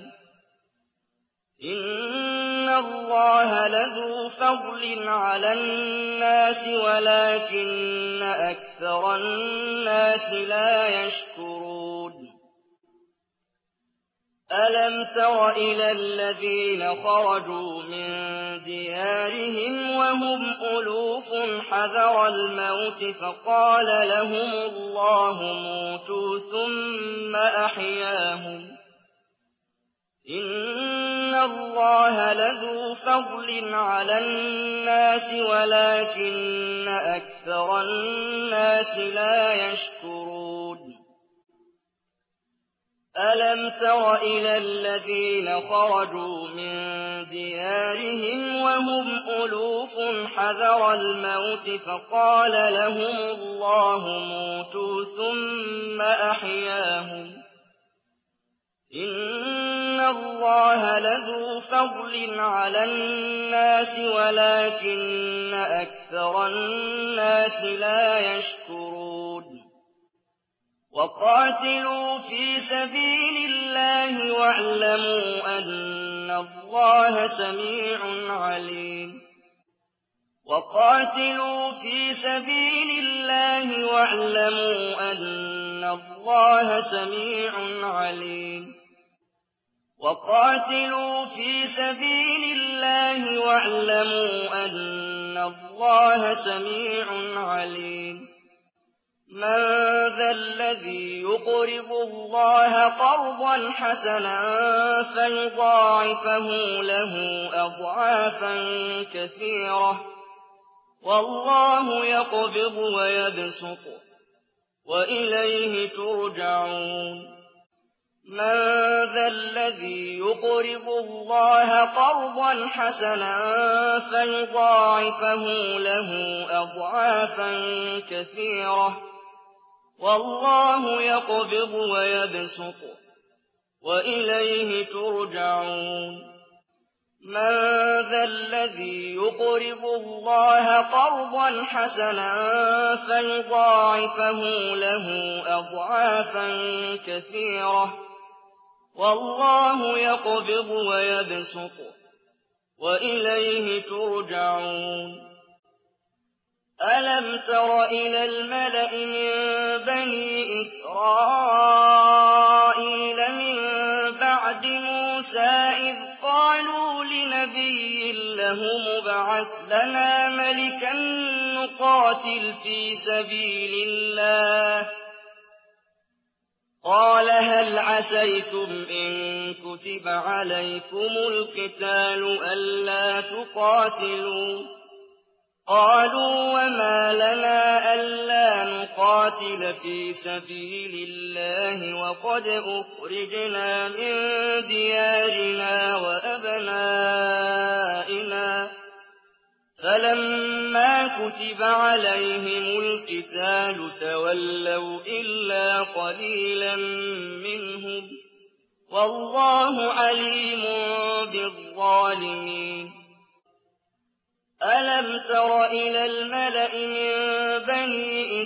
إن الله لذو فضل على الناس ولكن أكثر الناس لا يشكرون. ألم تر إلى الذين خرجوا من ديارهم وهم ألوف حذر الموت فقال لهم الله موتوا ثم أحياهم. إن الله لذو فضل على الناس ولكن أكثر الناس لا يشكرون. ألم تر إلى الذين خرجوا من ديارهم وهم ألوف حذر الموت فقال لهم الله موتوا ثم أحياهم. إن الله لذو فضل على الناس ولكن أكثر الناس لا يشكرون. وقاتلوا في سبيل الله واعلموا أن الله سميع عليم. وقاتلوا في سبيل الله واعلموا أن الله سميع عليم. وقاتلوا في سبيل الله واعلموا أن الله سميع عليم. من ذا الذي يقرض الله قرضا حسنا فيضاعفه له أضعافا كثيرة والله يقبض ويبسط وإليه ترجعون. من ذا الذي يقرض الله قرضا حسنا فيضاعفه له أضعافا كثيرة والله يقبض ويبسط وإليه ترجعون. من ذا الذي يقرض الله قرضا حسنا فيضاعفه له أضعافا كثيرة والله يقبض ويبسط وإليه ترجعون. ألم تر إلى الملأ من بني إسرائيل من بعد موسى إذ قالوا لنبي له ابعث لنا ملكا نقاتل في سبيل الله قال هل عسيتم إن كتب عليكم القتال ألا تقاتلوا قالوا وما لنا ألا نقاتل في سبيل الله وقد أخرجنا من ديارنا وأبنائنا فلما كتب عليهم القتال تولوا إلا قليلا منهم والله عليم بالظالمين. ألم تر إلى الملأ من بني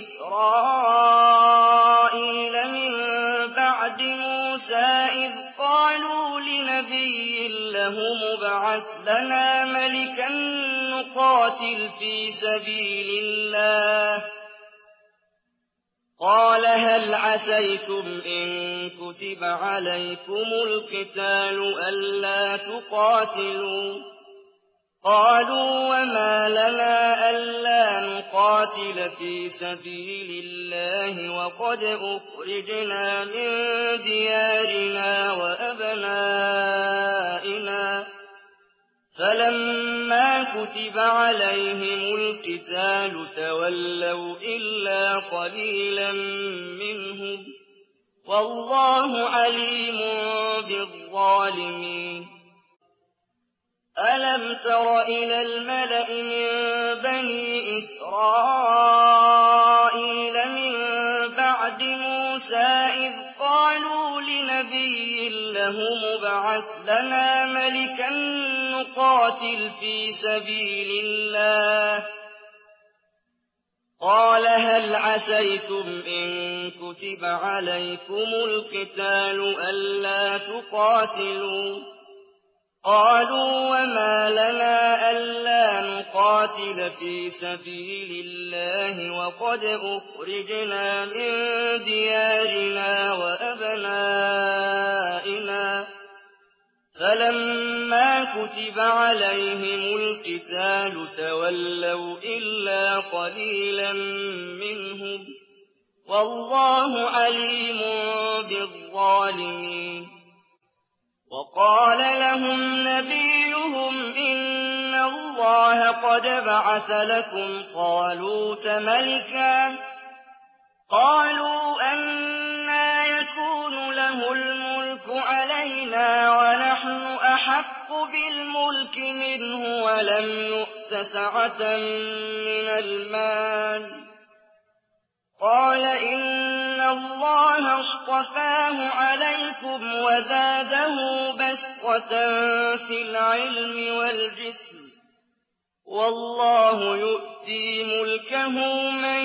إسرائيل من بعد موسى إذ قالوا لنبي له مبعث لنا ملكا نقاتل في سبيل الله قال هل عسيتم إن كتب عليكم القتال ألا تقاتلوا قالوا وما لنا ألا نقاتل في سبيل الله وقد أخرجنا من ديارنا وأبنائنا فلما كتب عليهم القتال تولوا إلا قليلا منهم والله عليم بالظالمين ألم تر إلى الملأ من بني إسرائيل من بعد موسى إذ قالوا لنبي له مبعث لنا ملكا نقاتل في سبيل الله قال هل عسيتم إن كتب عليكم القتال ألا تقاتلوا قالوا وما لنا ألا نقاتل في سبيل الله وقد أخرجنا من ديارنا وأبنائنا فلما كتب عليهم القتال تولوا إلا قليلا منهم والله عليم بالظالمين وقال لهم نبيهم إن الله قد بعث لكم طالوت ملكا قالوا أنى يكون له الملك علينا ونحن أحق بالملك منه ولم يؤت سعة من المال قال إن الله اصطفاه عليكم وزاده بسطة في العلم والجسم والله يؤتي ملكه من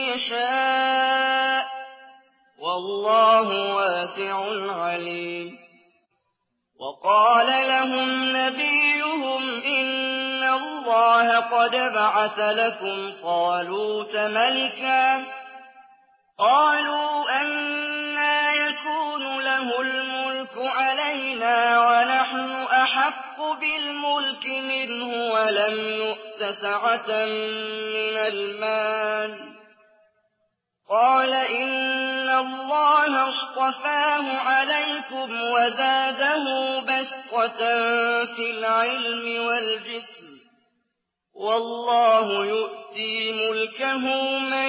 يشاء والله واسع عليم وقال لهم نبيهم إن الله قد بعث لكم طالوت ملكا قالوا أنى يكون له الملك علينا ونحن أحق بالملك منه ولم يؤت سعة من المال قال إن الله اصطفاه عليكم وزاده بسطة في العلم والجسم والله يؤتي ملكه من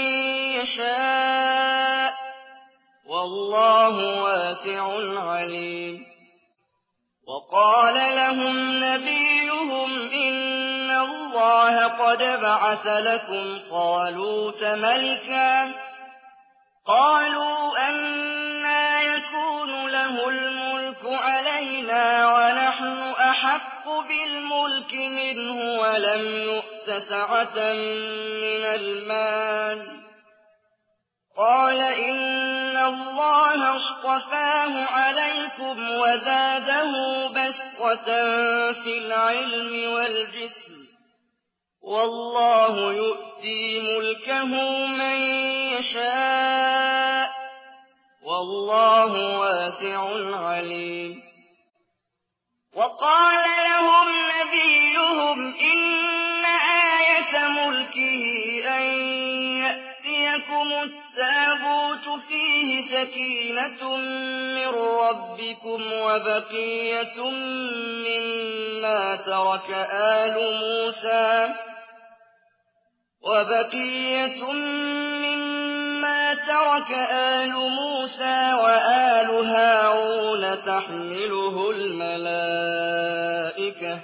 يشاء والله واسع عليم وقال لهم نبيهم إن الله قد بعث لكم طالوت ملكا قالوا أنى يكون له الملك علينا ونحن أحق بالملك منه ولم يؤت سعة من المال قال إن الله اصطفاه عليكم وزاده بسطة في العلم والجسم والله يؤتي ملكه من يشاء والله واسع عليم وقال لهم نبيهم إن آية ملكه أن يأتيكم التابوت فيه سكينة من ربكم وبقية مما ترك آل موسى وآل هارون تحمله الملائكة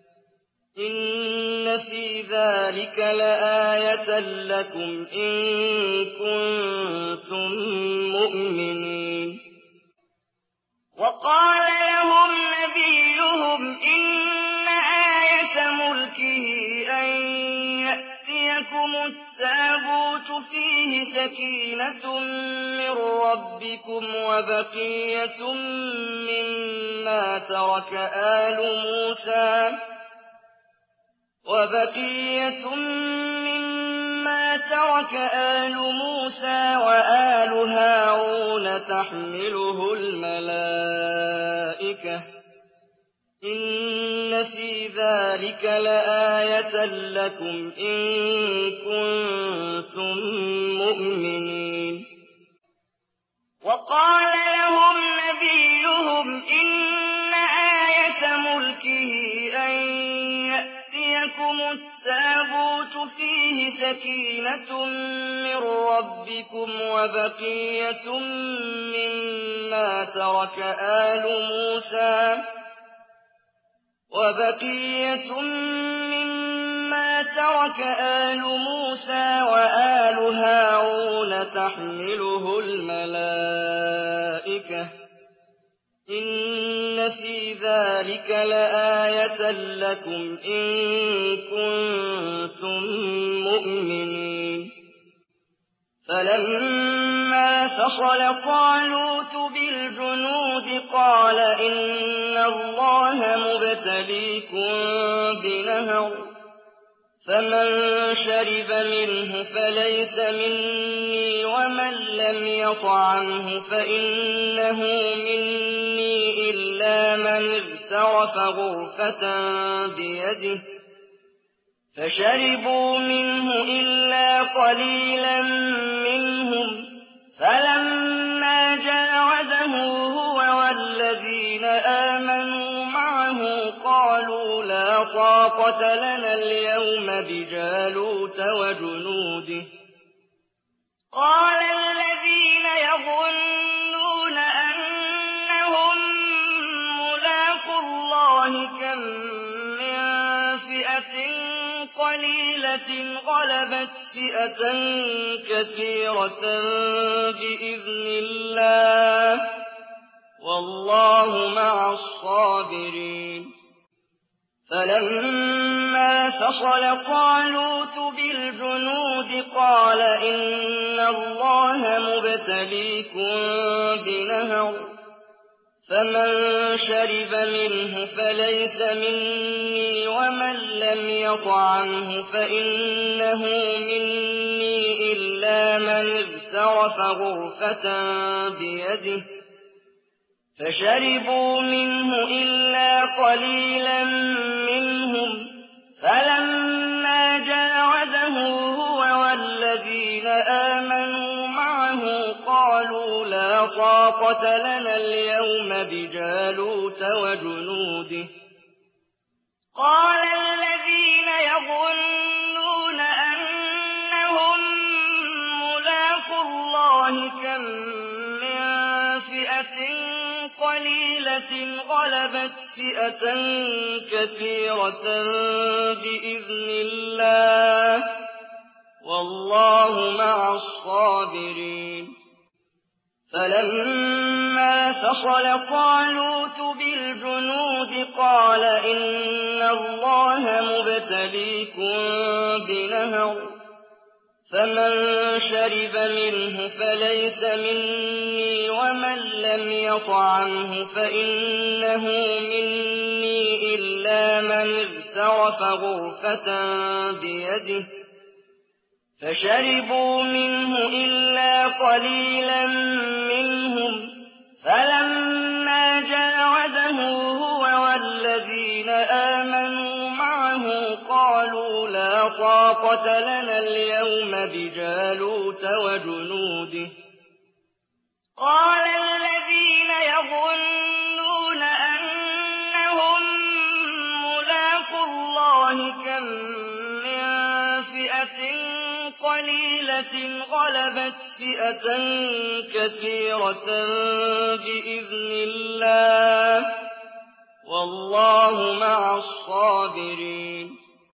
إن في ذلك لآية لكم إن كنتم مؤمنين وقال لهم نبيهم إن آية ملكه أن يأتيكم التابوت فيه سكينة من ربكم وبقية مما ترك آل موسى وآل هارون تحمله الملائكة إن في ذلك لآية لكم إن كنتم مؤمنين وقال لهم نبيهم إن آية ملكه أن يأتيكم التابوت فيه سكينة من ربكم وبقية مما ترك آل موسى وآل هارون تحمله الملائكة إن في ذلك لآية لكم إن كنتم مؤمنين فلما فصل طالوت بالجنود قال إن الله مبتليكم بنهر فمن شرب منه فليس مني ومن لم يطعمه فإنه مني إلا من اغترف غرفة بيده فشربوا منه إلا قليلا منهم فلما جاوزه هو والذين آمنوا معه قالوا لا طاقة لنا اليوم بجالوت وجنوده قال الذين يظنون أنهم ملاقو الله كم من فئة قليلة غلبت فئة كثيرة بإذن الله والله مع الصابرين فلما فصل طالوت بالجنود قال إن الله مبتليكم بنهر فمن شرب منه فليس مني ومن لم يطعمه فإنه مني إلا من اغترف غرفة بيده فشربوا منه إلا قليلا منهم فلما جاوزه هو والذين آمنوا معه قالوا لا طاقة لنا اليوم بجالوت وجنوده قال الذين يظنون أنهم ملاقو الله كم من فئة قليلة غلبت فئة كثيرة بإذن الله والله مع الصابرين فلما فصل طالوت بالجنود قال إن الله مبتليكم بنهر فمن شرب منه فليس مني ومن لم يطعمه فإنه مني إلا من اغترف غرفة بيده فشربوا منه إلا قليلا منهم فلما جاوزه هو والذين آمنوا معه قالوا لا طاقة لنا اليوم بجالوت وجنوده قال الذين يظنون أنهم ملاقو الله كم من فئة قليلة غلبت فئة كثيرة بإذن الله والله مع الصابرين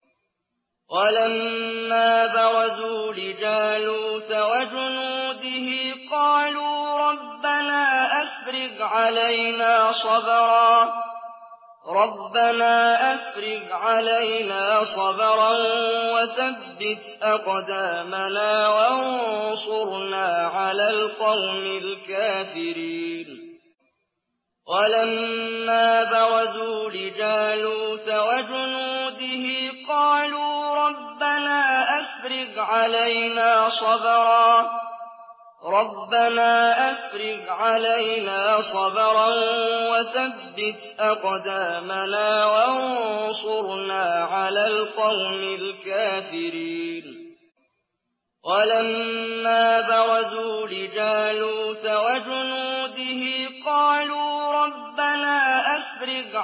ولما برزوا لجالوت وجنوده قالوا ربنا أفرغ علينا صبرا ربنا أفرغ علينا صبرا وثبت أقدامنا وانصرنا على القوم الكافرين ولما برزوا لجالوت وجنوده قالوا ربنا أفرغ علينا صبرا وثبت أقدامنا وانصرنا على القوم الكافرين ولما برزوا لجالوت وجنوده قالوا ربنا أفرغ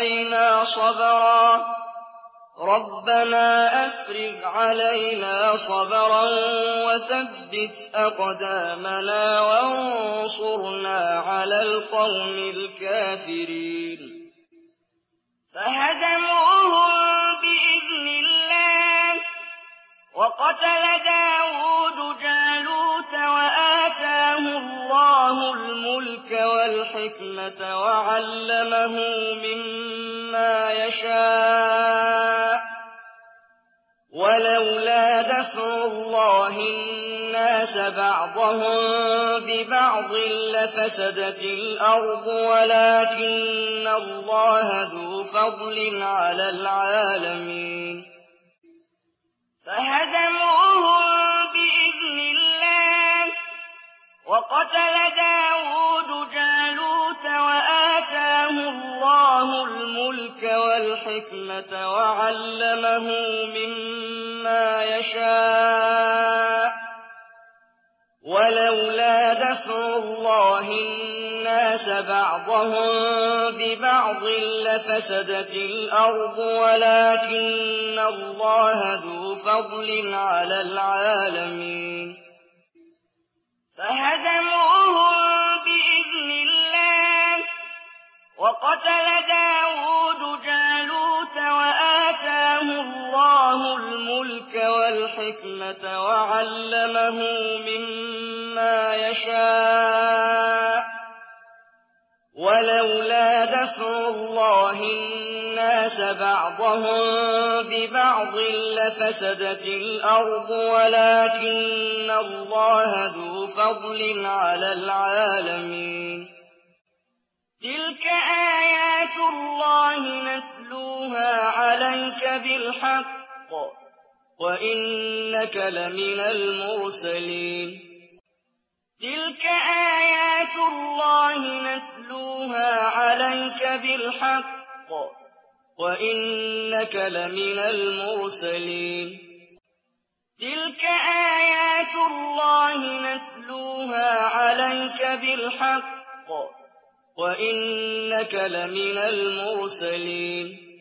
علينا صبرا وثبت أقدامنا وانصرنا على القوم الكافرين فهزموهم بإذن الله وقتل داود جالوت وآتاه الله الملك والحكمة وعلمه مما يشاء ولولا دفع الله الناس بعضهم ببعض لفسدت الأرض ولكن الله ذو فضل على العالمين فهزموهم بإذن الله وقتل داود جالوت وآتاه الله الملك والحكمة وعلمه مما يشاء ولولا دفع الله الناس بعضهم ببعض لفسدت الأرض ولكن الله ذو فضل على العالمين فهزموهم بإذن الله وقتل داود جالوت وآتاه الله الملك والحكمة وعلمه مما يشاء ولولا دفع الله الناس بعضهم ببعض لفسدت الأرض ولكن الله ذو فضل على العالمين تلك آيات الله نتلوها عليك بالحق وإنك لمن المرسلين تلك آيات الله نتلوها عليك بالحق وإنك لمن المرسلين تلك آيات الله نتلوها عليك بالحق وإنك لمن المرسلين